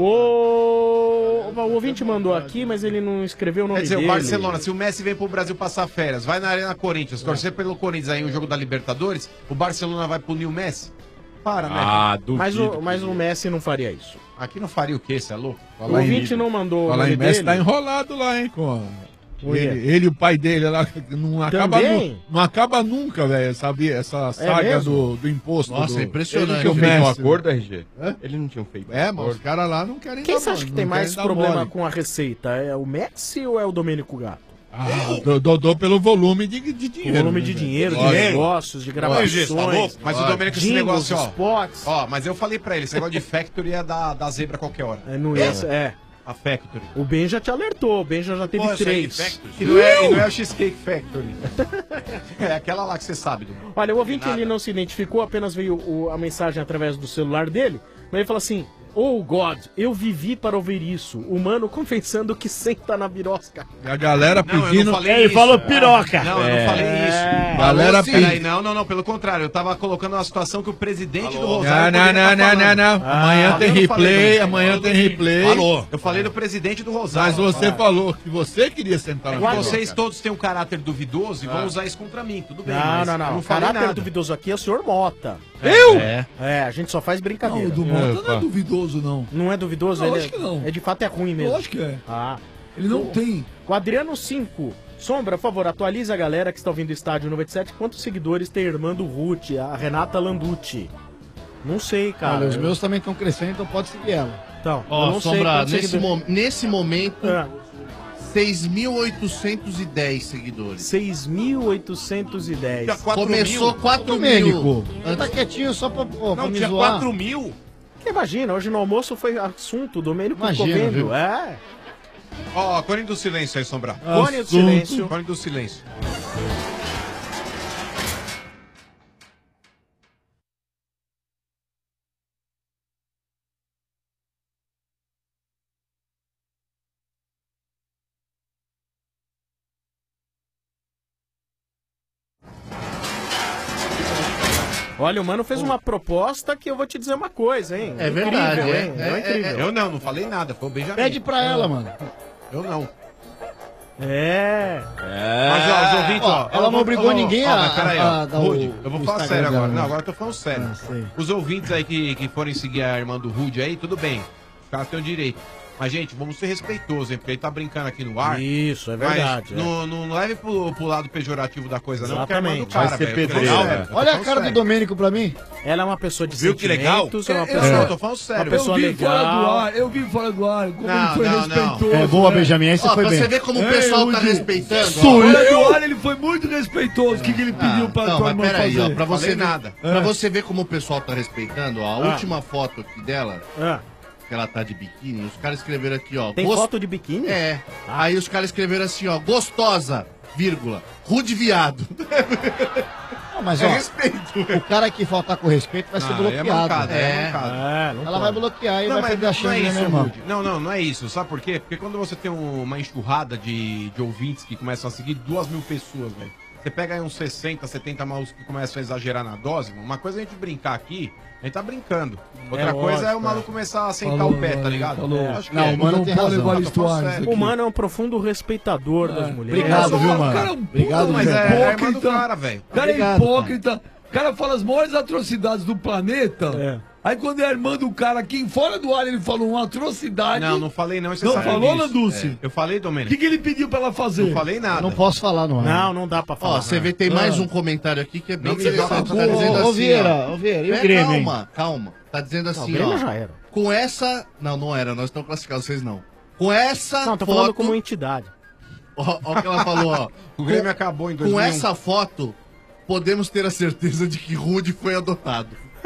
O ouvinte mandou aqui, mas ele não escreveu o nome dele. Quer dizer, o Barcelona, se o Messi vem pro Brasil passar férias, vai na Arena Corinthians, torcer pelo Corinthians aí no jogo da Libertadores, o Barcelona vai punir o Messi? Para, né? Duvido. Mas o Messi não faria isso. Aqui não faria o quê, você é louco? O ouvinte não mandou o nome nome Messi dele. tá enrolado lá, hein, com... Ele e o pai dele lá, não acaba nunca, velho, sabe? Essa saga do imposto. Nossa, é impressionante. Ele não tinha feito um acordo, RG? Ele não tinha feito mas os caras lá não querem Quem você acha que tem mais problema com a receita? É o Messi ou é o Domênico Gato? Dodô pelo volume de dinheiro. Volume de dinheiro, de negócios, de gravações. Mas o Domênico, esse negócio, spots. Ó, mas eu falei pra ele, esse negócio de factory é da zebra a qualquer hora. A Factory. O Ben já te alertou, o Ben já teve 3. E não é o Cheesecake Factory. É aquela lá que você sabe. Olha, o ouvinte ele não se identificou, apenas veio a mensagem através do celular dele, mas ele falou assim: oh God, eu vivi para ouvir isso. O mano confessando que senta na birosca. E a galera pedindo. Ele falou piroca. Não, eu não falei isso. Galera pedindo. Não, pelo contrário. Eu tava colocando uma situação que o presidente do Rosário. Não. Amanhã tem replay. Falou. Eu falei do presidente do Rosário. Mas você falou que você queria sentar na birosca. Vocês todos têm um caráter duvidoso e vão usar isso contra mim. Tudo bem. Não. O caráter duvidoso aqui é o senhor Mota. Eu? A gente só faz brincadeira. Não, o do Mota não é duvidoso, não. Não é duvidoso? Eu acho que não. De fato é ruim mesmo. Eu acho que é. Ele não tem. O Adriano 5. Sombra, por favor, atualiza a galera que está ouvindo o Estádio 97. Quantos seguidores tem a irmã do Ruth, a Renata Landucci? Não sei, cara. Olha, os meus também estão crescendo, então pode seguir ela. Então, não Sombra, nesse momento, 6.810 seguidores. 6.810. Começou 4.000. Tá quietinho só pra Não, me tinha zoar. 4.000. Imagina, hoje no almoço foi assunto, o Domênico ficou Imagina, vendo. viu? Ó, cone do silêncio aí, Sombra. Cone do silêncio. Cone do silêncio. Olha, o mano fez uma proposta que eu vou te dizer uma coisa, hein? É verdade, incrível, hein? É incrível. Eu não falei nada, foi o Benjamin. Pede pra ela, mano. Eu não. Mas ó, os ouvintes, ela não obrigou ninguém a dar Rude, eu vou falar sério agora. Não, agora eu tô falando sério. sei. Os ouvintes aí que forem seguir a irmã do Rude aí, tudo bem. Os caras têm o direito. Mas, gente, vamos ser respeitosos, hein? Porque ele tá brincando aqui no ar. Isso, é verdade. Mas não leve pro lado pejorativo da coisa, não. Exatamente. Porque é a irmã do cara, Vai ser velho. pedreiro, Legal, Olha a cara do Domênico pra mim. Ela é uma pessoa de Viu que legal? sentimentos, é uma Eu pessoa... tô falando sério. Uma pessoa legal. Eu vi fora do ar. Como Não, ele foi não, respeitoso. É boa, Benjamin, aí você foi Pra bem. você ver como o pessoal tá respeitando. Fora do ar ele foi muito respeitoso. O que ele pediu pra Não, tua mas irmã peraí, ó, fazer? pra você Falei ver, nada. pra você ver como o pessoal tá respeitando, ó, a última foto aqui dela que ela tá de biquíni, os caras escreveram aqui, ó. Tem foto de biquíni? É. Aí os caras escreveram assim, ó, gostosa, vírgula, rude viado. Não, mas, ó, o cara que faltar com respeito vai ser bloqueado. É mancada. Ela vai bloquear e vai perder a chance, né, meu irmão? Rude. Não é isso. Sabe por quê? Porque quando você tem uma enxurrada de ouvintes que começam a seguir 2.000 pessoas, velho. Você pega aí uns 60, 70 malucos que começam a exagerar na dose, uma coisa é a gente brincar aqui, a gente tá brincando. Outra coisa é o maluco começar a sentar o pé, tá ligado? Acho que o Mano tem razão. O Mano é um profundo respeitador das mulheres. Obrigado, viu, Mano? O cara é um Obrigado, puta, mas é irmã do cara, velho. O cara é hipócrita. O cara fala as maiores atrocidades do planeta. Aí quando é a irmã do cara aqui fora do ar, ele falou uma atrocidade. Não falei não. Não falou, Landucci? Eu falei, O Domênico. que ele pediu pra ela fazer? Não falei nada. Não posso falar, não. Não dá pra falar. Ó, você vê, tem mais um comentário aqui que é bem interessante. Tá dizendo assim, Vieira, e o Grêmio, Calma. Tá dizendo assim, o Grêmio já era. Com essa... Não era. Nós estamos classificados, vocês não. Com essa Não, tô foto... falando como entidade. Ó o que ela falou, ó. O Grêmio acabou em 2001. Com essa foto, podemos ter a certeza de que Rude foi adotado.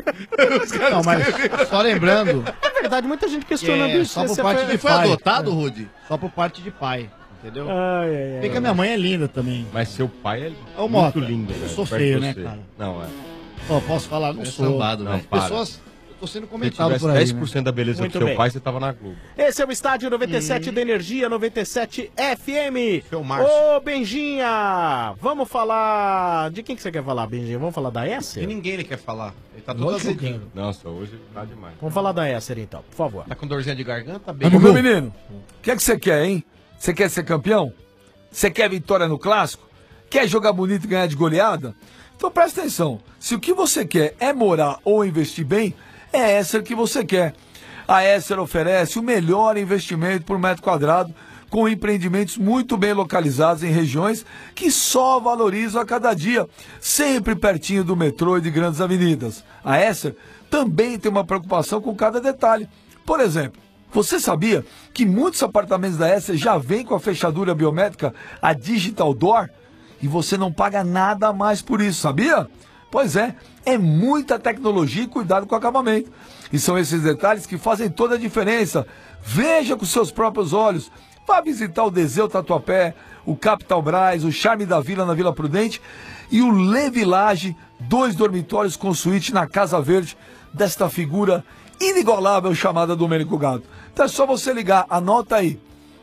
Não, mas só lembrando... É verdade, muita gente questionando isso. Só por parte de pai. Foi adotado, Rude? Só por parte de pai, entendeu? Ai. Porque a minha mãe é linda também. Mas seu pai é Ô, muito Mota, lindo. eu velho, sou perto feio, de né, você. cara? Não, é. Ó, posso falar? Não sou. Sambado, Não, velho. para. Pessoas... Eu tô sendo Se comentado tivesse por aí, 10% da beleza Muito do seu bem. pai, você tava na Globo. Esse é o Estádio 97 da Energia, 97 FM. Seu Márcio. Ô, Benjinha, vamos falar... De quem que você quer falar, Benjinha? Vamos falar da Que Esser? ninguém ele quer falar. Ele tá todo azedinho. Nossa, hoje tá demais. Vamos falar da Esser, então, por favor. Tá com dorzinha de garganta? Bem. Meu menino, o que é que você quer, hein? Você quer ser campeão? Você quer vitória no clássico? Quer jogar bonito e ganhar de goleada? Então presta atenção. Se o que você quer é morar ou investir bem, é a Esser que você quer. A Esser oferece o melhor investimento por metro quadrado, com empreendimentos muito bem localizados em regiões que só valorizam a cada dia, sempre pertinho do metrô e de grandes avenidas. A Esser também tem uma preocupação com cada detalhe. Por exemplo, você sabia que muitos apartamentos da Esser já vêm com a fechadura biométrica, a Digital Door? E você não paga nada a mais por isso, sabia? Pois é muita tecnologia e cuidado com o acabamento. E são esses detalhes que fazem toda a diferença. Veja com seus próprios olhos. Vá visitar o Deseu Tatuapé, o Capital Braz, o Charme da Vila na Vila Prudente e o Le Village, 2 dormitórios com suíte na Casa Verde, desta figura inigualável chamada Domênico Gado. Então é só você ligar, anota aí,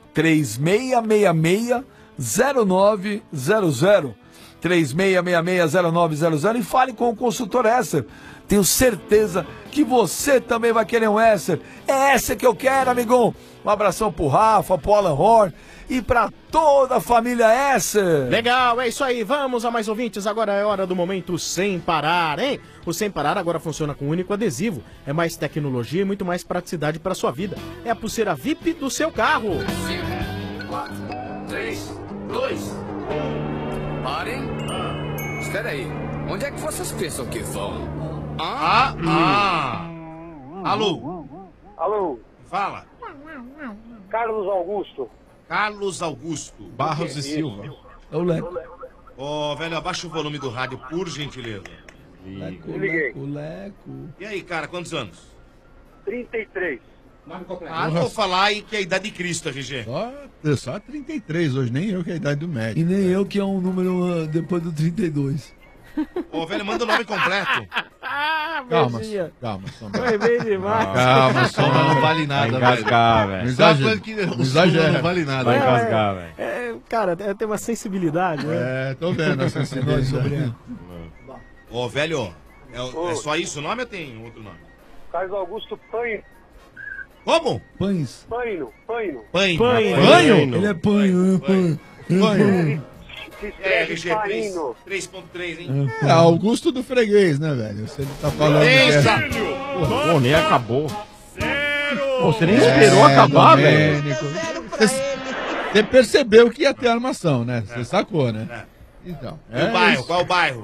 3666-0900. 3666-0900 e fale com o consultor Esser. Tenho certeza que você também vai querer um Esser. É Esser que eu quero, amigão. Um abração pro Rafa, pro Alan Horn e pra toda a família Esser. Legal, é isso aí. Vamos a mais ouvintes. Agora é hora do momento Sem Parar, hein? O Sem Parar agora funciona com único adesivo. É mais tecnologia e muito mais praticidade para sua vida. É a pulseira VIP do seu carro. 5, 4, 3, 2, 1. Parem. Espera aí. Onde é que vocês pensam que vão? Alô? Alô? Fala. Carlos Augusto. Carlos Augusto. Barros e Silva. É o Leco. Ó, velho, abaixa o volume do rádio, por gentileza. Leco. E aí, cara, quantos anos? 33. Não vou falar aí que é a idade de Cristo, RG. Só 33 hoje, nem eu que é a idade do médico. E nem eu que é um número depois do 32. Ô, velho, manda o nome completo. Calma, Sombra. Foi bem demais. Calma, Sombra, não vale nada, Vai engasgar, velho. velho. Não exagera. O Sombra não vale nada. Vai engasgar, velho. Cara, tem uma sensibilidade, né? Tô vendo a sensibilidade. Ô, velho, é só isso o nome ou tem outro nome? Carlos Augusto Panho. Como? Pães. Panho. Panho? Ele é panho. RG 3.3, hein? É Augusto do freguês, né, velho? Você não tá falando... Pô, nem acabou. Pô, você nem esperou acabar, velho. Você percebeu que ia ter armação, né? Você sacou, né? Então. Qual o bairro?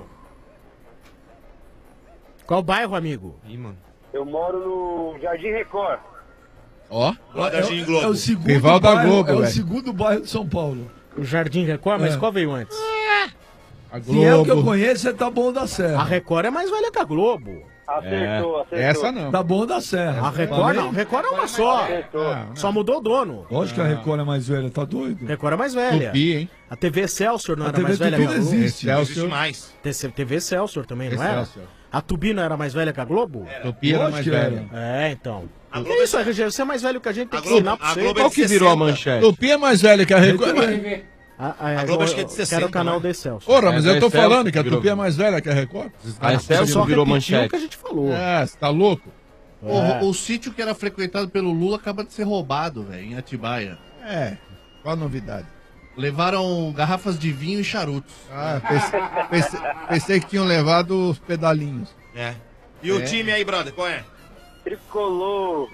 Qual bairro, amigo? Ih, mano. Eu moro no Jardim Record. Ó. Jardim Globo. É o segundo Rival da bairro, Globo, é o velho. segundo bairro de São Paulo. O Jardim Record, mas qual veio antes? A Se é o que eu Globo. conheço, é Taboão da Serra. A Record é mais velha que a Globo. Acertou. Essa não. Tá bom da Serra. A Record não, Record é uma só. Só mudou o dono. Lógico que a Record é mais velha, tá doido? Record é mais velha. Tupi, hein? A TV Excelsior não A era TV mais velha Tupi que a Globo? existe. Não existe mais. TV Excelsior também, não era? Excelsior. A Tubi não era mais velha que a Globo? Tupi era mais velha. É, então. Que isso, RG? Você é mais velho que a gente, tem que ensinar pra você. Qual que virou a manchete? Tupi é mais velha que a Record. A Globo acho que é de 60. Que era o canal da Excelsior. Ora, mas eu tô falando que a Tupi é mais velha que a Record. A Excelsior virou manchete. O que a gente falou. Você tá louco? O sítio que era frequentado pelo Lula acaba de ser roubado, velho, em Atibaia. Qual a novidade? Levaram garrafas de vinho e charutos. Pensei que tinham levado os pedalinhos. E o time aí, brother, qual é? Tricolor.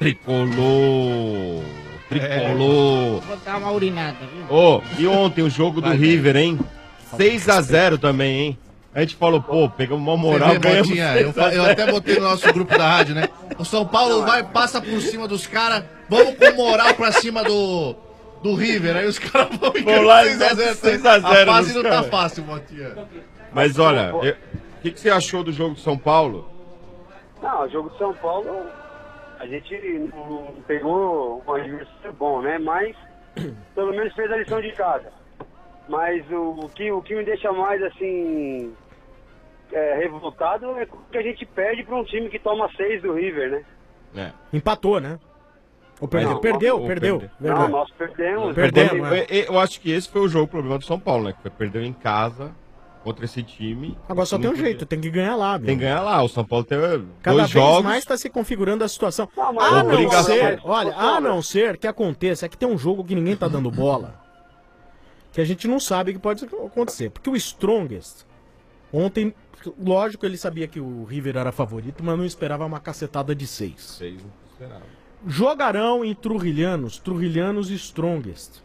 Vou dar uma urinada, viu? Ô, e ontem o jogo do River, hein? 6x0 também, hein? A gente falou, pô, pegamos uma moral, ganhamos. Eu até botei no nosso grupo da rádio, né? O São Paulo passa por cima dos caras, vamos com moral pra cima do River. Aí os caras vão lá e 6x0. A fase não tá fácil, Motinha. Mas olha, o que você achou do jogo de São Paulo? Não, o jogo de São Paulo, a gente não pegou um adversário bom, né? Mas pelo menos fez a lição de casa. Mas o que me deixa mais assim revoltado é que a gente perde para um time que toma 6 do River, né? Empatou, né? Ou perdeu? Perdeu. Não, nós perdemos. Eu acho que esse foi o problema do São Paulo, né? Que perdeu em casa contra esse time. Agora só tem um jeito, tem que ganhar lá, meu. Tem que ganhar lá. O São Paulo tem cada dois vez jogos. mais está se configurando a situação. Não, a não ser que aconteça, é que tem um jogo que ninguém tá dando bola, que a gente não sabe o que pode acontecer. Porque o Strongest, ontem, lógico, ele sabia que o River era favorito, mas não esperava uma cacetada de 6. 6 não esperava. Jogarão em Trujilhanos e Strongest.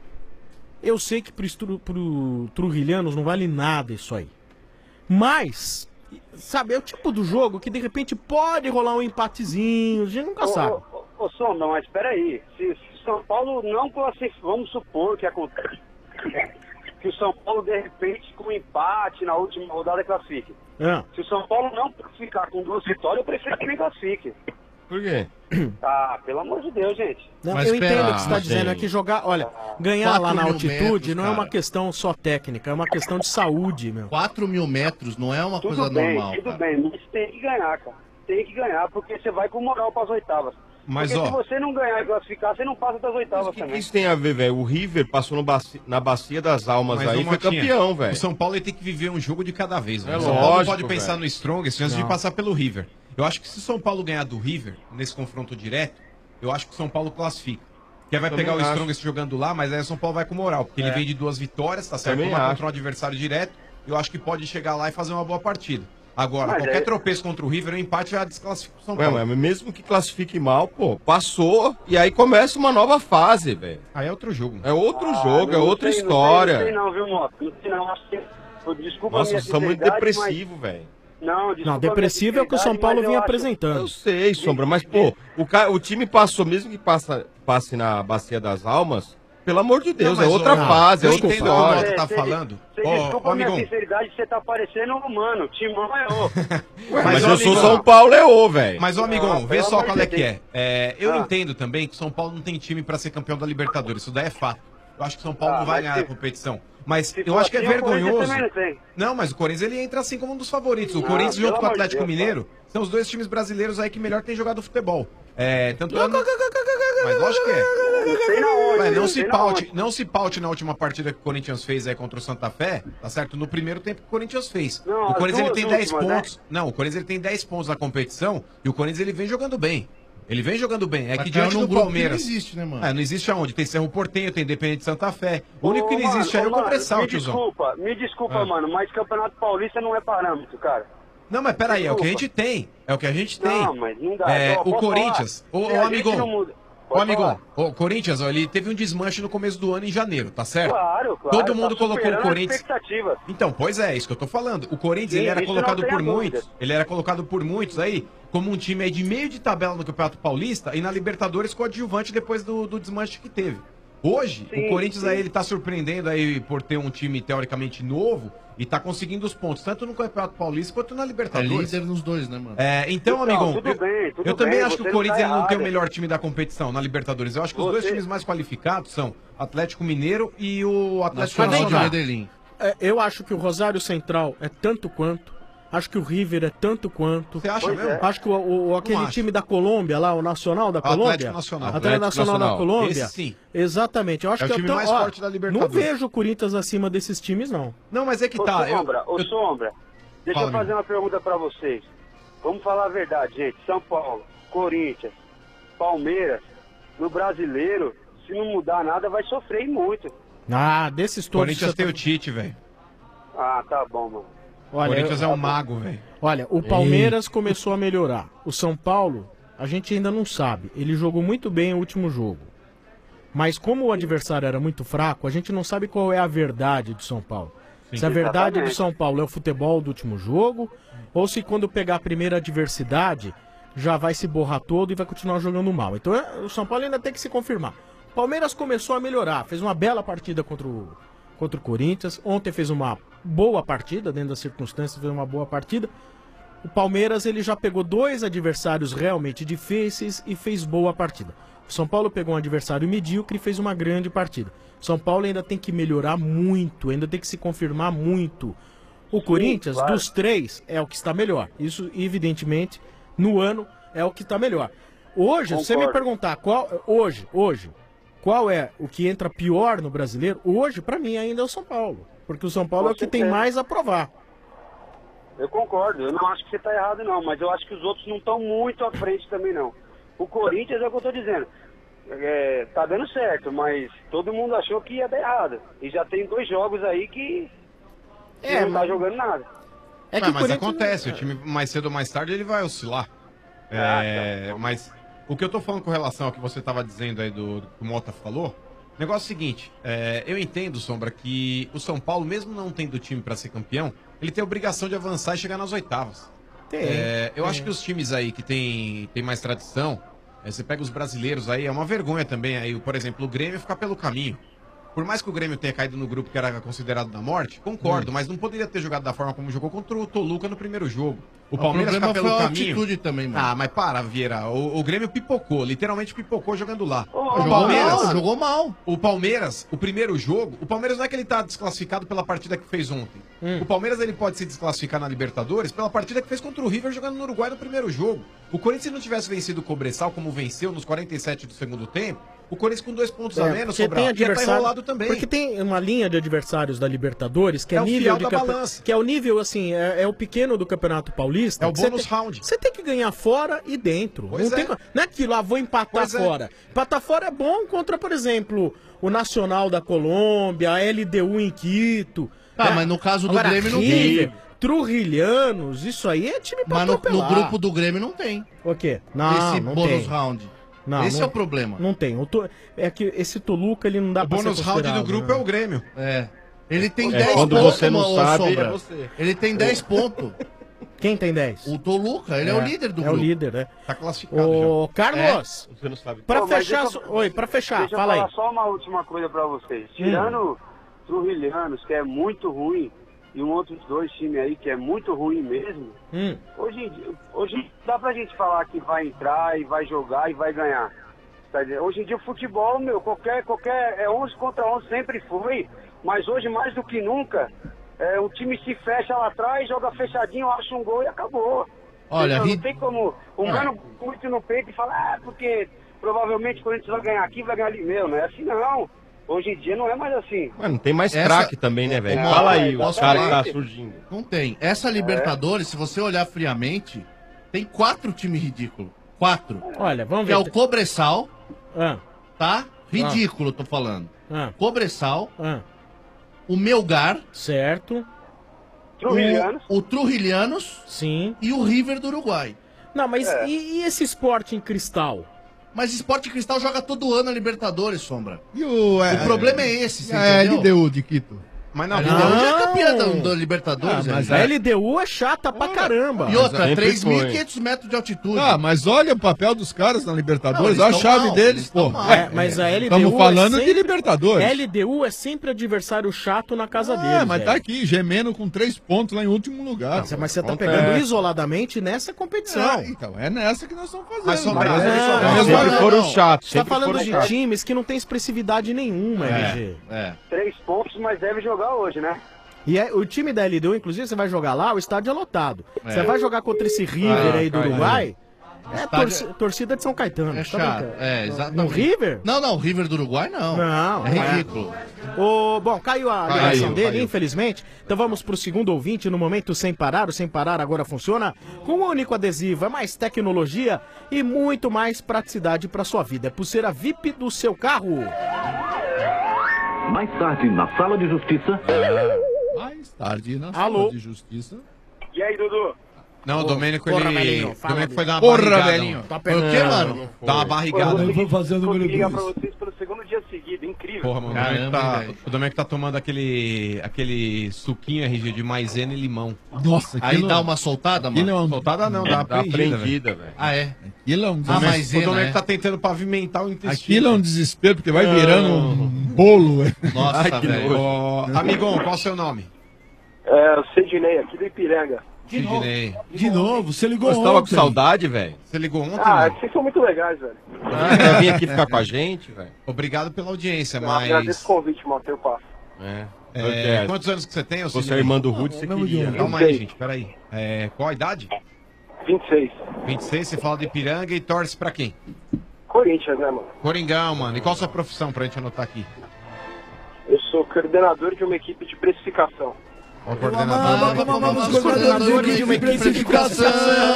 Eu sei que pro Trujilhanos não vale nada isso aí. Mas, sabe, é o tipo do jogo que de repente pode rolar um empatezinho, a gente nunca sabe. Ô Sombra, mas peraí, se São Paulo não classifica, vamos supor que acontece que o São Paulo de repente com um empate na última rodada classifique. Se o São Paulo não classificar com 2 vitórias, eu prefiro que nem classifique. Por quê? Ah, pelo amor de Deus, gente. Não, mas eu entendo o que você está dizendo, é que jogar, olha, ganhar lá na altitude não é uma questão só técnica, é uma questão de saúde, meu. 4.000 metros não é uma coisa normal. Tudo bem, mas tem que ganhar, cara. Tem que ganhar, porque você vai com moral para as oitavas. Mas, porque se você não ganhar e classificar, você não passa das oitavas também. O que isso tem a ver, velho? O River passou na Bacia das Almas aí, foi campeão, velho. O São Paulo ele tem que viver um jogo de cada vez, velho. É o São Paulo lógico, pode pensar velho. no Strongest antes de passar pelo River. Eu acho que se o São Paulo ganhar do River, nesse confronto direto, eu acho que o São Paulo classifica. Porque vai pegar o Strongest jogando lá, mas aí o São Paulo vai com moral. Porque ele vem de 2 vitórias, tá certo? Uma contra um adversário direto. Eu acho que pode chegar lá e fazer uma boa partida. Agora, qualquer tropeço contra o River, o empate já desclassifica o São Paulo. Mas mesmo que classifique mal, pô, passou e aí começa uma nova fase, velho. Aí é outro jogo. É outro jogo, é outra história. Não sei não, viu, Moto? Não sei não, acho que... Desculpa Nossa, a minha vocês são muito depressivos, velho. Não, depressivo é o que o São Paulo vinha apresentando. Eu sei, Sombra, mas, pô, o time passou, mesmo que passe na Bacia das Almas, pelo amor de Deus, é outra fase, é outra história. Você tá falando? Desculpa a minha sinceridade, você tá parecendo humano. Timão é o. Mas eu sou São Paulo, é o, velho. Mas, ô amigão, vê só qual é que é. Eu entendo também que o São Paulo não tem time pra ser campeão da Libertadores, isso daí é fato. Eu acho que o São Paulo não vai ganhar a competição. Mas eu acho que é vergonhoso. Não, mas o Corinthians ele entra assim como um dos favoritos. O Corinthians junto com o Atlético Mineiro são os 2 times brasileiros aí que melhor têm jogado futebol. Tanto mas lógico que é. Não se paute na última partida que o Corinthians fez aí contra o Santa Fé, tá certo? No primeiro tempo que o Corinthians fez. O Corinthians ele tem 10 pontos. Não, o Corinthians ele tem 10 pontos na competição e o Corinthians ele vem jogando bem. Ele vem jogando bem. É que diante do Palmeiras. Não existe, né, mano? Não existe aonde? Tem Cerro Porteño, tem Independente de Santa Fé. O único que não existe aí é o Cobressal, tiozão. Me desculpa, mano, mas Campeonato Paulista não é parâmetro, cara. Não, mas peraí, é o que a gente tem. É o que a gente tem. Não, mas não dá. O Corinthians, o amigão, o Corinthians, ó, ele teve um desmanche no começo do ano em janeiro, tá certo? Claro. Todo mundo colocou o Corinthians. Expectativas. Então, pois é, isso que eu tô falando. O Corinthians, ele era colocado por muitos. Ele era colocado por muitos aí como um time aí de meio de tabela no Campeonato Paulista e na Libertadores coadjuvante depois do desmanche que teve. Hoje, Sim, o Corinthians sim. aí, ele tá surpreendendo aí por ter um time teoricamente novo e tá conseguindo os pontos, tanto no Campeonato Paulista quanto na É Libertadores. líder nos dois, né, mano? Então, amigão, tudo bem, eu também acho que o Corinthians ele não tem o errado. melhor time da competição na Libertadores. Eu acho que os dois Você- times mais qualificados são Atlético Mineiro e o Atlético Mas vem Nacional. cá. Eu acho que o Rosário Central é tanto quanto. Acho que o River é tanto quanto. Você acha mesmo? Acho que aquele Não acho. time da Colômbia lá, o Nacional da Atlético Colômbia. Nacional. Atlético Nacional da Colômbia. Esse sim. Exatamente. Eu acho É o que time até- mais ó, forte da Libertadores. Não vejo o Corinthians acima desses times, não. Não, mas é que Ô, tá. Sombra, Sombra, deixa Fala, eu fazer amigo. uma pergunta pra vocês. Vamos falar a verdade, gente. São Paulo, Corinthians, Palmeiras, no Brasileiro, se não mudar nada, vai sofrer e muito. Ah, desses todos. Corinthians você tem tá- o Tite, velho. Ah, tá bom, mano. Olha, Corinthians é um mago, velho. Olha, o Palmeiras começou a melhorar. O São Paulo, a gente ainda não sabe. Ele jogou muito bem o último jogo. Mas como o adversário era muito fraco, a gente não sabe qual é a verdade do São Paulo. Sim. Se a verdade do Exatamente. São Paulo é o futebol do último jogo, ou se quando pegar a primeira adversidade, já vai se borrar todo e vai continuar jogando mal. Então o São Paulo ainda tem que se confirmar. O Palmeiras começou a melhorar, fez uma bela partida contra o Corinthians. Ontem fez uma boa partida, dentro das circunstâncias, fez uma boa partida. O Palmeiras ele já pegou dois adversários realmente difíceis e fez boa partida. O São Paulo pegou um adversário medíocre e fez uma grande partida. O São Paulo ainda tem que melhorar muito, ainda tem que se confirmar muito. O Corinthians, claro. dos três, é o que está melhor. Isso, evidentemente, no ano é o que está melhor. Hoje, se você me Concordo. perguntar qual é o que entra pior no brasileiro, hoje, pra mim, ainda é o São Paulo. Porque o São Paulo é o que tem mais a provar. Eu concordo, eu não acho que você tá errado não, mas eu acho que os outros não estão muito à frente também não. O Corinthians é o que eu tô dizendo. Tá dando certo, mas todo mundo achou que ia dar errado. E já tem 2 jogos aí que não tá jogando nada. Mas acontece, o time mais cedo ou mais tarde ele vai oscilar. Mas o que eu tô falando com relação ao que você tava dizendo aí do que o Mota falou, o negócio é o seguinte, eu entendo, Sombra, que o São Paulo, mesmo não tendo time pra ser campeão, ele tem a obrigação de avançar e chegar nas oitavas. Eu acho que os times aí que tem mais tradição, você pega os brasileiros aí, é uma vergonha também aí, por exemplo, o Grêmio ficar pelo caminho. Por mais que o Grêmio tenha caído no grupo que era considerado da morte, concordo, mas não poderia ter jogado da forma como jogou contra o Toluca no primeiro jogo. O Palmeiras problema ficar pelo foi a caminho. altitude também, mano. Ah, mas para, Vieira. O Grêmio pipocou, literalmente pipocou jogando lá. Jogou mal. O Palmeiras, o primeiro jogo, o Palmeiras não é que ele tá desclassificado pela partida que fez ontem. O Palmeiras ele pode se desclassificar na Libertadores pela partida que fez contra o River jogando no Uruguai no primeiro jogo. O Corinthians, se não tivesse vencido o Cobressal como venceu nos 47 do segundo tempo, o Corinthians com 2 pontos a menos, porque Sobral, tem ia estar adversário, enrolado também. Porque tem uma linha de adversários da Libertadores que é, É o nível fiel de da balança. que é o nível assim, é o pequeno do Campeonato Paulista. É o que você bônus tem- round. Você tem que ganhar fora e dentro. Pois não, é. não é que lá vou empatar Pois é. fora. Empatar fora é bom contra, por exemplo, o Nacional da Colômbia, a LDU em Quito. Tá, mas no caso do Agora, Grêmio não River, tem. Trujilhanos, isso aí é time pra Mas no atropelar. grupo do Grêmio não tem. O quê? Não, Esse não bônus tem. round. Não, Esse não- é o problema. Não tem. É que esse Toluca, ele não dá O pra ser bônus round do considerado, grupo né? é o Grêmio. Ele tem É, 10 quando pontos, você não ô, sabe, Sombra. é você. Ele tem 10 pontos. Quem tem 10? O Toluca, ele é o líder do É grupo. o líder, né? Tá classificado Ô, Carlos, Você não sabe. pra Ô, mas fechar... deixa eu- Oi, pra fechar, Deixa fala eu aí. falar só uma última coisa pra vocês. Tirando Trujilhanos, que é muito ruim, e um outros 2 times aí que é muito ruim mesmo, hoje dá pra gente falar que vai entrar e vai jogar e vai ganhar. Tá dizendo? Hoje em dia o futebol, meu, qualquer é 11 contra 11 sempre foi, mas hoje mais do que nunca, o time se fecha lá atrás, joga fechadinho, acha um gol e acabou. Olha, não tem como um mano muito no peito e falar, porque provavelmente o Corinthians vai ganhar aqui, vai ganhar ali. Meu, não é assim não. Hoje em dia não é mais assim. Mano, tem mais Essa- craque também, né, velho? Não, Fala aí, os posso caras que falar? tá surgindo. Não tem. Essa Libertadores, se você olhar friamente, tem 4 times ridículos. 4. Olha, vamos Que ver. é o Cobressal, Ah, tá? Ridículo, tô falando. ah, Cobressal, ah. o Melgar, Certo. Trujilhanos. o Trujilhanos Sim. e o River do Uruguai. Não, mas e esse esporte em cristal? Mas Sport Cristal joga todo ano a Libertadores, Sombra. E o problema é esse, você a entendeu? LDU de Quito. Mas na LDU já é campeã da Libertadores. Mas a LDU é chata pra caramba. E outra, Sempre 3.500 metros de altitude. Ah, mas olha o papel dos caras na Libertadores, Não, a eles chave tão mal, deles, eles tão pô. mal. Mas a LDU Estamos falando é de Libertadores. LDU é sempre adversário chato na casa deles. Mas tá aqui, gemendo com 3 pontos lá em último lugar. Mas você tá pegando isoladamente nessa competição. Então, é nessa que nós estamos fazendo. Mas sempre foram chatos. Você tá sempre falando foram de chatos. times que não tem expressividade nenhuma, RG. 3 pontos, mas deve jogar hoje, né? E o time da LDU, inclusive, você vai jogar lá, o estádio é lotado. Você vai jogar contra esse River aí do Uruguai, torcida de São Caetano. É tá chato. brincando? Exatamente. No River? Não, o River do Uruguai não. Não, é ridículo. Bom, caiu a ligação dele, infelizmente. Então vamos pro segundo ouvinte no momento Sem Parar. O Sem Parar agora funciona com um único adesivo, é mais tecnologia e muito mais praticidade para sua vida. É pulseira VIP do seu carro. Mais tarde, na Sala de Justiça. Mais tarde, na Alô? Sala de Justiça. E aí, Dudu? Não, o Domênico, Porra, ele... velhinho, O fala, Domênico foi dar uma Porra, barrigada. velhinho. mano. Tá Foi o quê, mano? Dá uma barrigada. Eu vou fazer o número Consegui ligar pra 2. vocês pelo segundo dia seguido, incrível. Porra, mano, o Domênico tá tomando aquele suquinho, RG, de maisena e limão. Nossa, Aí dá uma soltada, mano? Soltada não, dá uma prendida, velho. Ah, é? Aquilo é um O desespero. Domênico tá tentando pavimentar o intestino. Aquilo é um desespero, porque vai virando um bolo. Nossa, Ai, que velho. nojo. Ó, amigão, qual é o seu nome? É, o Sidney, aqui do Ipiranga. Sidney. De novo, você ligou Você tava com ontem. saudade, velho? Você ligou ontem, Ah, mano? vocês são muito legais, velho. Quer vir aqui ficar com a gente, velho? Obrigado pela audiência, Eu agradeço o convite, Matheus, eu passo. Quantos anos que você tem? Você é a irmã do Rude, você queria. Calma aí, gente, peraí. Qual a idade? 26. 26, você fala de Ipiranga e torce pra quem? Corinthians, né, mano? Coringão, mano. E qual a sua profissão pra gente anotar aqui? Eu sou coordenador de uma equipe de precificação. Qual coordenador? Coordenador de uma equipe de precificação.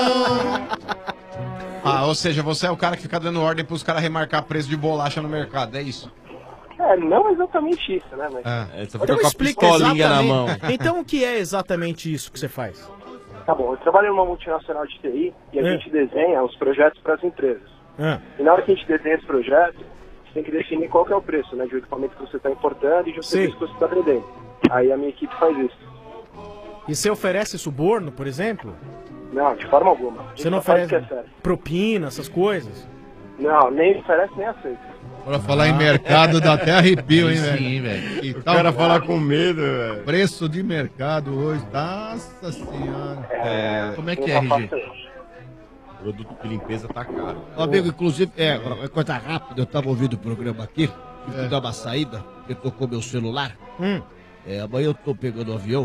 Ah, ou seja, você é o cara que fica dando ordem pros caras remarcar preço de bolacha no mercado, é isso? É, não exatamente isso, né, mas... Você Então fica com a explica pistolinha na exatamente. mão. Então o que é exatamente isso que você faz? Tá bom, eu trabalho numa multinacional de TI e a gente desenha os projetos para as empresas. E na hora que a gente desenha esse projeto, você tem que definir qual que é o preço, né, de um equipamento que você está importando e de um serviço que você está vendendo. Aí a minha equipe faz isso. E você oferece suborno, por exemplo? Não, de forma alguma. A gente Você não só faz oferece o que é sério. propina, essas coisas? Não, nem oferece nem aceita. Pra falar em mercado dá até arrepio, hein, velho? Sim, velho. E O tal, cara fala com medo, velho. Preço de mercado hoje, nossa senhora. Como é que é, RG? O produto de limpeza tá caro. Ô, amigo, inclusive, coisa rápida, eu tava ouvindo o programa aqui, tive que dar uma saída, porque tocou meu celular. Amanhã eu tô pegando o avião.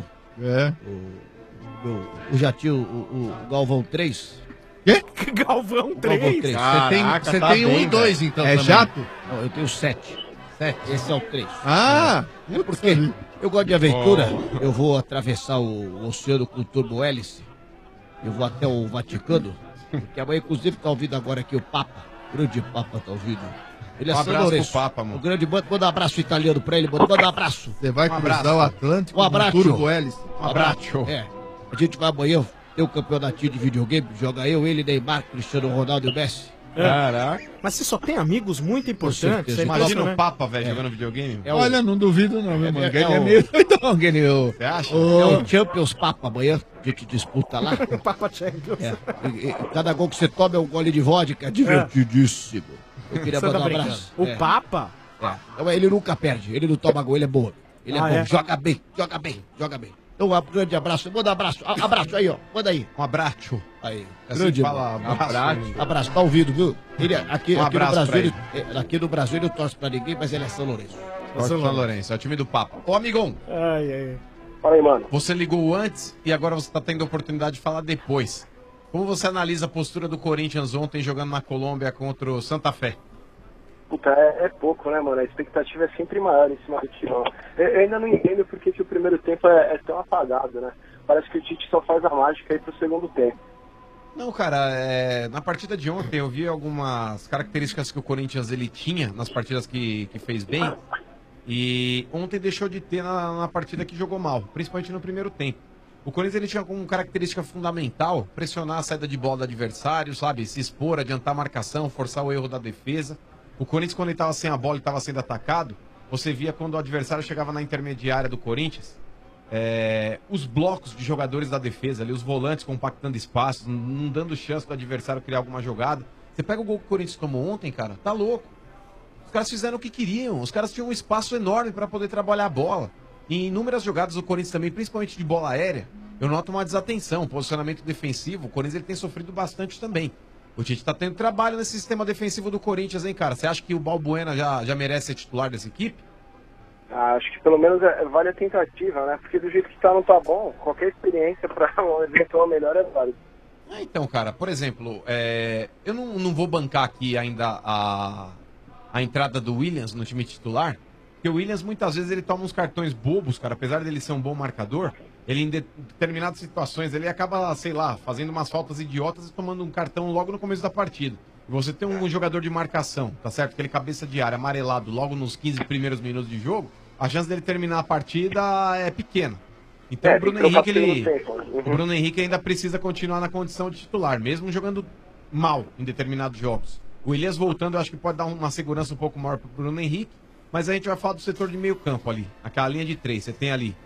Eu já tinha o Galvão 3. Quê? Galvão 3? Galvão 3. Você tem 1 e 2, então, É também. jato? Não, eu tenho 7. Esse é o 3. Ah! É porque eu gosto de aventura. Eu vou atravessar o oceano com o turbo hélice. Eu vou até o Vaticano. Porque amanhã, inclusive, tá ouvindo agora aqui o Papa. O grande Papa tá ouvindo. Ele é Um São abraço Lourenço. pro Papa, mano. O grande, manda um abraço italiano pra ele, manda um abraço. Você vai cruzar abraço. o Atlântico Um abraço. com turbo hélice. Um abraço. A gente vai amanhã ter um campeonatinho de videogame. Joga eu, ele, Neymar, Cristiano Ronaldo e o Messi. Caraca. Mas você só tem amigos muito importantes. certeza. É Imagina impressionante. o Papa, velho, jogando videogame. Olha, não duvido não, meu mano. Ele é é o- meio doidão, Guilherme. Você acha? É o Champions Papa amanhã. A gente disputa lá. Papa Champions. E cada gol que você toma é um gole de vodka. Divertidíssimo. Eu queria Você mandar tá um brincando. abraço. O Papa? Então, ele nunca perde. Ele não toma gol, ele é bom. Ele é Ah, bom. é? Joga bem, joga bem, joga bem. Então, um grande abraço. Manda um abraço. Abraço aí, ó. Manda aí. Um abraço. Aí. Assim Grande fala abraço. Abraço, tá ouvido, viu? Ele, aqui Um no abraço Brasil, pra aqui no Brasil ele não torce pra ninguém, mas ele é São Lourenço. São Lourenço, é o time do Papa. Ô, amigão, Fala aí, mano. você ligou antes e agora você tá tendo a oportunidade de falar depois. Como você analisa a postura do Corinthians ontem jogando na Colômbia contra o Santa Fé? Puta, é pouco, né, mano? A expectativa é sempre maior em cima do Timão. Eu ainda não entendo porque que o primeiro tempo é tão apagado, né? Parece que o Tite só faz a mágica aí pro segundo tempo. Não, cara, na partida de ontem eu vi algumas características que o Corinthians ele tinha nas partidas que fez bem. E ontem deixou de ter na partida que jogou mal, principalmente no primeiro tempo. O Corinthians ele tinha como característica fundamental pressionar a saída de bola do adversário, sabe? Se expor, adiantar a marcação, forçar o erro da defesa. O Corinthians, quando ele estava sem a bola e estava sendo atacado, você via quando o adversário chegava na intermediária do Corinthians, os blocos de jogadores da defesa ali, os volantes compactando espaços, não dando chance do adversário criar alguma jogada. Você pega o gol que o Corinthians tomou ontem, cara, tá louco. Os caras fizeram o que queriam, os caras tinham um espaço enorme para poder trabalhar a bola. E em inúmeras jogadas do Corinthians também, principalmente de bola aérea, eu noto uma desatenção, posicionamento defensivo. O Corinthians ele tem sofrido bastante também. O Tite tá tendo trabalho nesse sistema defensivo do Corinthians, hein, cara? Você acha que o Balbuena já merece ser titular dessa equipe? Acho que pelo menos vale a tentativa, né? Porque do jeito que tá não tá bom, qualquer experiência para um eventual melhor é válido. Então, cara, por exemplo, eu não vou bancar aqui ainda a entrada do Williams no time titular, porque o Williams muitas vezes ele toma uns cartões bobos, cara, apesar dele ser um bom marcador, ele em determinadas situações ele acaba, sei lá, fazendo umas faltas idiotas e tomando um cartão logo no começo da partida. E você tem um jogador de marcação, tá certo? Aquele cabeça de área amarelado logo nos 15 primeiros minutos de jogo, a chance dele terminar a partida é pequena. Então o Bruno Henrique ainda precisa continuar na condição de titular, mesmo jogando mal em determinados jogos. O Elias voltando, eu acho que pode dar uma segurança um pouco maior pro Bruno Henrique, mas a gente vai falar do setor de meio campo ali, aquela linha de 3. Você tem ali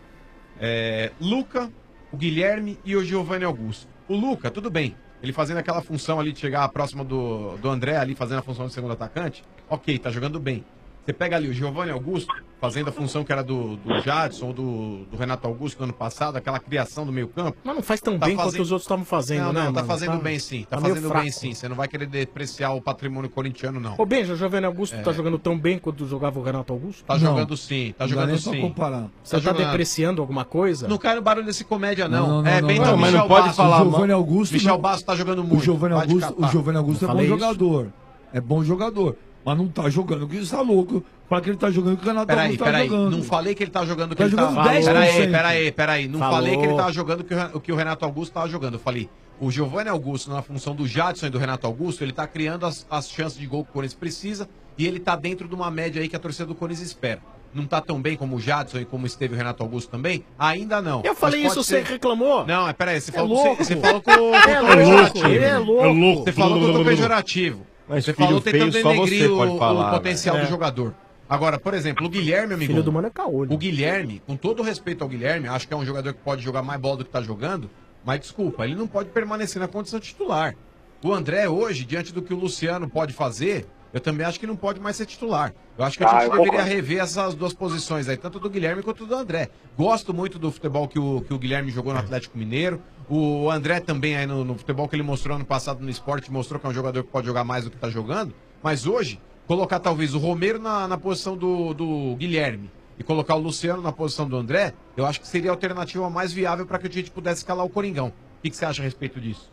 Luca, o Guilherme e o Giovanni Augusto. O Luca, tudo bem, ele fazendo aquela função ali de chegar próximo do André ali, fazendo a função de segundo atacante, ok, tá jogando bem. Você pega ali o Giovanni Augusto, fazendo a função que era do Jadson ou do Renato Augusto no ano passado, aquela criação do meio campo. Mas não faz tão bem quanto os outros estavam fazendo, né? Não, tá fazendo bem sim, tá fazendo bem sim. Você não vai querer depreciar o patrimônio corintiano, não. Ô, Benja, o Giovanni Augusto tá jogando tão bem quanto jogava o Renato Augusto? Tá jogando sim, tá jogando sim. Não comparar. Você tá depreciando alguma coisa? Não cai no barulho desse comédia, não. Não, mas não pode falar. O Giovanni Augusto... Michel Basso tá jogando muito. O Giovanni Augusto é bom jogador. É bom jogador. Mas não tá jogando, que isso tá louco. Fala que ele tá jogando que o Renato Augusto tá jogando. Não falei que ele tá jogando o que ele tá jogando. Peraí. Não falei que ele tá jogando o que o Renato Augusto tava jogando. Eu falei, o Giovanni Augusto, na função do Jadson e do Renato Augusto, ele tá criando as chances de gol que o Corinthians precisa e ele tá dentro de uma média aí que a torcida do Corinthians espera. Não tá tão bem como o Jadson e como esteve o Renato Augusto também? Ainda não. Eu falei isso, você reclamou? Não, peraí, você falou com o pejorativo. Ele é louco. Você falou com o pejorativo. Você falou tentando denegrir o potencial do jogador. Agora, por exemplo, o Guilherme, amigo. Filho do mano é caolho. O Guilherme, com todo o respeito ao Guilherme, acho que é um jogador que pode jogar mais bola do que tá jogando, mas desculpa, ele não pode permanecer na condição titular. O André, hoje, diante do que o Luciano pode fazer, eu também acho que não pode mais ser titular. Eu acho que a gente deveria rever essas duas posições aí, tanto do Guilherme quanto do André. Gosto muito do futebol que o Guilherme jogou no Atlético Mineiro. O André também aí no futebol que ele mostrou ano passado no esporte, mostrou que é um jogador que pode jogar mais do que tá jogando. Mas hoje, colocar talvez o Romero na posição do Guilherme e colocar o Luciano na posição do André, eu acho que seria a alternativa mais viável para que a gente pudesse escalar o Coringão. O que você acha a respeito disso?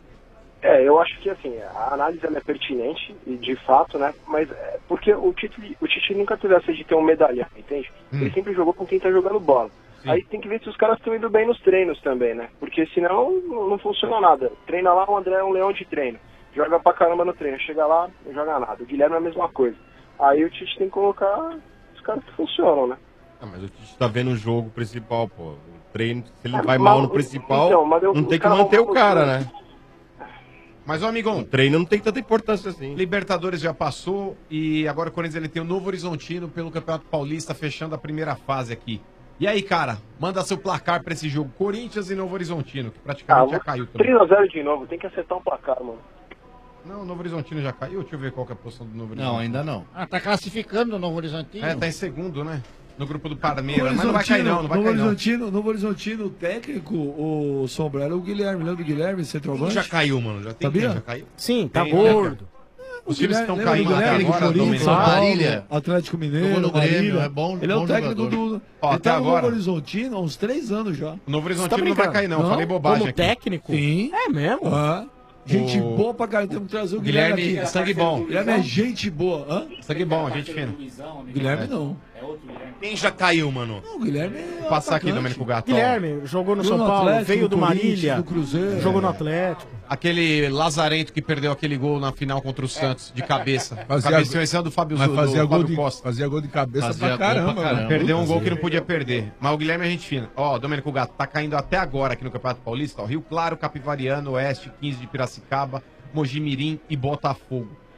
Eu acho que assim, a análise é pertinente, e de fato, né? Mas porque o Tite nunca teve essa de ter um medalhão, entende? Ele sempre jogou com quem tá jogando bola. Sim. Aí tem que ver se os caras estão indo bem nos treinos também, né? Porque senão não funciona nada. Treina lá, o André é um leão de treino. Joga pra caramba no treino. Chega lá, não joga nada. O Guilherme é a mesma coisa. Aí o Tite tem que colocar os caras que funcionam, né? Mas o Tite tá vendo o jogo principal, pô. O treino, se ele vai mal no principal, então, não tem que manter o cara, né? Mas, ó, amigão, o treino não tem tanta importância assim. Libertadores já passou e agora o Corinthians ele tem o Novo Horizontino pelo Campeonato Paulista fechando a primeira fase aqui. E aí, cara, manda seu placar pra esse jogo. Corinthians e Novo Horizontino, que praticamente já caiu também. 3-0 de novo, tem que acertar um placar, mano. Não, o Novo Horizontino já caiu? Deixa eu ver qual que é a posição do Novo Horizontino. Não, ainda não. Tá classificando o Novo Horizontino? Tá em segundo, né? No grupo do Palmeiras, mas não vai cair não, vai cair não. Novo Horizontino, o técnico, o Sombra, era o Guilherme, lembra do Guilherme, centroavante? Já caiu, mano, já tem. Sabia? Já caiu? Sim, tá gordo. Os times estão caindo até agora, Marília, Atlético Mineiro, Marília. É bom, ele é o técnico do... Ele tá no Novo Horizontino há uns 3 anos já. O Novo Horizontino não vai cair não, falei bobagem aqui. Como técnico? Sim. É mesmo? Gente boa pra caramba, temos que trazer o Guilherme aqui. Sangue bom. Guilherme é gente boa. Sangue bom, gente fina. Guilherme não. Quem já caiu, mano? Não, o Guilherme é Vou passar aqui, Domênico Gato. Guilherme jogou no São Paulo, Atlético, veio do Corinthians, Marília, do Cruzeiro. jogou no Atlético. Aquele Lazarento que perdeu aquele gol na final contra o Santos, de cabeça. Fazia do Fábio Costa. Fazia gol de cabeça pra caramba. Perdeu um gol que não podia perder. Mas o Guilherme é gente fina. Ó, Domênico Gato, tá caindo até agora aqui no Campeonato Paulista. Ó, Rio Claro, Capivariano, Oeste, 15 de Piracicaba, Mojimirim e Botafogo.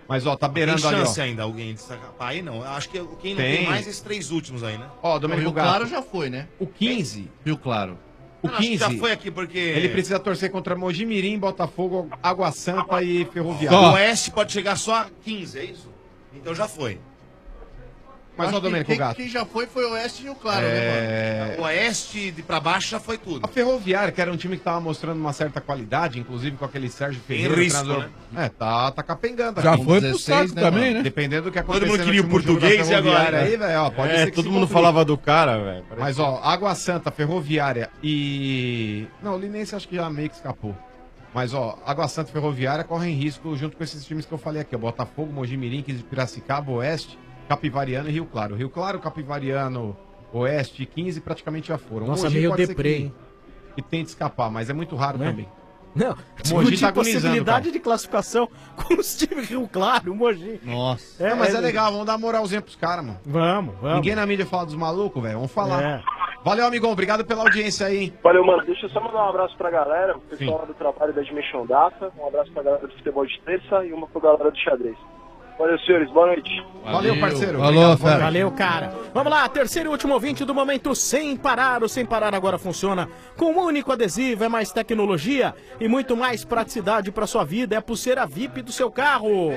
Mas, ó, tá beirando ali, ó. Tem chance ainda alguém de escapar aí, não? Eu acho que quem não tem mais esses 3 últimos aí, né? Ó, Domênico Rio Gato. Claro já foi, né? O 15. Rio Claro. O Não, acho que 15. já foi aqui porque... Ele precisa torcer contra Mojimirim, Botafogo, Água Santa e Ferroviário. O Oeste pode chegar só a 15, é isso? Então já foi. Mas, Acho ó, que Domênico Gato. Quem já foi o Oeste e Rio Claro, né, mano? O Oeste de pra baixo já foi tudo. A Ferroviária, que era um time que tava mostrando uma certa qualidade, inclusive com aquele Sérgio Tem Ferreira. risco, treinador. né? Tá capengando. Já aqui. foi pro saco também, né? Dependendo do que Todo acontecer mundo queria no o último jogo da português e agora, Ferroviária né? aí, velho, ó, pode ser que todo se mundo complique. falava do cara, velho. Mas, ó, Água Santa, Ferroviária e... Não, o Linense acho que já meio que escapou. Mas, ó, Água Santa e Ferroviária correm risco junto com esses times que eu falei aqui, ó. Botafogo, Mojimirim, Piracicaba, Oeste, Capivariano e Rio Claro. Rio Claro, Capivariano, Oeste e 15 praticamente já foram. Nossa, Mogi meio pode ser deprê, hein? que tente escapar, mas é muito raro Não é? também. Não, Mogi discutir tá agonizando, possibilidade cara. de classificação com os times Rio Claro, o Mogi. Nossa. Não, mas é legal, vamos dar moralzinha pros caras, mano. Vamos. Ninguém na mídia fala dos malucos, velho. Vamos falar. É. Valeu, amigão. Obrigado pela audiência aí, hein? Valeu, mano. Deixa eu só mandar um abraço pra galera, o pessoal do trabalho da Dimensão Data, um abraço pra galera do futebol de terça e uma pra galera do xadrez. Valeu, senhores. Boa noite. Valeu, parceiro. Falou, fera. Valeu, cara. Vamos lá, terceiro e último ouvinte do momento Sem Parar. O Sem Parar agora funciona com um único adesivo, é mais tecnologia e muito mais praticidade para sua vida. É a pulseira VIP do seu carro.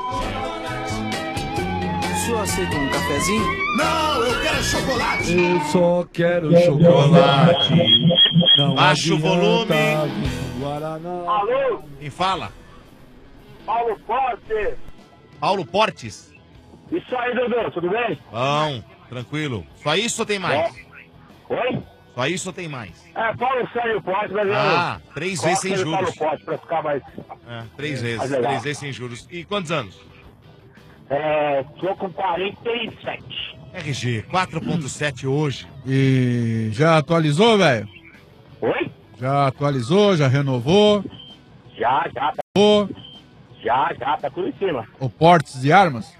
O senhor aceita um cafezinho? Não, eu quero chocolate. Eu só quero chocolate. Não Baixa o volume. Guaraná. Alô? Quem fala? Paulo Forte. Paulo Portes. Isso aí, Dodô, tudo bem? Bom, tranquilo. Só isso ou tem mais? Oi? Só isso ou tem mais? Paulo Sérgio Forte, mas Ah, 3 vezes sem juros. Paulo Forte, pra ficar mais... 3 vezes. mais legal. 3 vezes sem juros. E quantos anos? Tô com 47. RG, 4.7 hoje. E já atualizou, velho? Oi? Já atualizou, já renovou? Já, O tá tudo em cima. portes de armas?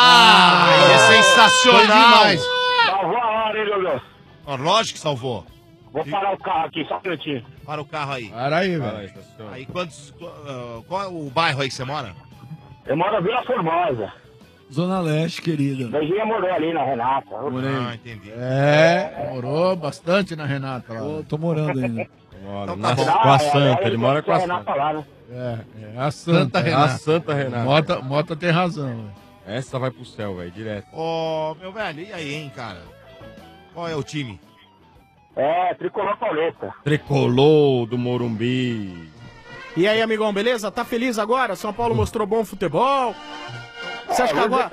É sensacional! Salvou a hora, hein, Dodô? Ó, lógico que salvou. Vou parar o carro aqui, só um minutinho. Para o carro aí. Para aí, velho. Aí qual é o bairro aí que você mora? Eu moro na Vila Formosa. Zona Leste, querida. Beijinha morou ali na Renata. Entendi. Morou bastante na Renata lá. Tô morando ainda. Mora com a Santa, ele mora com a Santa. Lá, né? A Santa Renata. A Santa Renata. Mota tem razão, velho. Essa vai pro céu, velho, direto. Ô, meu velho, e aí, hein, cara? Qual é o time? Tricolor Paulista. Tricolor do Morumbi. E aí, amigão, beleza? Tá feliz agora? São Paulo mostrou bom futebol. Você acha que agora...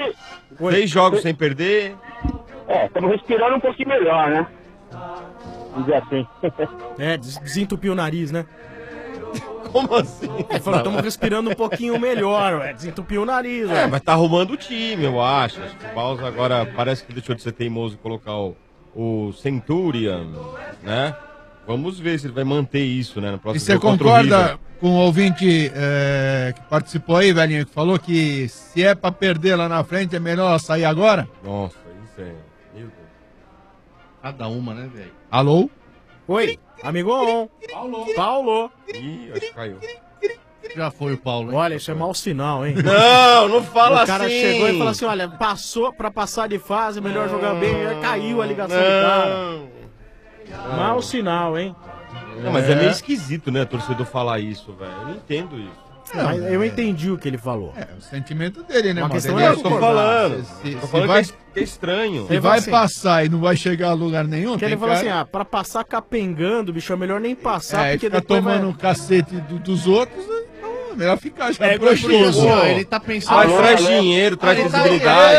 3 jogos sem perder. Estamos respirando um pouquinho melhor, né? Vamos dizer assim. Desentupiu o nariz, né? Como assim? Estamos respirando um pouquinho melhor, desentupiu o nariz. Mas tá arrumando o time, eu acho. Acho que o Baus agora parece que deixou de ser teimoso e colocar o Centurion, né? Vamos ver se ele vai manter isso, né? No próximo E você jogo contra o concorda River. com o ouvinte que participou aí, velhinho, que falou que se é pra perder lá na frente é melhor sair agora? Nossa, isso é... Meu Deus. Cada uma, né, velho? Alô? Oi, amigão. Paulo. Ih, acho que caiu. Já foi o Paulo, hein? Olha, isso é mau sinal, hein? Não fala assim. O cara chegou e falou assim, olha, passou pra passar de fase, melhor jogar bem, já caiu a ligação do cara. Mau sinal, hein? Não, mas é meio esquisito, né, torcedor falar isso, velho. Eu não entendo isso. Mas eu entendi o que ele falou. O sentimento dele, né, Uma mano? questão Eu tô falando. Se Tô falando vai, que é estranho. se vai passar e não vai chegar a lugar nenhum, Porque tem ele falou cara- assim, pra passar capengando, bicho, é melhor nem passar, porque fica depois tomando vai... um cacete dos outros, então é melhor ficar já É por aqui. gostoso. Pô, ele tá pensando... Mas traz dinheiro, traz visibilidade.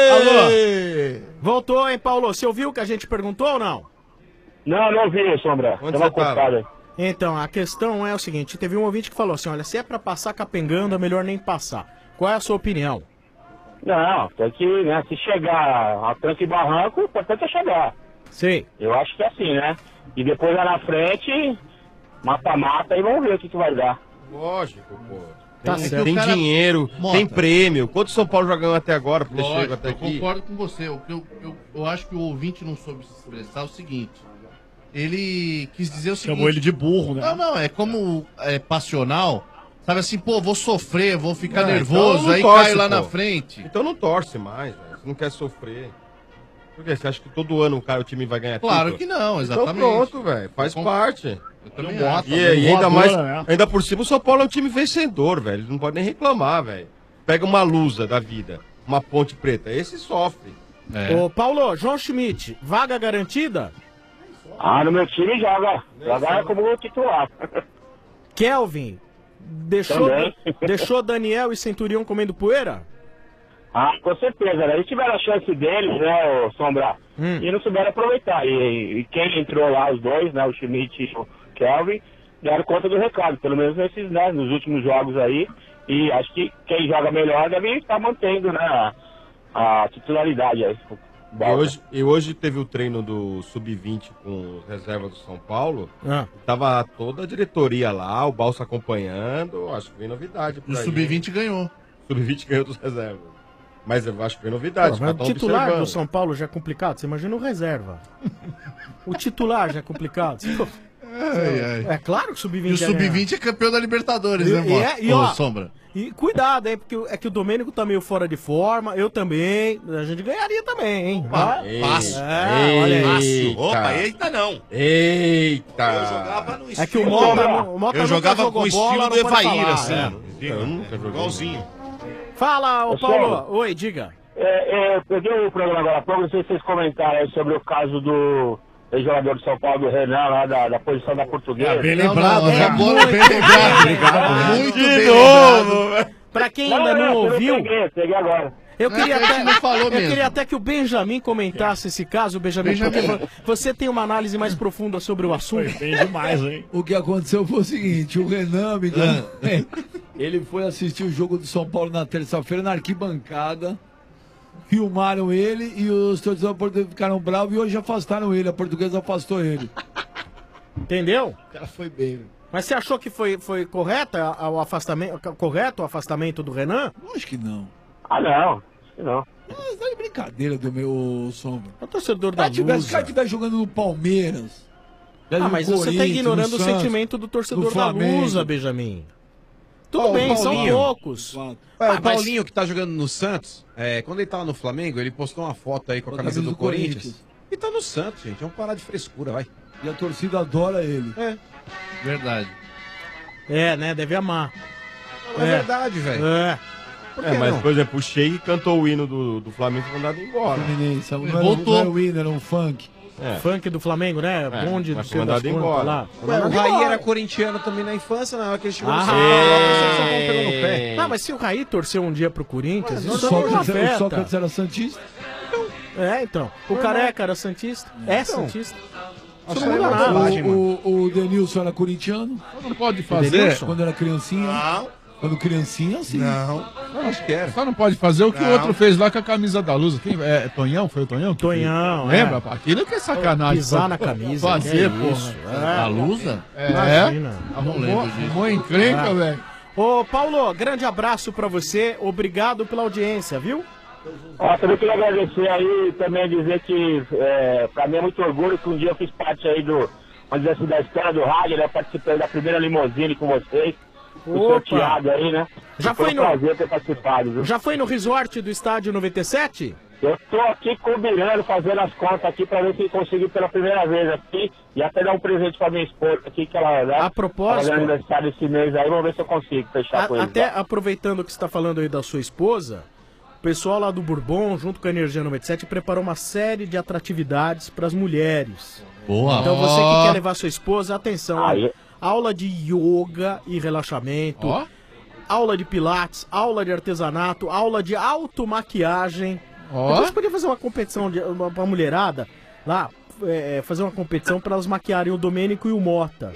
Alô? Voltou, hein, Paulo? Você ouviu o que a gente perguntou ou não? Não ouvi, Sombra. Onde você tava? Então, a questão é o seguinte, teve um ouvinte que falou assim, olha, se é pra passar capengando, é melhor nem passar. Qual é a sua opinião? Não, tem que, né, se chegar a tranco e barranco, o importante é chegar. Sim. Eu acho que é assim, né? E depois lá na frente, mata-mata e vamos ver o que vai dar. Lógico, pô. Tá Tem, certo. tem O cara- dinheiro, Mota. tem prêmio. Quanto São Paulo já ganhou até agora pra ter chego Lógico, até eu aqui? concordo com você. Eu acho que o ouvinte não soube se expressar o seguinte. Ele quis dizer o seguinte... Chamou ele de burro, né? Não, é como é passional. Sabe assim, pô, vou sofrer, vou ficar Então nervoso, não aí torce, caio lá pô. na frente. Então não torce mais, velho. Você não quer sofrer. Por quê? Você acha que todo ano o time vai ganhar Claro título? que não, exatamente. Então pronto, velho. Faz parte. Eu também acho. E ainda mais, ainda por cima, o São Paulo é um time vencedor, velho. Ele não pode nem reclamar, velho. Pega uma lusa da vida, uma Ponte Preta, esse sofre. Ô, Paulo, João Schmidt, vaga garantida? Ah, no meu time joga. Joga como titular. Kelvin, deixou Daniel e Centurião comendo poeira? Ah, com certeza, né? Eles tiveram a chance deles, né, o Sombra? E não souberam aproveitar. E quem entrou lá, os dois, né, o Schmidt e o Kelvin, deram conta do recado, pelo menos nesses, né, nos últimos jogos aí. E acho que quem joga melhor deve estar mantendo, né, a titularidade aí. E hoje teve o treino do Sub-20 com reserva do São Paulo. Tava toda a diretoria lá, o Balsa acompanhando. Acho que vem novidade. O Sub-20 ganhou. O Sub-20 ganhou dos reservas. Mas eu acho que vem novidade. Mas o titular do São Paulo já é complicado. Você imagina o reserva. O titular já é complicado. É claro que o Sub-20 E o Sub-20 é campeão da Libertadores, né, mano? Sombra. E cuidado, hein? Porque é que o Domênico tá meio fora de forma, eu também. A gente ganharia também, hein? Fácil. Olha aí. Fácil. Opa, eita não. Eita. Eu jogava no É que o Mota Eu jogava com o estilo do Evair, assim. Igualzinho. Fala, ô Ô, Paulo. Sombra. Oi, diga. Eu peguei o programa agora há pouco, não sei se vocês comentaram aí sobre o caso do jogador de São Paulo, do Renan, lá da posição da Portuguesa. Bem lembrado, né? Bem lembrado. Obrigado. Muito bem lembrado. Pra quem ainda não ouviu... Peguei agora. Eu queria, a gente não falou eu mesmo. queria até que o Benjamin comentasse esse caso, Benjamin, porque você tem uma análise mais profunda sobre o assunto. Bem demais, hein? O que aconteceu foi o seguinte, o Renan, amigão, ele foi assistir o jogo do São Paulo na terça-feira na arquibancada, filmaram ele e os torcedores portugueses ficaram bravos e hoje afastaram ele, a Portuguesa afastou ele. Entendeu? O cara foi bem, velho. Mas você achou que foi correto o afastamento do Renan? Acho que não. Ah, não. Não. Mas tá de brincadeira do meu Sombra. É o torcedor da Se o cara Lusa. estiver jogando no Palmeiras... Mas você tá ignorando o sentimento do torcedor da Lusa, Benjamin. Tudo bem, são poucos. O Paulinho, que tá jogando no Santos, quando ele tava no Flamengo, ele postou uma foto aí com a camisa do Corinthians. E tá no Santos, gente. Vamos parar de frescura, vai. E a torcida adora ele. Verdade. Né? Deve amar. É verdade, velho. Mas, por exemplo, o Sheik cantou o hino do Flamengo e foi mandado embora. Voltou. Não era o hino, era um funk. Funk do Flamengo, né? Bonde do mas Senhor foi das mandado Contas embora. lá. O Raí era corintiano também na infância, na hora que ele chegou no São Paulo, o São Paulo pegou no pé. Não, mas se o Raí torceu um dia pro Corinthians, O isso não afeta. Sócrates era santista? Então. O Careca era santista. Santista. Isso não muda nada. O Denilson era corintiano? Não pode fazer. Quando era criancinha? Não. Quando criancinha, sim. Não. Acho que era. Só não pode fazer o que o outro fez lá com a camisa da Luz. Quem, Tonhão? Foi o Tonhão? Tonhão, Lembra? Aquilo que é sacanagem. Pisar na camisa. Fazer, que é porra. isso? A Lusa? Imagina. Não lembro disso. Arrumou encrenca, velho. Ô, Paulo, grande abraço pra você. Obrigado pela audiência, viu? Também queria agradecer aí, também dizer que pra mim é muito orgulho que um dia eu fiz parte aí vamos dizer assim, da história do rádio, né? Participei da primeira limousine com vocês. O sorteado aí, né? Foi um prazer ter participado, viu? Já foi no resort do Estádio 97? Eu tô aqui combinando, fazendo as contas aqui pra ver se consigo pela primeira vez aqui e até dar um presente pra minha esposa aqui, que ela, né? A propósito... Ela aniversário esse mês aí, vamos ver se eu consigo fechar com ele. Até aproveitando que você tá falando aí da sua esposa, o pessoal lá do Bourbon, junto com a Energia 97, preparou uma série de atratividades pras mulheres. Boa. Então você que quer levar sua esposa, atenção, aula de yoga e relaxamento, aula de pilates, aula de artesanato, aula de automaquiagem. Depois podia fazer uma competição pra mulherada lá, fazer uma competição pra elas maquiarem o Domênico e o Mota.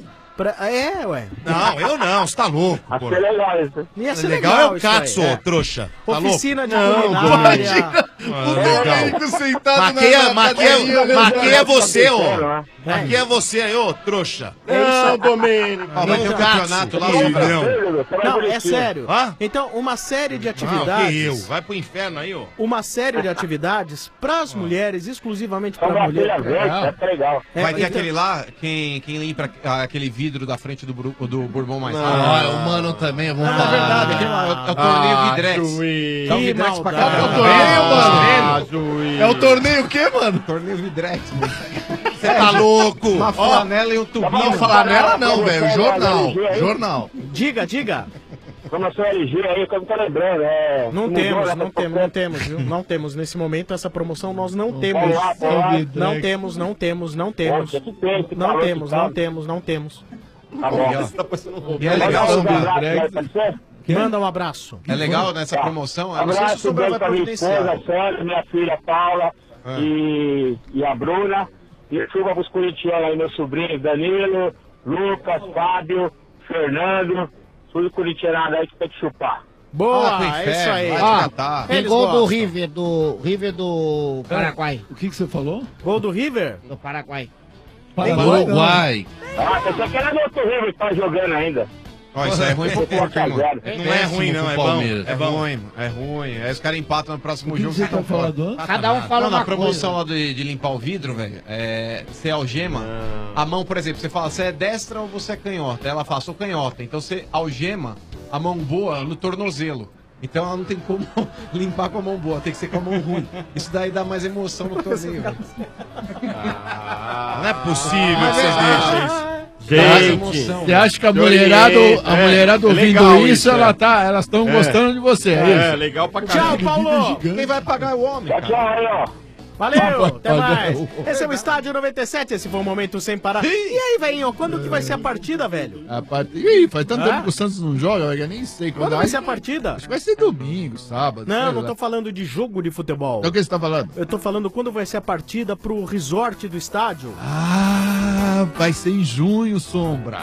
Ué. Não, eu não, você tá louco. Acho que é legal isso. Ia ser legal legal é o Katsu, trouxa. Tá Oficina de louco? culinária. O Domênico sentado Maqueia você, ô. Aqui é você aí, ô trouxa. Não, Domênico. Vai ter um campeonato lá no Não, é sério. Então, uma série de atividades. Que eu? Vai pro inferno aí, ó. Uma série de atividades pras mulheres, exclusivamente pra mulheres. Vai ter aquele lá, quem limpa aquele vidro da frente do Bourbon mais Ah, o mano também é bom. É verdade, aquele lá, é o torneio Vidrex. Dá um Que Vidrex pra maldade. caramba. É o torneio, mano. É o torneio o quê, mano? Torneio Vidrex, mano. Você tá louco? Uma flanela e um tubinho. Não, flanela não, velho. Jornal. Diga. Promoção LG aí, que eu não tô lembrando. Não temos, viu? Não temos. Nesse momento, essa promoção nós não temos. Não temos. Não temos. Tá bom. E é legal, Manda um abraço. É legal nessa promoção? Eu não sei se o Abraço Sombra vai pra minha providenciar. esposa, Sandra, minha filha Paula e a Bruna. E chuva pros corintianos aí, meus sobrinhos Danilo, Lucas, Fábio, Fernando. Tudo corintiano aí que tem que chupar. Boa, é isso aí. Tem gol do River do Paraguai. O que você falou? Gol do River? Do Paraguai. Uruguai. Pensei que era do outro River que tá jogando ainda. Ó, isso é ruim pro Porto, hein, mano. É Não é ruim, péssimo não, é pro bom. Palmeiras. É bom, hein, mano. É ruim. Aí os caras empatam no próximo jogo. Você tá falando? Cada um fala Não, uma na promoção coisa. lá de limpar o vidro, velho, você algema a mão, por exemplo, você fala, você é destra ou você é canhota? Ela fala, sou canhota. Então você algema a mão boa no tornozelo. Então ela não tem como limpar com a mão boa, tem que ser com a mão ruim. Isso daí dá mais emoção no torneio. Não é possível que vocês deixem isso. Gente, você acha que a mulherada ouvindo isso, elas estão gostando de você, é isso? Legal pra caramba. Tchau, Paulo. Quem vai pagar é o homem, cara. Tchau aí, ó. Valeu, até mais. Esse é o Estádio 97, esse foi um momento sem parar. E aí, velhinho, quando que vai ser a partida, velho? Ih, faz tanto tempo que o Santos não joga, eu nem sei Quando vai ser a partida? Acho que vai ser domingo, sábado. Não tô falando de jogo de futebol. Então o que você tá falando? Eu tô falando quando vai ser a partida pro resort do estádio. Vai ser em junho, Sombra.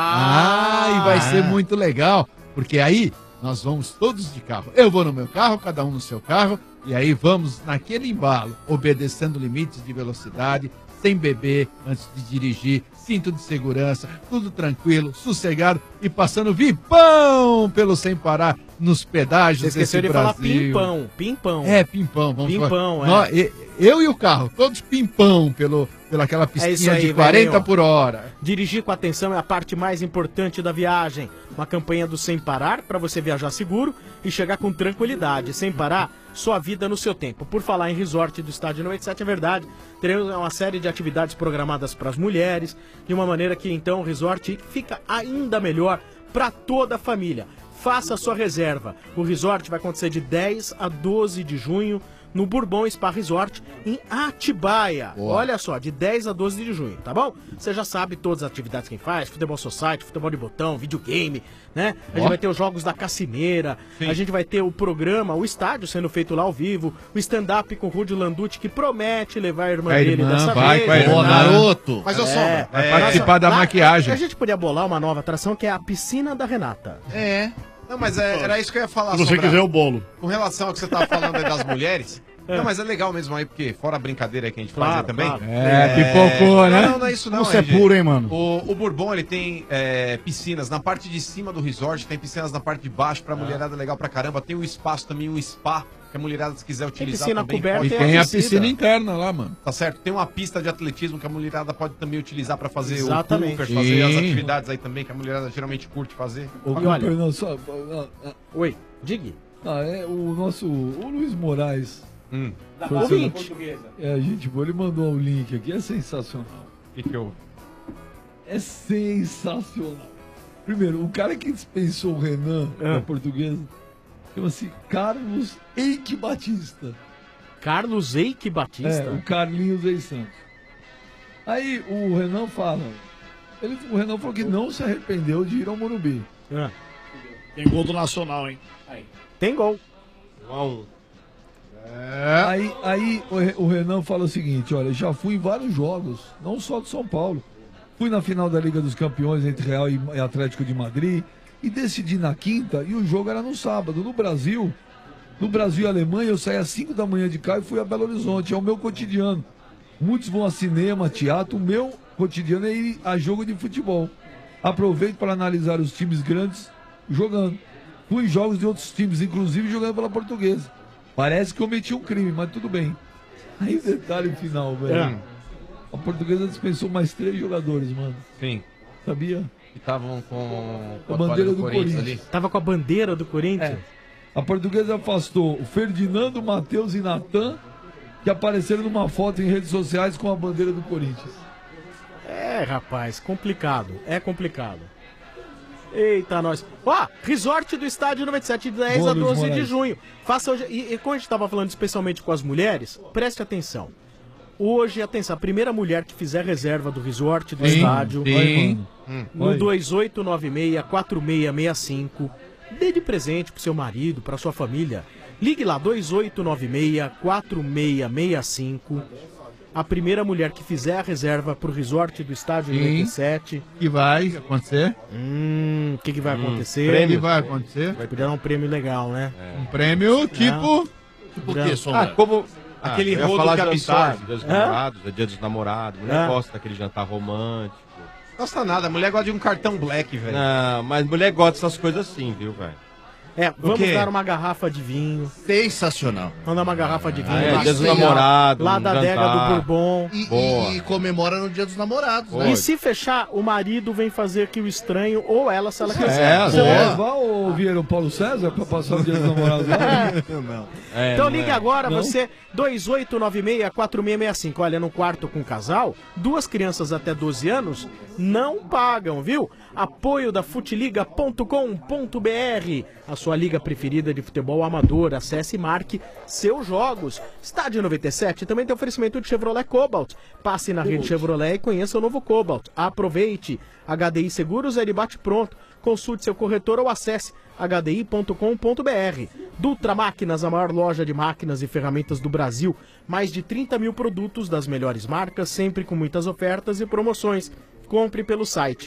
E vai ser muito legal, porque aí nós vamos todos de carro. Eu vou no meu carro, cada um no seu carro, e aí vamos naquele embalo, obedecendo limites de velocidade, sem beber antes de dirigir, cinto de segurança, tudo tranquilo, sossegado e passando vipão pelo Sem Parar nos pedágios desse Brasil. Você esqueceu de falar pimpão. É, pimpão. Vamos pimpão, falar. Eu e o carro, todos pimpão pelaquela pistinha de 40 por hora. Dirigir com atenção é a parte mais importante da viagem. Uma campanha do Sem Parar para você viajar seguro e chegar com tranquilidade. Sem Parar, sua vida no seu tempo. Por falar em resort do Estádio 97, é verdade, teremos uma série de atividades programadas para as mulheres, de uma maneira que então o resort fica ainda melhor para toda a família. Faça a sua reserva. O resort vai acontecer de 10 a 12 de junho no Bourbon Spa Resort, em Atibaia. Boa. Olha só, de 10 a 12 de junho, tá bom? Você já sabe todas as atividades que faz, futebol society, futebol de botão, videogame, né? A gente vai ter os jogos da Cassineira, a gente vai ter o programa, o estádio sendo feito lá ao vivo, o stand-up com o Rudy Landucci, que promete levar a irmã dele dessa vez. Garoto. Mas eu Sombra, vai participar da maquiagem. A gente podia bolar uma nova atração, que é a piscina da Renata. Não, mas era isso que eu ia falar. Se você Sombra. quiser o bolo. Com relação ao que você tava falando aí das mulheres. Não, mas é legal mesmo aí, porque fora a brincadeira que a gente faz aí também. Pipocou, né? Não é isso não. Isso é RG. puro, hein, mano? O Bourbon, ele tem piscinas na parte de cima do resort, tem piscinas na parte de baixo pra mulherada, legal pra caramba. Tem um espaço também, um spa, que a mulherada se quiser utilizar piscina também. coberta E tem a piscina interna lá, mano. Tá certo? Tem uma pista de atletismo que a mulherada pode também utilizar pra fazer Exatamente. o poker, fazer as atividades aí também, que a mulherada geralmente curte fazer. Oi, diga. O Luiz Moraes. Ouvinte. Gente boa, ele mandou um link aqui, é sensacional. O que houve? É sensacional. Primeiro, o cara que dispensou o Renan na portuguesa chama-se Carlos Eike Batista. Carlos Eike Batista? O Carlinhos Eike Santos. Aí o Renan fala, o Renan falou que não se arrependeu de ir ao Morumbi. Tem gol do Nacional, hein? Tem gol. 1-1. Aí o Renan fala o seguinte, olha, já fui em vários jogos, não só do São Paulo. Fui na final da Liga dos Campeões entre Real e Atlético de Madrid e decidi na quinta e o jogo era no sábado. No Brasil e Alemanha, eu saí às 5 da manhã de cá e fui a Belo Horizonte, é o meu cotidiano. Muitos vão a cinema, teatro, o meu cotidiano é ir a jogo de futebol. Aproveito para analisar os times grandes jogando. Fui em jogos de outros times, inclusive jogando pela Portuguesa. Parece que eu cometi um crime, mas tudo bem. Aí o detalhe final, velho. A Portuguesa dispensou mais 3 jogadores, mano. Sim. Sabia? Que estavam com a bandeira do Corinthians. ali. Tava com a bandeira do Corinthians? A Portuguesa afastou o Ferdinando, Matheus e Natan, que apareceram numa foto em redes sociais com a bandeira do Corinthians. É, rapaz, complicado. É complicado. Eita, nós. Ó, resort do estádio 97, de 10 a 12 de junho. Faça hoje. E como a gente estava falando especialmente com as mulheres, preste atenção. Hoje, atenção, a primeira mulher que fizer reserva do resort do estádio, no 2896-4665, dê de presente pro seu marido, pra sua família. Ligue lá, 2896-4665. A primeira mulher que fizer a reserva pro resort do estádio 97. Que vai acontecer? O que vai acontecer? Prêmio vai acontecer? Vai dar um prêmio legal, né? Um prêmio tipo... Tipo o quê, Ah, como aquele eu ia rolo falar de de amizade. Dia dos namorados, é dia dos namorados. Mulher gosta daquele jantar romântico. Gosta nada, a mulher gosta de um cartão black, velho. Não, mas mulher gosta dessas coisas assim, viu, velho? Vamos dar uma garrafa de vinho. Sensacional. Vamos dar uma garrafa de vinho. Dia dos namorados. Lá da adega do Bourbon. E comemora no dia dos namorados, né? E se fechar, o marido vem fazer aqui o estranho, ou ela, se ela quiser. Você vai levar o Vieira Paulo César pra passar o dia dos namorados lá? Não. Então ligue agora, você, 2896-4665. Olha, no quarto com casal, 2 crianças até 12 anos não pagam, viu? Apoio da futiliga.com.br, a sua liga preferida de futebol amador. Acesse e marque seus jogos. Estádio 97 também tem oferecimento de Chevrolet Cobalt. Passe na rede Chevrolet e conheça o novo Cobalt. Aproveite. HDI Seguros, ele bate pronto. Consulte seu corretor ou acesse hdi.com.br. Dutra Máquinas, a maior loja de máquinas e ferramentas do Brasil. Mais de 30 mil produtos das melhores marcas, sempre com muitas ofertas e promoções. Compre pelo site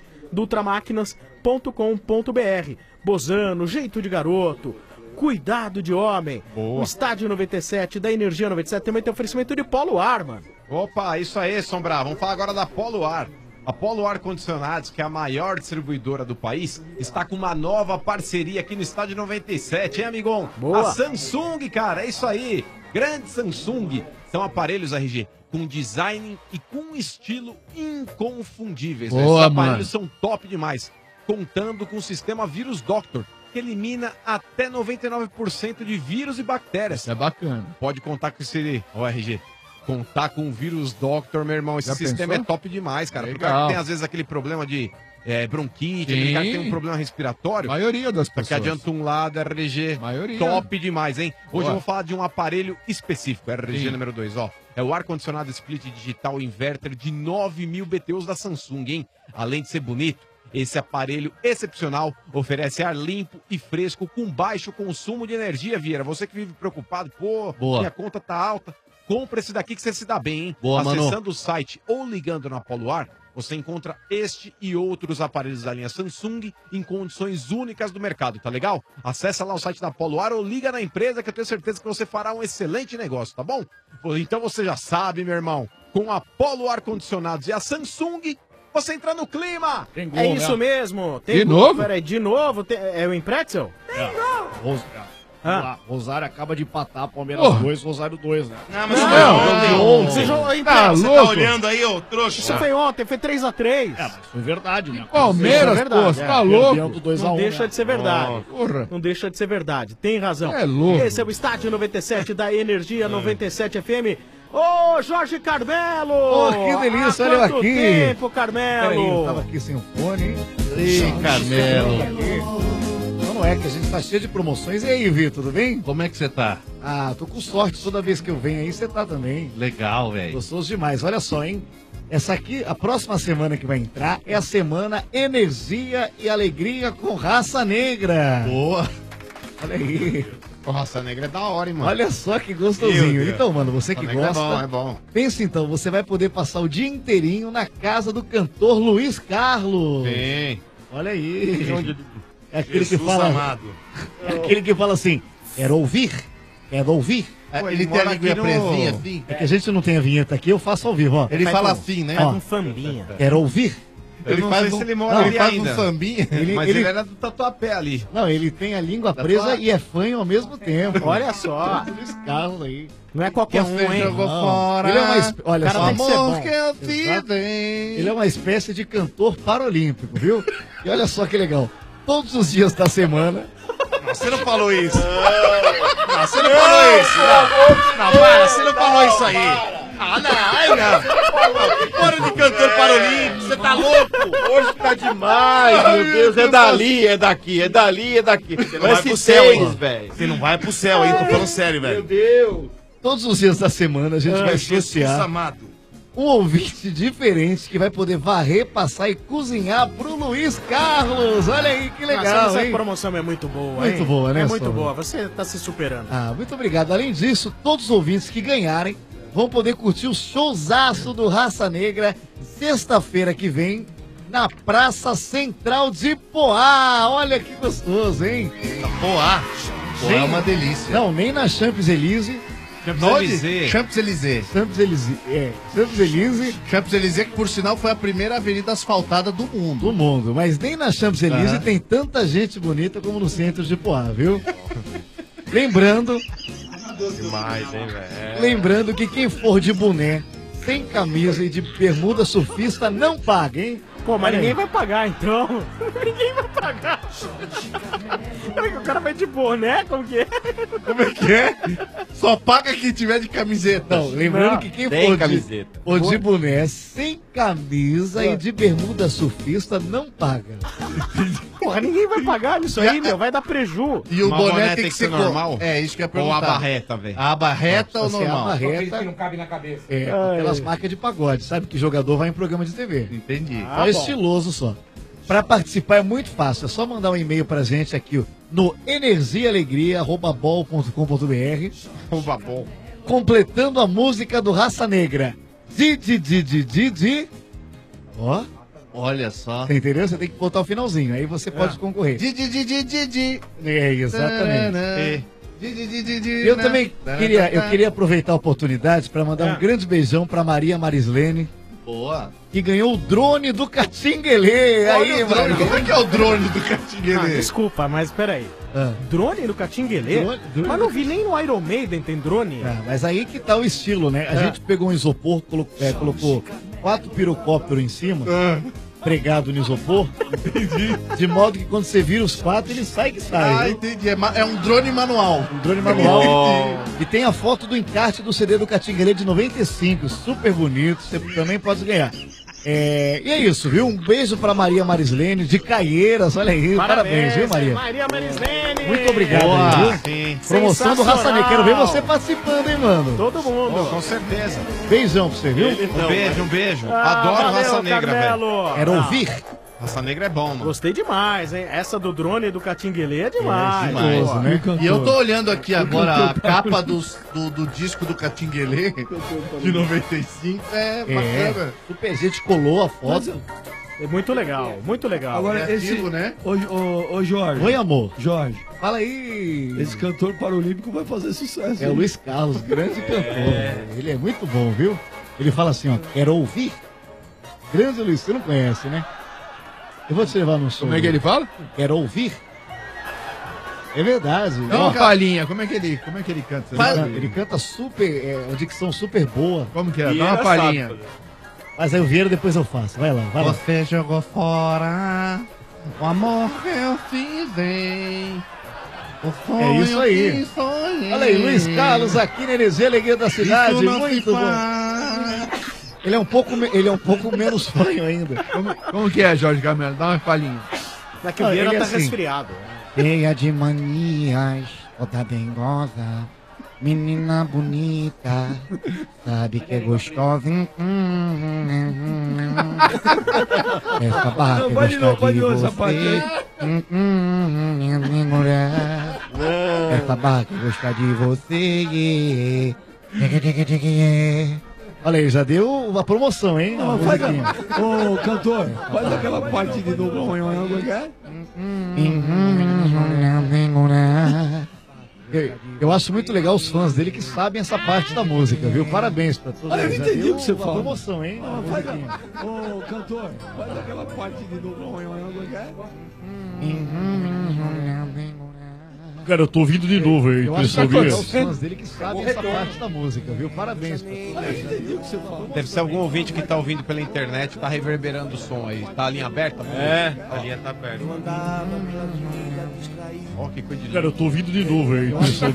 dutramaquinas.com.br. Bozano, jeito de garoto, cuidado de homem. Boa. O Estádio 97 da Energia 97 também tem oferecimento de Polo Ar, mano. Opa, isso aí, Sombra. Vamos falar agora da Polo Ar. A Polo Ar Condicionados, que é a maior distribuidora do país, está com uma nova parceria aqui no Estádio 97, hein, amigão? Boa. A Samsung, cara, é isso aí. Grande Samsung. São aparelhos, RG, com design e com estilo inconfundíveis. Boa, Esses aparelhos mano. são top demais, contando com o sistema Vírus Doctor, que elimina até 99% de vírus e bactérias. Isso é bacana. Pode contar com esse, RG. Contar com o Vírus Doctor, meu irmão. Esse Já sistema pensou? é top demais, cara. Porque o Legal. cara que tem, às vezes, aquele problema de bronquite, aquele Sim. cara que tem um problema respiratório. A maioria das Só pessoas. que adianta um lado, RG. Maioria. Top demais, hein? Hoje Boa. eu vou falar de um aparelho específico, RG Sim. número 2, ó. É o ar-condicionado split digital inverter de 9.000 BTUs da Samsung, hein? Além de ser bonito, esse aparelho excepcional oferece ar limpo e fresco com baixo consumo de energia, Vieira. Você que vive preocupado, Boa. minha conta tá alta. Compra esse daqui que você se dá bem, hein? Boa, mano. Acessando o site ou ligando na Polo Ar, você encontra este e outros aparelhos da linha Samsung em condições únicas do mercado, tá legal? Acessa lá o site da Polo Ar ou liga na empresa que eu tenho certeza que você fará um excelente negócio, tá bom? Então você já sabe, meu irmão, com a Polo Ar Condicionados e a Samsung, você entra no clima! Tem gol, É né? isso mesmo. De gol, novo? Peraí, de novo? É o Impretzel? Vamos lá, Rosário acaba de empatar, Palmeiras 2, Rosário 2, né? Não, mas Você jogou em Tá Impretzel. Você louco? tá olhando aí, ô trouxa? Isso foi ontem, foi 3x3. É, mas foi verdade, né? Palmeiras, Isso é verdade, pô, é. você tá louco? Perdendo 2 a 1, Não deixa né? de ser verdade. Porra. Não deixa de ser verdade. Tem razão. É louco. Esse é o Estádio 97 da Energia 97 FM. Ô, Jorge Carmelo! Ô, que delícia, Há olha eu quanto aqui. tempo, Peraí, eu Carmelo? tava aqui sem o fone, hein? Ei, Carmelo. Não é que a gente tá cheio de promoções. E aí, Vitor, tudo bem? Como é que você tá? Ah, tô com sorte. Toda vez que eu venho aí, você tá também. Legal, velho. Gostoso demais. Olha só, hein? Essa aqui, a próxima semana que vai entrar, é a semana Energia e Alegria com Raça Negra. Boa. Olha aí. Ô, Raça Negra é da hora, hein, mano? Olha só que Meu gostosinho. Deus. Então, mano, você que Raça Negra gosta... é bom. Pensa então, você vai poder passar o dia inteirinho na casa do cantor Luiz Carlos. Sim. Olha aí. É aquele que Jesus fala... amado. É aquele que fala assim, quero ouvir, Quer ouvir? Ele tem a linguinha presinha assim? É que a gente não tem a vinheta aqui, eu faço ao vivo, ó. Ele fala assim, né? Faz um sambinha. Quer ouvir? Ele faz um... ele faz um sambinha. Mas ele era do Tatuapé ali. Não, ele tem a língua presa e é fanho ao mesmo tempo. Olha só. Luiz Carlos aí. Não é qualquer um, hein? Jogou fora. Ele é uma olha só, tem que ser bom. Que eu fiz, hein? ele é uma espécie de cantor paralímpico, viu? E olha só que legal. Todos os dias da semana. Você não falou isso. Não, você não falou isso. Não, para, você não falou isso aí. Ah, não. Que porra de cantor paralímpico, você tá louco? Hoje tá demais, meu Deus. É dali, é daqui, é dali, é daqui. Você não vai pro céu, hein, velho. Você não vai pro céu aí, tô falando sério, velho. Meu Deus. Todos os dias da semana a gente vai sortear amado. um ouvinte diferente que vai poder varrer, passar e cozinhar pro Luiz Carlos. Olha aí, que legal, essa hein? promoção é muito boa, Muito hein? boa, né, É muito Sombra? boa. Você tá se superando. Ah, muito obrigado. Além disso, todos os ouvintes que ganharem vão poder curtir o showzaço do Raça Negra sexta-feira que vem na Praça Central de Poá. Olha que gostoso, hein? Poá. Poá é uma delícia. Não, nem na Champs-Élysées. Champs-Élysées. Champs-Élysées. Champs-Élysées. Champs-Élysées, que por sinal foi a primeira avenida asfaltada do mundo. Do mundo. Mas nem na Champs-Élysées tem tanta gente bonita como no centro de Poá, viu? Lembrando... Demais, hein, velho? Lembrando que quem for de boné, sem camisa e de bermuda surfista não paga, hein? Pô, mas ninguém vai pagar, então. Ninguém vai pagar. O cara vai de boné, como que é? Como é que é? Só paga quem tiver de camiseta. Não, lembrando que quem for de boné, sem camisa e de bermuda surfista não paga. Porra, ninguém vai pagar nisso aí, meu. Vai dar preju. E o boné tem que ser normal? É, isso que é Ou perguntar. a barreta, velho? A barreta ou normal? A barreta Que não cabe na cabeça. é aquelas marcas de pagode, sabe? Que jogador vai em programa de TV. Entendi. Só estiloso só. Pra participar é muito fácil, é só mandar um e-mail pra gente aqui ó, no energiaalegria@bol.com.br completando a música do Raça Negra. Ó. Olha só. Você entendeu? Você tem que botar o finalzinho, aí você pode concorrer. É, exatamente. Eu também queria aproveitar a oportunidade para mandar um grande beijão para Maria Marislene. Boa. Que ganhou o drone do Catinguelê. Aí, mano. Como é que é o drone do Catinguelê? Desculpa, mas peraí. Drone do Catinguelê? Drone. Mas não vi nem no Iron Maiden tem drone. Mas aí que tá o estilo, né? A gente pegou um isopor, colocou 4 pirocópteros em cima, pregado no isopor. Entendi. De modo que quando você vira os 4, ele sai que sai. Ah, entendi. É um drone manual. Um drone manual. E tem a foto do encarte do CD do Catinguelê de 95. Super bonito. Você também pode ganhar. E é isso, viu? Um beijo pra Maria Marislene, de Caieiras. Olha aí. Parabéns, viu, Maria? Maria Marislene. Muito obrigado, Boa, viu? sim. Promoção do Raça Negra. Quero ver você participando, hein, mano? Todo mundo. Com certeza. Beijão pra você, viu? Um beijo. Adoro valeu, Raça Negra, Carmelo. velho. Quero ouvir. Raça Negra é bom, mano. Gostei demais, hein? Essa do drone do Catinguelê é demais. Demais, Pô. né? E eu tô olhando aqui agora a capa do disco do Catinguelê de 95. É bacana. Super gente colou a foto. É muito legal, muito legal. Agora, esse, né? Ô, Jorge. Oi, amor. Jorge. Fala aí. Esse cantor paralímpico vai fazer sucesso. É o Luiz Carlos, grande cantor. Ele é muito bom, viu? Ele fala assim, ó, quero ouvir. Grande Luiz, você não conhece, né? Eu vou te levar no som. Como é que ele fala? Quero ouvir. É verdade. Dá uma palhinha, como é que ele canta? Ele canta super, uma dicção super boa. Como que é? Dá uma palhinha. Mas aí o Vieira depois eu faço. Vai lá, vai lá. Você jogou fora o amor que eu fiz, hein? O sonho É isso aí. que sonhei. Olha aí, Luiz Carlos aqui na Energia Alegria da Cidade. Isso não Muito se bom. faz. Ele é um pouco menos fanho ainda. Como que é, Jorge Carmelo? Dá uma palhinha. Daqui o Vieira ele tá assim, resfriado. Cheia de manias, toda dengosa, menina bonita, sabe que é gostosa. Essa barra Não, que pode não, gosta pode de não, essa você. parte aí. Minha mulher. Essa barra que gosta de você. Olha aí, já deu uma promoção, hein? Não, faz ô, cantor, faz aquela parte de novo. Como é que é? Eu acho muito legal os fãs dele que sabem essa parte da música, viu? Parabéns pra todos Eu eles. entendi o que você Uma fala. promoção, hein? Ô, cantor, faz aquela parte de novo. Cara, eu tô ouvindo de novo aí. Eu acho Pessoal, que os fãs dele que sabem essa parte da música, viu? Parabéns pra todos eles. Deve ser algum ouvinte que tá ouvindo pela internet, tá reverberando o som aí. Tá a linha aberta? A linha tá aberta. Ó, que coisa de Cara, eu tô ouvindo de novo aí. Pessoal,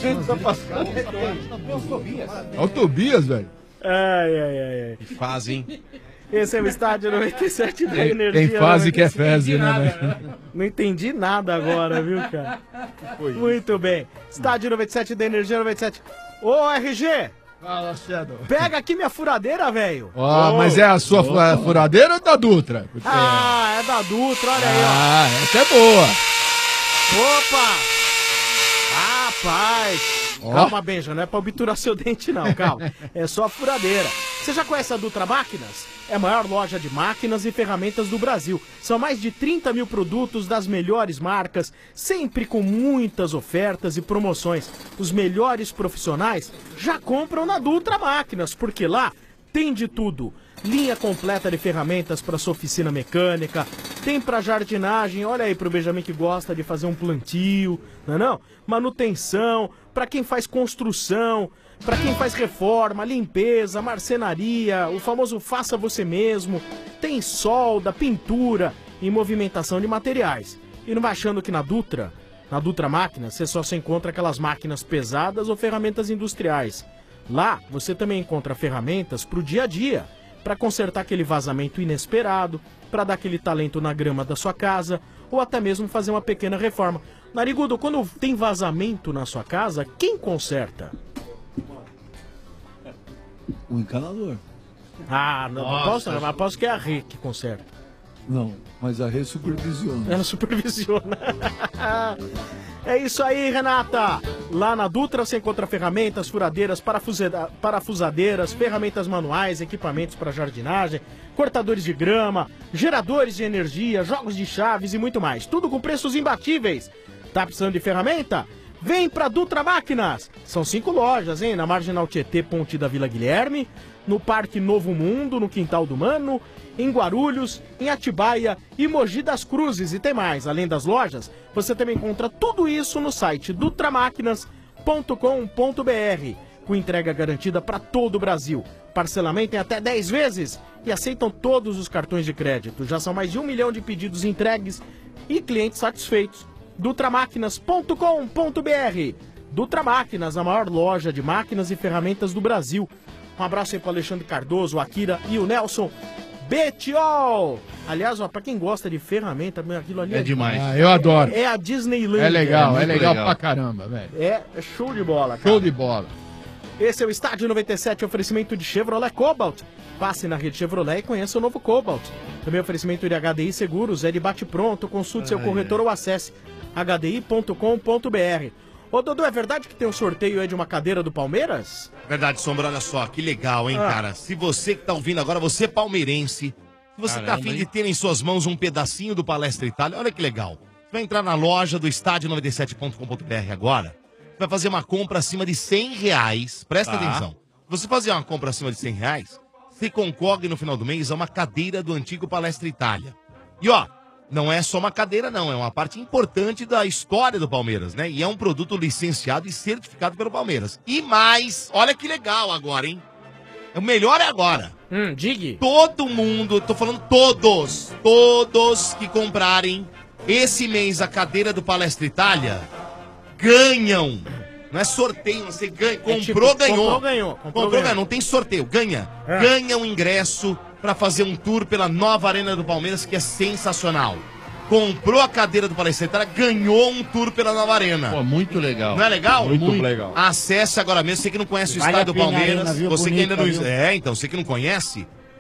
É o Tobias, velho. Ai. Que fase, hein? Esse é o estádio 97 da Energia. Tem fase que é 97. fezes, né, velho? Não entendi nada agora, viu, cara? Muito bem. Estádio 97 da Energia 97. Ô, RG! Fala, Shadow. Pega aqui minha furadeira, velho. Ó, mas é a sua furadeira ou da Dutra? Porque... Ah, é da Dutra, olha aí, ó. Ah, essa é boa. Opa! Rapaz! Ó. Calma, Benja, não é pra obturar seu dente, não, calma. É só a furadeira. Você já conhece a Dutra Máquinas? É a maior loja de máquinas e ferramentas do Brasil. São mais de 30 mil produtos das melhores marcas, sempre com muitas ofertas e promoções. Os melhores profissionais já compram na Dutra Máquinas, porque lá tem de tudo. Linha completa de ferramentas para sua oficina mecânica, tem para jardinagem, olha aí pro Benjamin que gosta de fazer um plantio, não é não? Manutenção, para quem faz construção, para quem faz reforma, limpeza, marcenaria, o famoso faça você mesmo, tem solda, pintura e movimentação de materiais. E não vai achando que na Dutra Máquinas, você só se encontra aquelas máquinas pesadas ou ferramentas industriais. Lá, você também encontra ferramentas pro dia a dia, para consertar aquele vazamento inesperado, para dar aquele talento na grama da sua casa, ou até mesmo fazer uma pequena reforma. Narigudo, quando tem vazamento na sua casa, quem conserta? O encanador. Ah, não, aposto que é a Rê que conserta. Não, mas a Rê supervisiona. Ela supervisiona. É isso aí, Renata. Lá na Dutra você encontra ferramentas, furadeiras, parafusadeiras, ferramentas manuais, equipamentos para jardinagem, cortadores de grama, geradores de energia, jogos de chaves e muito mais. Tudo com preços imbatíveis. Tá precisando de ferramenta? Vem pra Dutra Máquinas. São 5 lojas, hein? Na Marginal Tietê, Ponte da Vila Guilherme, no Parque Novo Mundo, no Quintal do Mano, em Guarulhos, em Atibaia e Mogi das Cruzes. E tem mais, além das lojas, você também encontra tudo isso no site dutramaquinas.com.br, com entrega garantida para todo o Brasil. Parcelamento em até 10 vezes e aceitam todos os cartões de crédito. Já são mais de 1 milhão de pedidos entregues e clientes satisfeitos. dutramaquinas.com.br. Dutra Máquinas, a maior loja de máquinas e ferramentas do Brasil. Um abraço aí para Alexandre Cardoso, o Akira e o Nelson Betiol. Aliás, ó, pra quem gosta de ferramenta, aquilo ali é demais. Ah, eu adoro. É a Disneyland. É legal pra caramba, velho. É show de bola, cara. Show de bola. Esse é o Estádio 97, oferecimento de Chevrolet Cobalt. Passe na rede Chevrolet e conheça o novo Cobalt. Também oferecimento de HDI Seguros, é de bate-pronto, consulte seu corretor ou acesse hdi.com.br. Ô, Dodô, é verdade que tem um sorteio aí de uma cadeira do Palmeiras? Verdade, Sombra, olha só, que legal, hein, cara? Se você que tá ouvindo agora, você é palmeirense, se você tá afim de ter em suas mãos um pedacinho do Palestra Itália, olha que legal. Você vai entrar na loja do estádio97.com.br agora, vai fazer uma compra acima de R$100, presta atenção. Se você fazer uma compra acima de R$100, você concorre no final do mês a uma cadeira do antigo Palestra Itália. E ó, não é só uma cadeira não, é uma parte importante da história do Palmeiras, né? E é um produto licenciado e certificado pelo Palmeiras. E mais, olha que legal agora, hein? O melhor é agora. Diga. Todo mundo, tô falando todos que comprarem esse mês a cadeira do Palestra Itália, ganham. Não é sorteio, você ganha. Comprou, ganhou. Comprou, ganhou. Não tem sorteio, ganha. Ganha um ingresso pra fazer um tour pela nova Arena do Palmeiras, que é sensacional. Comprou a cadeira do Palestra Itália, ganhou um tour pela nova Arena. Pô, muito legal. Não é legal? Muito legal. Acesse agora mesmo, você que não conhece o estádio do Palmeiras, você que ainda não... então, você que não conhece,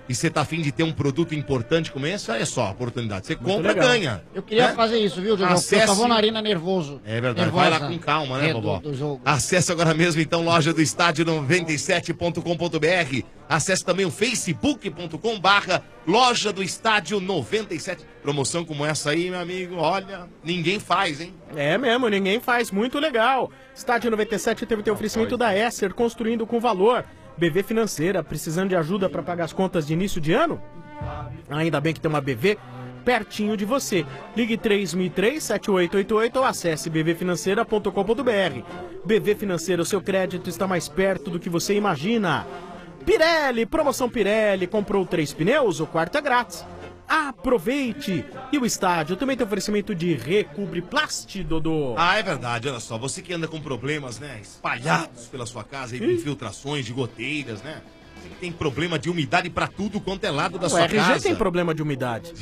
e você tá afim de ter um produto importante como esse, olha só a oportunidade. Você compra, legal. ganha. Eu queria né? fazer isso, viu, Diogo? Porque eu tava na arena nervoso. É verdade, Nervosa. vai lá com calma, né, vovó? Do jogo. Acesse agora mesmo, então, loja do estádio 97.com.br. Acesse também o facebook.com/loja do estádio 97. Promoção como essa aí, meu amigo, olha, ninguém faz, hein? É mesmo, ninguém faz. Muito legal. Estádio 97 teve o oferecimento da Esser, construindo com valor. BV Financeira, precisando de ajuda para pagar as contas de início de ano? Ainda bem que tem uma BV pertinho de você. Ligue 3003-7888 ou acesse bvfinanceira.com.br. BV Financeira, o seu crédito está mais perto do que você imagina. Pirelli, promoção Pirelli, comprou 3 pneus, o quarto é grátis. Aproveite! E o estádio também tem oferecimento de Recobre Plast, Dodô. Ah, é verdade, olha só, você que anda com problemas, né, espalhados pela sua casa, aí, infiltrações de goteiras, né? Você que tem problema de umidade pra tudo quanto é lado da sua RG casa. tem problema de umidade.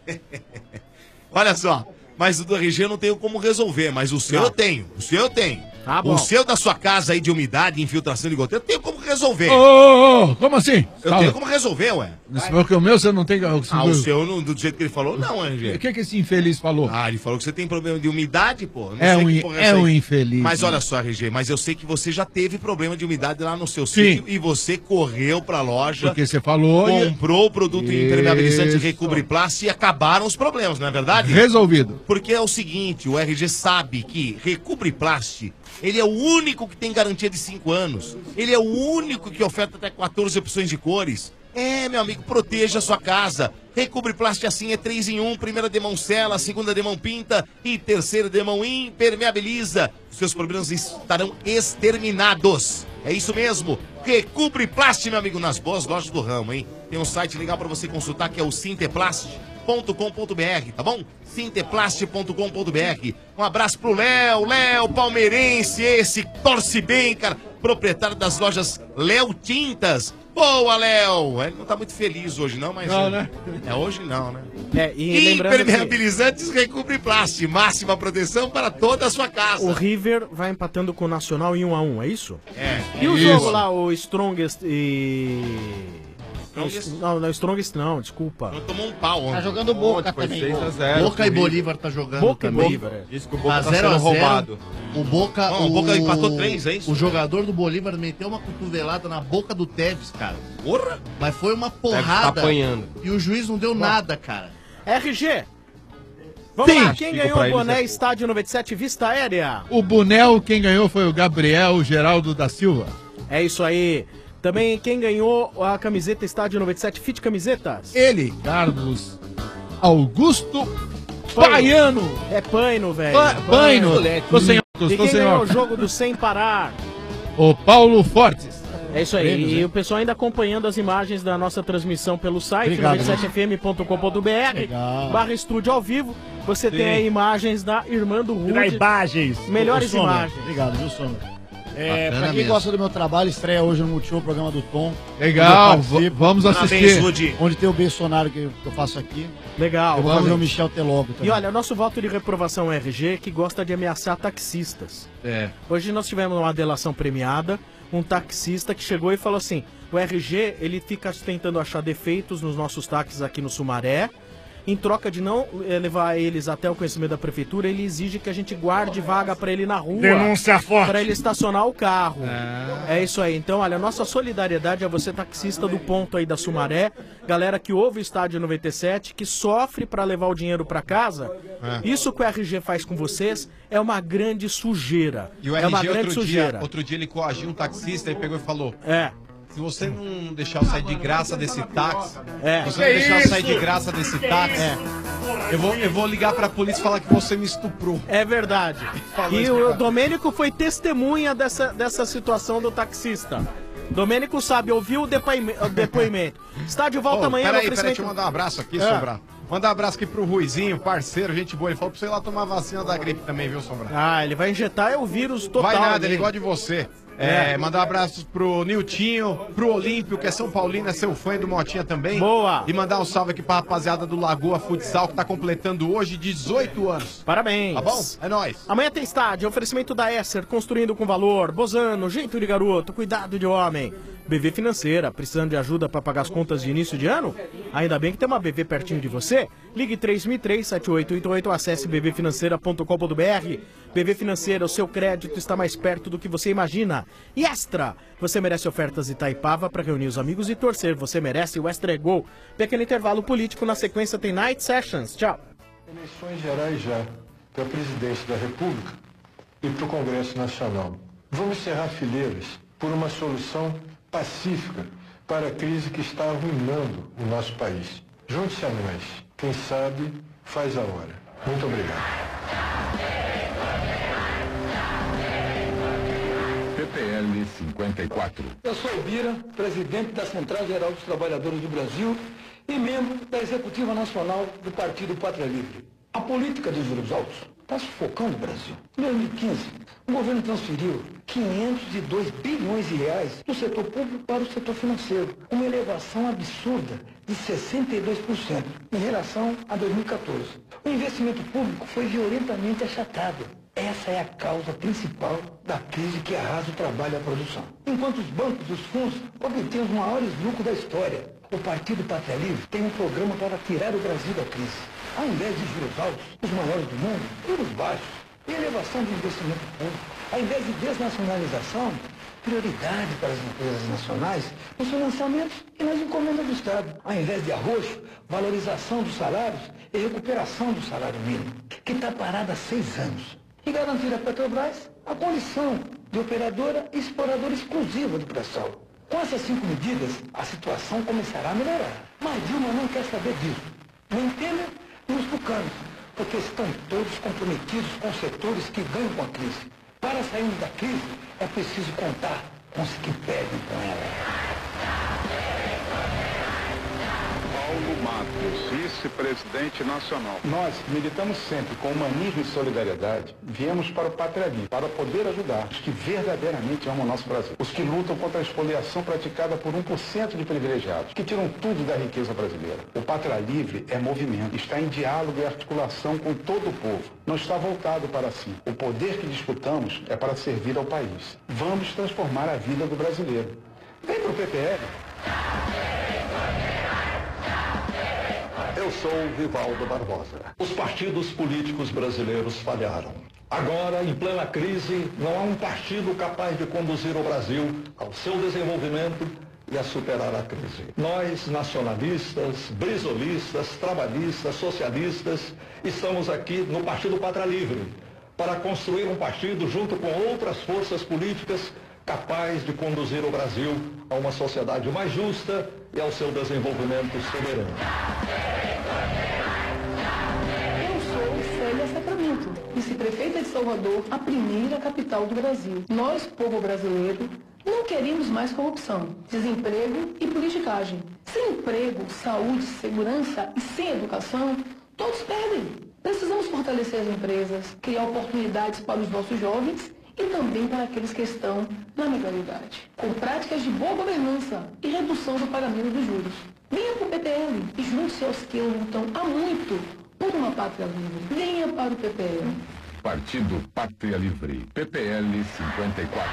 Olha só, mas o do RG eu não tenho como resolver, mas o seu eu tenho, o seu eu tenho. Ah, bom. O seu da sua casa aí de umidade, infiltração de goteira, eu tenho como resolver. Ô, como assim? Eu tenho como resolver, ué. Porque o meu você não tem... O seu, do jeito que ele falou, não, RG. O que esse infeliz falou? Ah, ele falou que você tem problema de umidade, pô. Não É sei um, que porra é é essa um aí. infeliz. Mas né? olha só, RG, mas eu sei que você já teve problema de umidade lá no seu Sim. sítio e você correu pra loja. Porque você falou... Comprou o produto impermeabilizante Isso. Recobre Plast e acabaram os problemas, não é verdade? Resolvido. Porque é o seguinte, o RG sabe que Recobre Plast, ele é o único que tem garantia de 5 anos. Ele é o único que oferta até 14 opções de cores. É, meu amigo, proteja a sua casa. Recobre Plast assim é 3 em 1. Primeira de mão sela, segunda de mão pinta e terceira de mão impermeabiliza. Os seus problemas estarão exterminados. É isso mesmo. Recobre Plast, meu amigo, nas boas lojas do ramo, hein? Tem um site legal pra você consultar que é o sinteplast.com.br, tá bom? sinteplast.com.br. Um abraço pro Léo palmeirense, esse torce bem, cara. Proprietário das lojas Léo Tintas. Boa, Léo! Ele não tá muito feliz hoje, não, mas... Não, né? É, hoje não, né? É, e lembrando que Impermeabilizantes Recobre Plast. Máxima proteção para toda a sua casa. o River vai empatando com o Nacional em 1-1, é isso? É. E o isso. jogo lá, o Strongest e... Strongest? Não, Strongest não, desculpa. Não tomou um pau ontem. Tá jogando Boca Foi também. 6-0. Boca e Bolívar tá jogando Boca e também. Bolívar, é. Diz que o Tá Boca tá 0 a sendo 0. roubado. O Boca, Não, o Boca empatou 3, é isso? O jogador do Bolívar meteu uma cotovelada na boca do Tevez, cara. Porra! Mas foi uma Deve porrada. tá apanhando. E o juiz não deu nada, cara. RG, vamos Sim. lá, quem Digo ganhou pra o eles boné aqui. Estádio 97 Vista Aérea? O Bunel, quem ganhou foi o Gabriel Geraldo da Silva. É isso aí. Também quem ganhou a camiseta Estádio 97 Fit Camisetas? Ele, Carlos Augusto Baiano. É Paino, velho. Paino. Tô sem óculos, E tô quem sem ganhou o óculos. jogo do Sem Parar? O Paulo Fortes. É isso aí. Prêmios, E hein? o pessoal ainda acompanhando as imagens da nossa transmissão pelo site, Obrigado, 97fm.com.br /estúdio ao vivo. Você tem aí imagens da irmã do E dá Rude. imagens. Melhores Ô, Sombra, imagens. Obrigado, viu, Sombra? É, Bacana pra quem mesmo. gosta do meu trabalho, estreia hoje no Multishow, o programa do Tom. Legal, onde eu participo. vamos Parabéns, assistir. Rudy. Onde tem o Bolsonaro que eu faço aqui. Legal. Eu vou fazer o Michel Telógio E também. olha, nosso voto de reprovação RG que gosta de ameaçar taxistas. É. Hoje nós tivemos uma delação premiada, um taxista que chegou e falou assim, o RG, ele fica tentando achar defeitos nos nossos táxis aqui no Sumaré, em troca de não levar eles até o conhecimento da prefeitura, ele exige que a gente guarde vaga pra ele na rua. Denúncia forte. Pra ele estacionar o carro. É isso aí. Então, olha, nossa solidariedade a você taxista do ponto aí da Sumaré, galera que ouve o Estádio 97, que sofre pra levar o dinheiro pra casa. Isso que o RG faz com vocês é uma grande sujeira. E o é uma RG grande sujeira. outro dia ele coagiu um taxista e pegou e falou: É. se você não deixar eu sair de graça desse táxi, É. se você não deixar eu sair de graça desse táxi, eu vou ligar pra polícia e falar que você me estuprou. É verdade. Falou E isso, o cara. Domênico foi testemunha dessa situação do taxista. Domênico sabe, ouviu o depoimento. Estádio volta amanhã. Peraí, no deixa eu oferecimento- mandar um abraço aqui, É. Sombra. Mandar um abraço aqui pro Ruizinho, parceiro, gente boa. Ele falou pra você ir lá tomar vacina da gripe também, viu, Sombra? Ah, ele vai injetar o vírus total. Vai nada, nele. ele gosta de você. É. Mandar um abraço pro Niltinho, pro Olímpio, que é São Paulino, é seu fã e do Motinha também. Boa. E mandar um salve aqui pra rapaziada do Lagoa Futsal, que tá completando hoje 18 anos. Parabéns. Tá bom? É nóis. Amanhã tem estádio, oferecimento da Esser, construindo com valor. Bozano, jeito de garoto, cuidado de homem. BV Financeira, precisando de ajuda para pagar as contas de início de ano? Ainda bem que tem uma BV pertinho de você. Ligue 3003-7888, acesse bvfinanceira.com.br. BV Financeira, o seu crédito está mais perto do que você imagina. E Extra, você merece ofertas Itaipava para reunir os amigos e torcer. Você merece o Extra é Gol. Pequeno intervalo político, na sequência tem Night Sessions. Tchau. Eleições gerais já para a presidência da República e para o Congresso Nacional. Vamos cerrar fileiras por uma solução pacífica para a crise que está arruinando o nosso país. Junte-se a nós. Quem sabe, faz a hora. Muito obrigado. PPL 54. Eu sou Bira, presidente da Central Geral dos Trabalhadores do Brasil e membro da Executiva Nacional do Partido Pátria Livre. A política dos juros altos está sufocando o Brasil. Em 2015, o governo transferiu 502 bilhões de reais do setor público para o setor financeiro, uma elevação absurda de 62% em relação a 2014. O investimento público foi violentamente achatado. Essa é a causa principal da crise que arrasa o trabalho e a produção. Enquanto os bancos e os fundos obtêm os maiores lucros da história, o Partido Pátria Livre tem um programa para tirar o Brasil da crise. Ao invés de juros altos, os maiores do mundo, juros baixos e elevação do investimento público. Ao invés de desnacionalização, prioridade para as empresas nacionais nos financiamentos e nas encomendas do Estado. Ao invés de arroxo, valorização dos salários e recuperação do salário mínimo, que está parado há 6 anos. E garantir à Petrobras a condição de operadora e exploradora exclusiva do pré-sal. Com essas 5 medidas, a situação começará a melhorar. Mas Dilma não quer saber disso. Nem Temer, nem os tucanos, porque estão todos comprometidos com setores que ganham com a crise. Para sairmos da crise, é preciso contar com os que perdem com ela. Paulo Matos, vice-presidente nacional. Nós militamos sempre com humanismo e solidariedade. Viemos para o Pátria Livre, para poder ajudar os que verdadeiramente amam o nosso Brasil. Os que lutam contra a expoliação praticada por 1% de privilegiados, que tiram tudo da riqueza brasileira. O Pátria Livre é movimento, está em diálogo e articulação com todo o povo. Não está voltado para si. O poder que disputamos é para servir ao país. Vamos transformar a vida do brasileiro. Vem para o PPL. Eu sou Vivaldo Barbosa. Os partidos políticos brasileiros falharam. Agora, em plena crise, não há um partido capaz de conduzir o Brasil ao seu desenvolvimento e a superar a crise. Nós, nacionalistas, brisolistas, trabalhistas, socialistas, estamos aqui no Partido Pátria Livre para construir um partido junto com outras forças políticas capaz de conduzir o Brasil a uma sociedade mais justa e ao seu desenvolvimento soberano. Eu sou Célia Sacramento, vice-prefeita de Salvador, a primeira capital do Brasil. Nós, povo brasileiro, não queremos mais corrupção, desemprego e politicagem. Sem emprego, saúde, segurança e sem educação, todos perdem. Precisamos fortalecer as empresas, criar oportunidades para os nossos jovens e também para aqueles que estão na melhor idade, com práticas de boa governança e redução do pagamento dos juros. Venha para o PPL e junte-se aos que lutam há muito por uma pátria livre. Venha para o PPL. Partido Pátria Livre, PPL 54.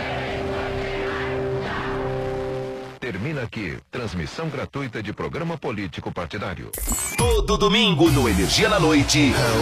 Termina aqui, transmissão gratuita de programa político partidário. Todo domingo no Energia na Noite.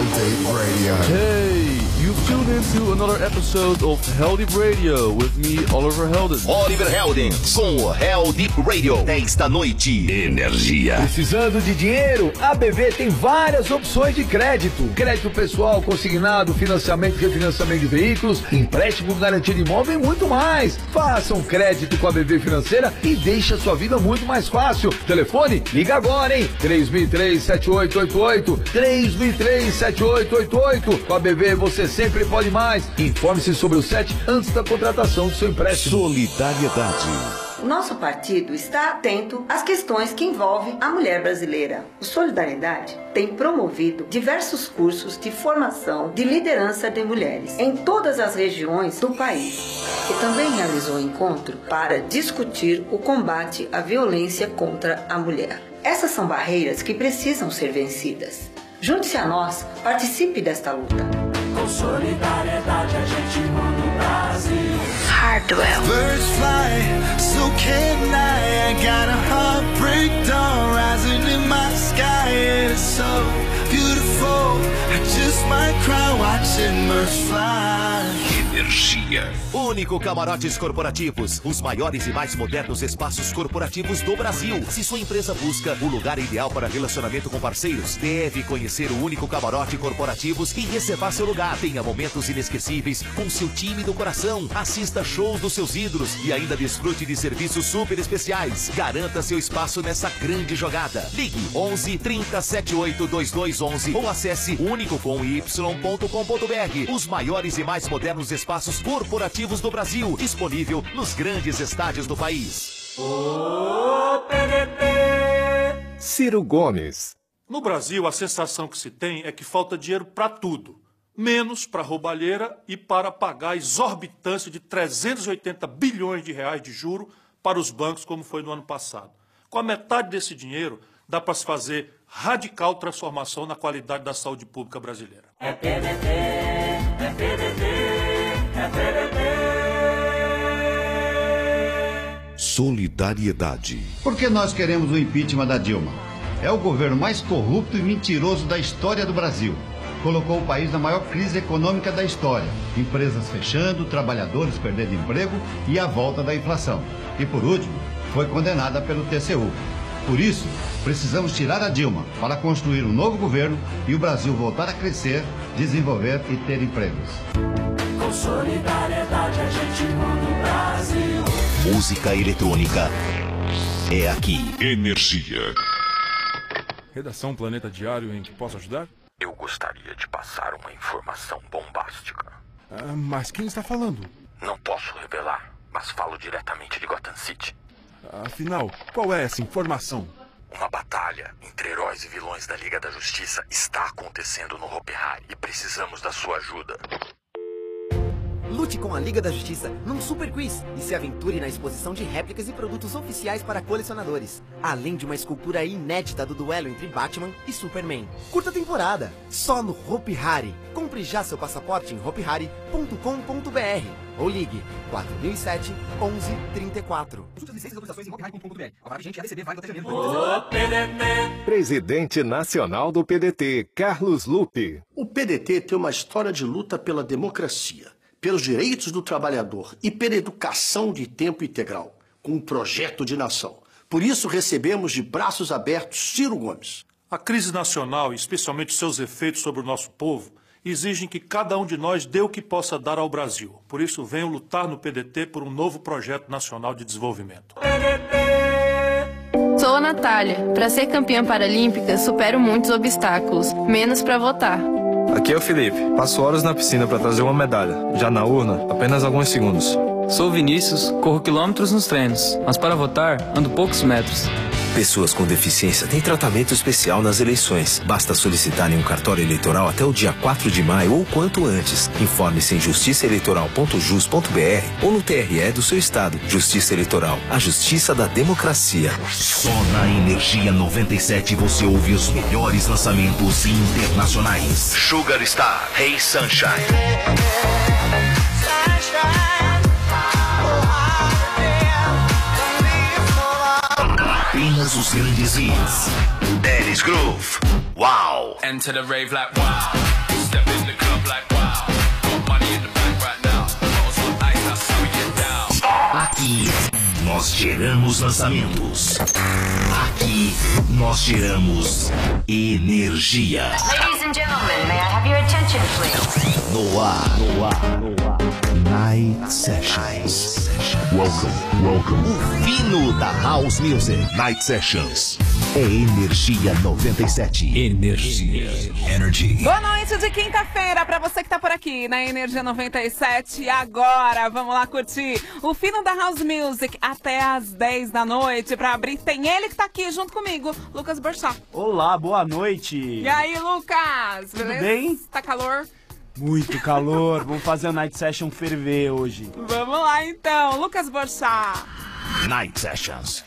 Hey, you've tuned into another episode of Hell Deep Radio with me, Oliver Helden. Oliver Helden, com Hell Deep Radio, 10 da noite. Energia. Precisando de dinheiro? A BV tem várias opções de crédito. Crédito pessoal, consignado, financiamento e refinanciamento de veículos, empréstimo com garantia de imóvel e muito mais. Faça um crédito com a BV Financeira e deixa a sua vida muito mais fácil. Telefone? Liga agora, hein? 3003-7888. 3003-7888. Com a BV você sempre pode mais. Informe-se sobre o SET antes da contratação do seu empréstimo. Solidariedade. Nosso partido está atento às questões que envolvem a mulher brasileira. O Solidariedade tem promovido diversos cursos de formação de liderança de mulheres em todas as regiões do país. E também realizou um encontro para discutir o combate à violência contra a mulher. Essas são barreiras que precisam ser vencidas. Junte-se a nós, participe desta luta. Com solidariedade a gente muda o Brasil. Hardwell. Birds fly so can't lie, I got a heartbreak dawn rising in my sky, and it's so beautiful. I just might cry watching birds fly. Energia. Único Camarotes Corporativos, os maiores e mais modernos espaços corporativos do Brasil. Se sua empresa busca o lugar ideal para relacionamento com parceiros, deve conhecer o Único Camarote Corporativos e reservar seu lugar. Tenha momentos inesquecíveis com seu time do coração. Assista shows dos seus ídolos e ainda desfrute de serviços super especiais. Garanta seu espaço nessa grande jogada. Ligue 11 30 78 2211 ou acesse unicocomy.com.br. Os maiores e mais modernos espaços corporativos do Brasil, disponível nos grandes estádios do país. O PDT. Ciro Gomes. No Brasil, a sensação que se tem é que falta dinheiro para tudo, menos para roubalheira e para pagar a exorbitância de 380 bilhões de reais de juro para os bancos, como foi no ano passado. Com a metade desse dinheiro, dá para se fazer radical transformação na qualidade da saúde pública brasileira. É PDT, é PDT, é PDT. Solidariedade. Porque nós queremos o impeachment da Dilma. É o governo mais corrupto e mentiroso da história do Brasil. Colocou o país na maior crise econômica da história. Empresas fechando, trabalhadores perdendo emprego e a volta da inflação. E por último, foi condenada pelo TCU. Por isso, precisamos tirar a Dilma para construir um novo governo e o Brasil voltar a crescer, desenvolver e ter empregos. Com solidariedade a gente muda o Brasil. Música eletrônica é aqui. Energia. Redação Planeta Diário, em que posso ajudar? Eu gostaria de passar uma informação bombástica. Mas quem está falando? Não posso revelar, mas falo diretamente de Gotham City. Afinal, qual é essa informação? Uma batalha entre heróis e vilões da Liga da Justiça está acontecendo no Hopi Hari e precisamos da sua ajuda. Lute com a Liga da Justiça num Super Quiz e se aventure na exposição de réplicas e produtos oficiais para colecionadores, além de uma escultura inédita do duelo entre Batman e Superman. Curta temporada, só no Hopi Hari. Compre já seu passaporte em hopihari.com.br ou ligue 4007 1134. Presidente Nacional do PDT, Carlos Lupe. O PDT tem uma história de luta pela democracia, pelos direitos do trabalhador e pela educação de tempo integral, com um projeto de nação. Por isso recebemos de braços abertos Ciro Gomes. A crise nacional, e especialmente seus efeitos sobre o nosso povo, exigem que cada um de nós dê o que possa dar ao Brasil. Por isso venho lutar no PDT por um novo projeto nacional de desenvolvimento. Sou a Natália. Para ser campeã paralímpica, supero muitos obstáculos, menos para votar. Aqui é o Felipe. Passo horas na piscina para trazer uma medalha. Já na urna, apenas alguns segundos. Sou Vinícius, corro quilômetros nos treinos, mas para votar, ando poucos metros. Pessoas com deficiência têm tratamento especial nas eleições. Basta solicitarem um cartório eleitoral até o dia 4 de maio ou quanto antes. Informe-se em justiçaeleitoral.jus.br ou no TRE do seu estado. Justiça Eleitoral, a justiça da democracia. Só na Energia 97 você ouve os melhores lançamentos internacionais. Sugar Star, Hey Sunshine. Apenas os grandes hits. Dennis Groove. Wow. Enter the rave like wow. Step in the club like wow. Got money in the bank right now. Bottles on ice, that's how we get down. Aqui nós geramos lançamentos. Aqui nós geramos energia. Ladies and gentlemen, may I have your attention, please? No ar. Night Sessions. Welcome. O fino da House Music. Night Sessions. É Energia 97. Energy. Boa noite de quinta-feira pra você que tá por aqui na Energia 97. Agora, vamos lá curtir o fino da House Music até às 10 da noite. Pra abrir, tem ele que tá aqui junto comigo, Lucas Borchá. Olá, boa noite. E aí, Lucas? Tudo beleza? bem? Tá calor? Muito calor. Vamos fazer a Night Session ferver hoje. Vamos lá, então. Lucas Borchá. Night Sessions.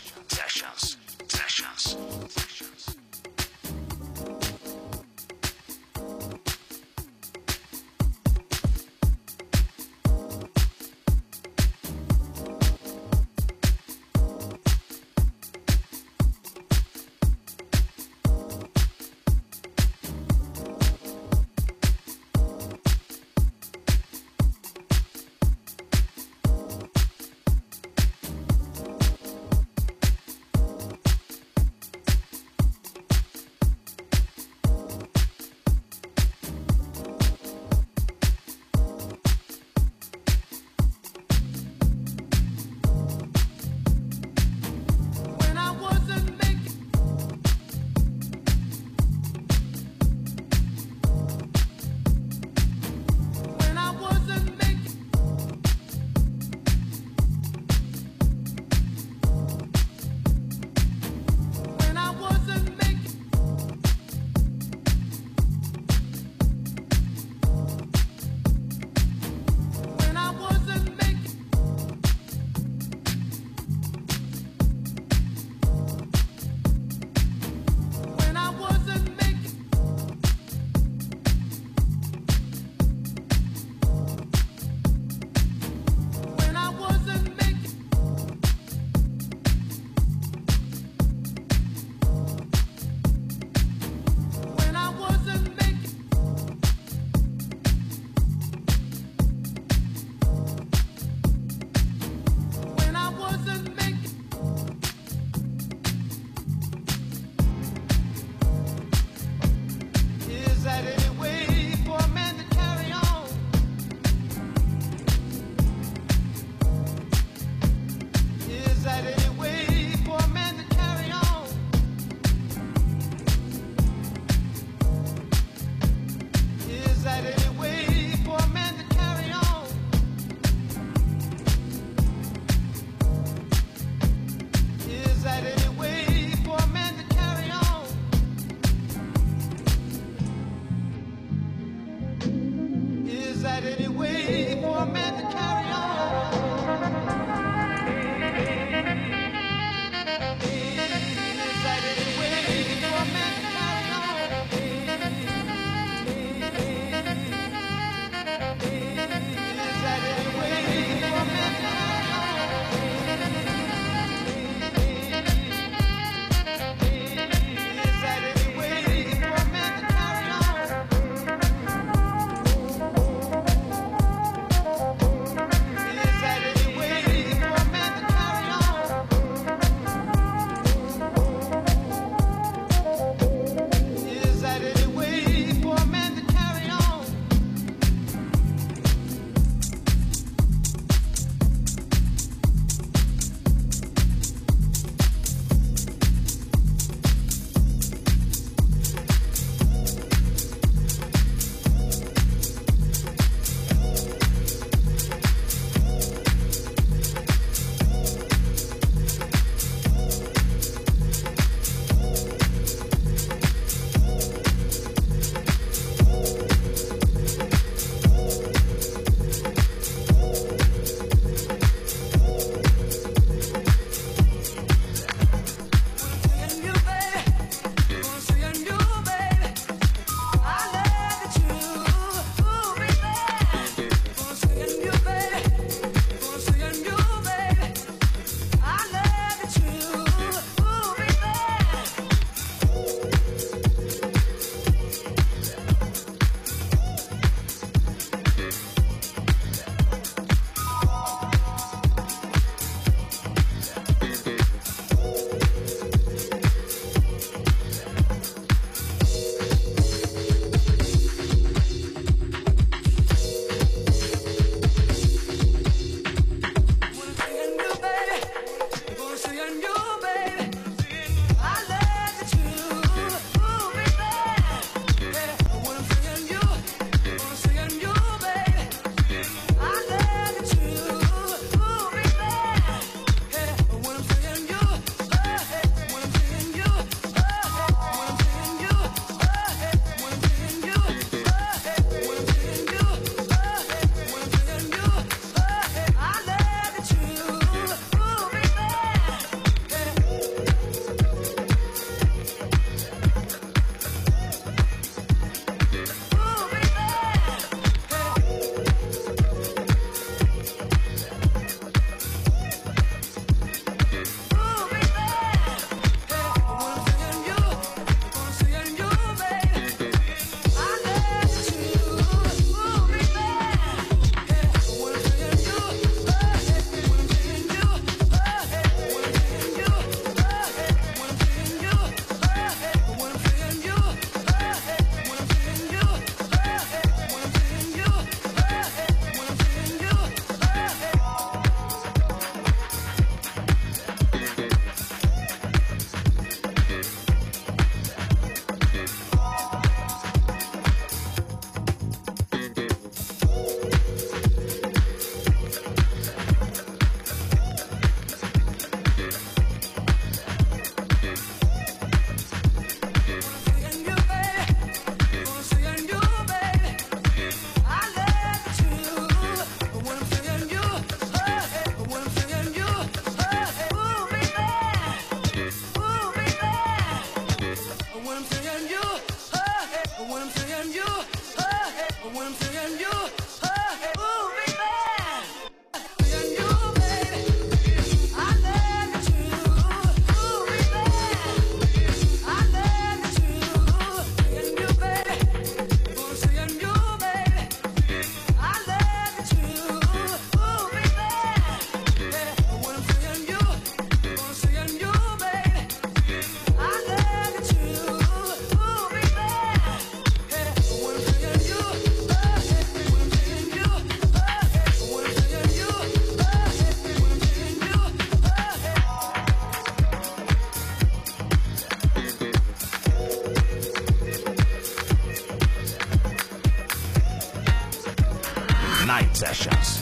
Sessions.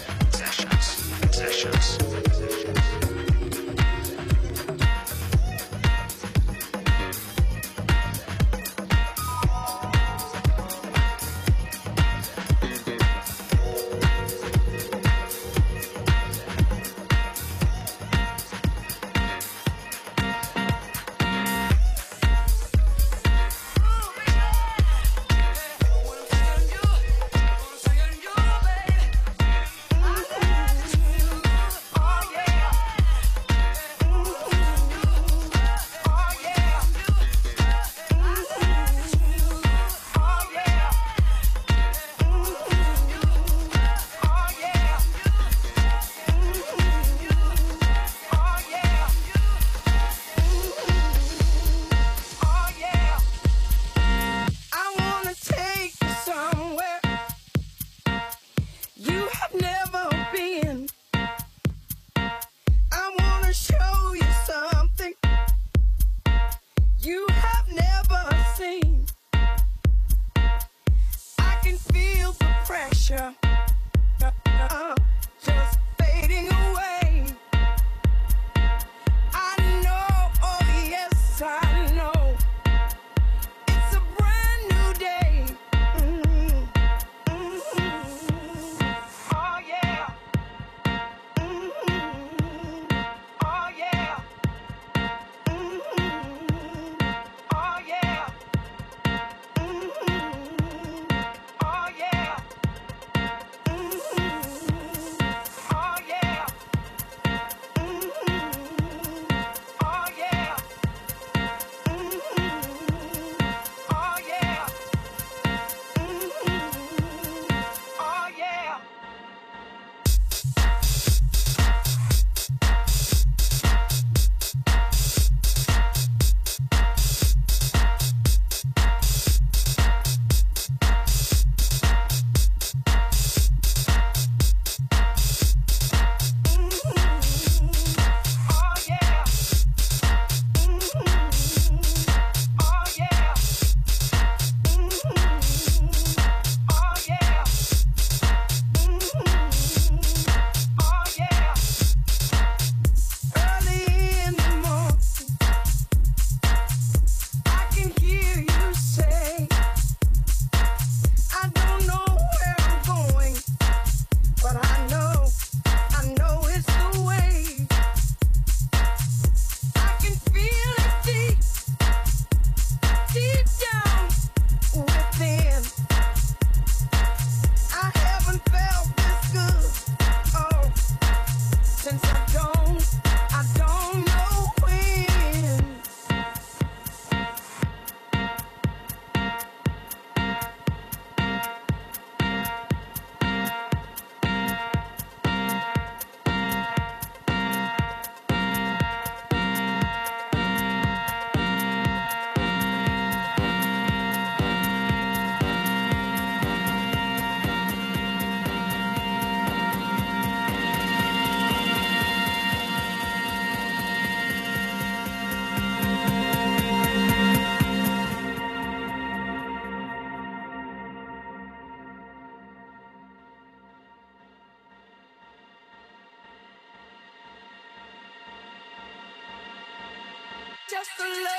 Just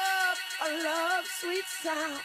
a love, sweet sound.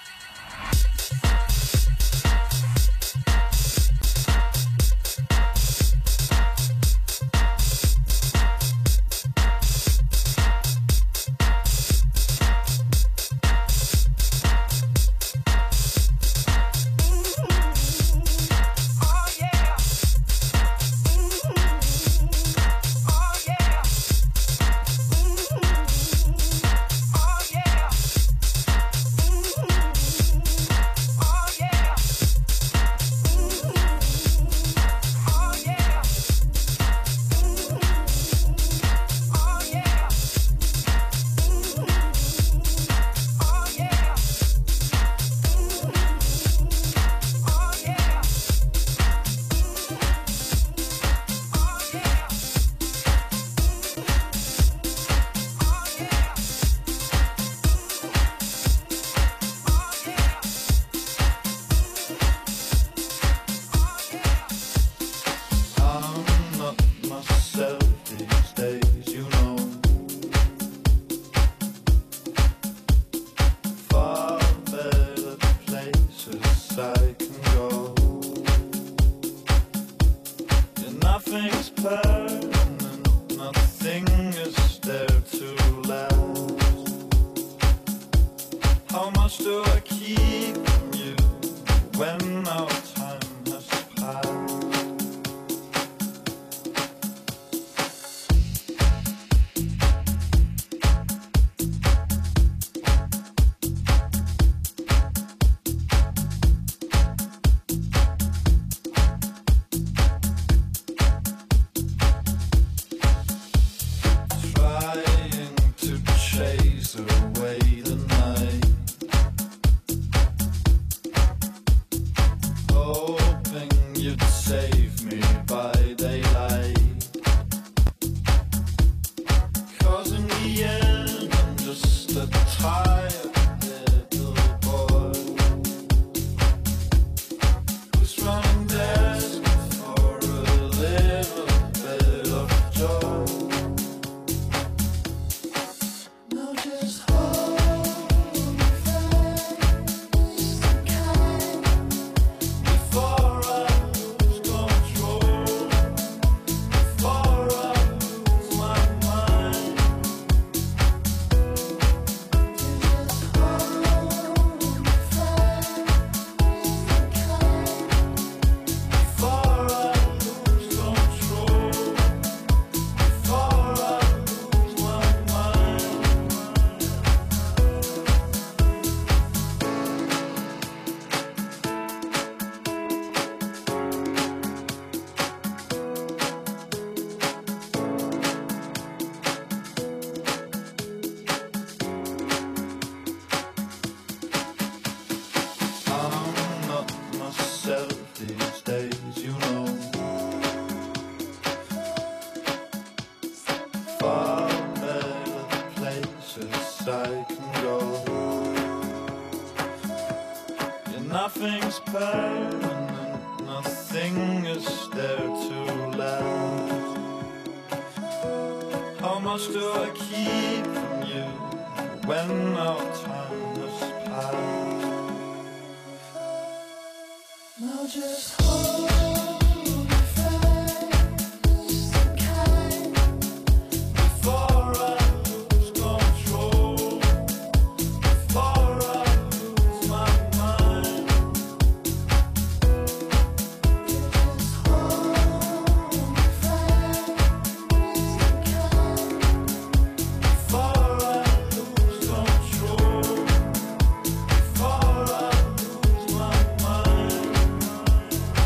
Nothing's permanent, nothing is there to last. How much do I keep from you when our time has passed? Nothing's permanent, nothing is there to last. How much do I keep from you when our time has passed? Now just hold me fast and kind before I lose control, before I lose my mind. Just hold me fast and kind before I lose control, before I lose my mind.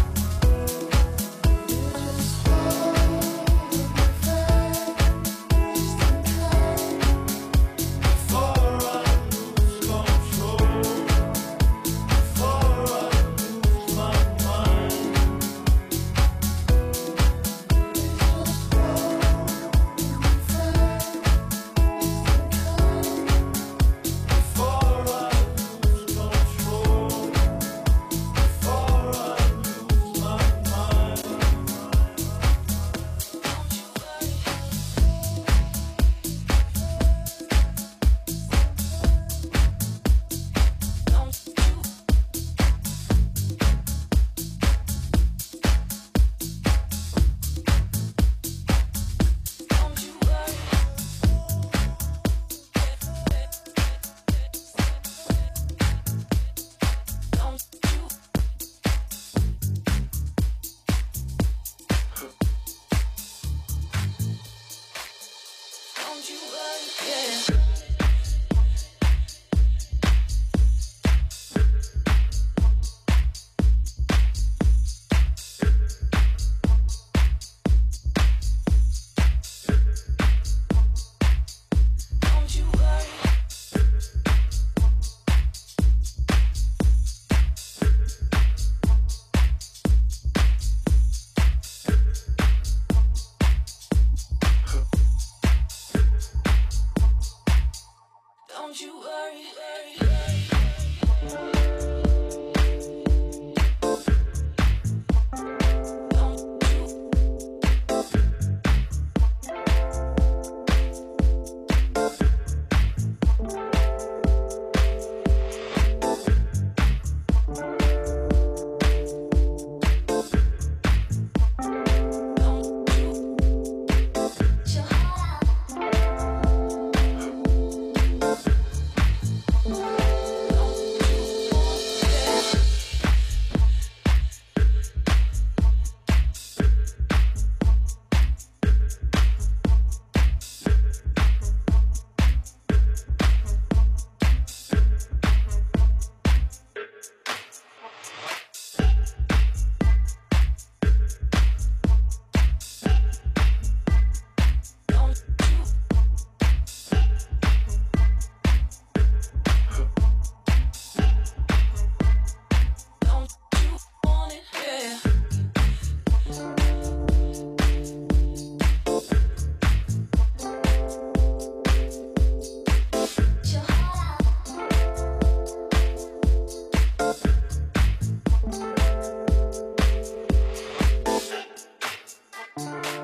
Música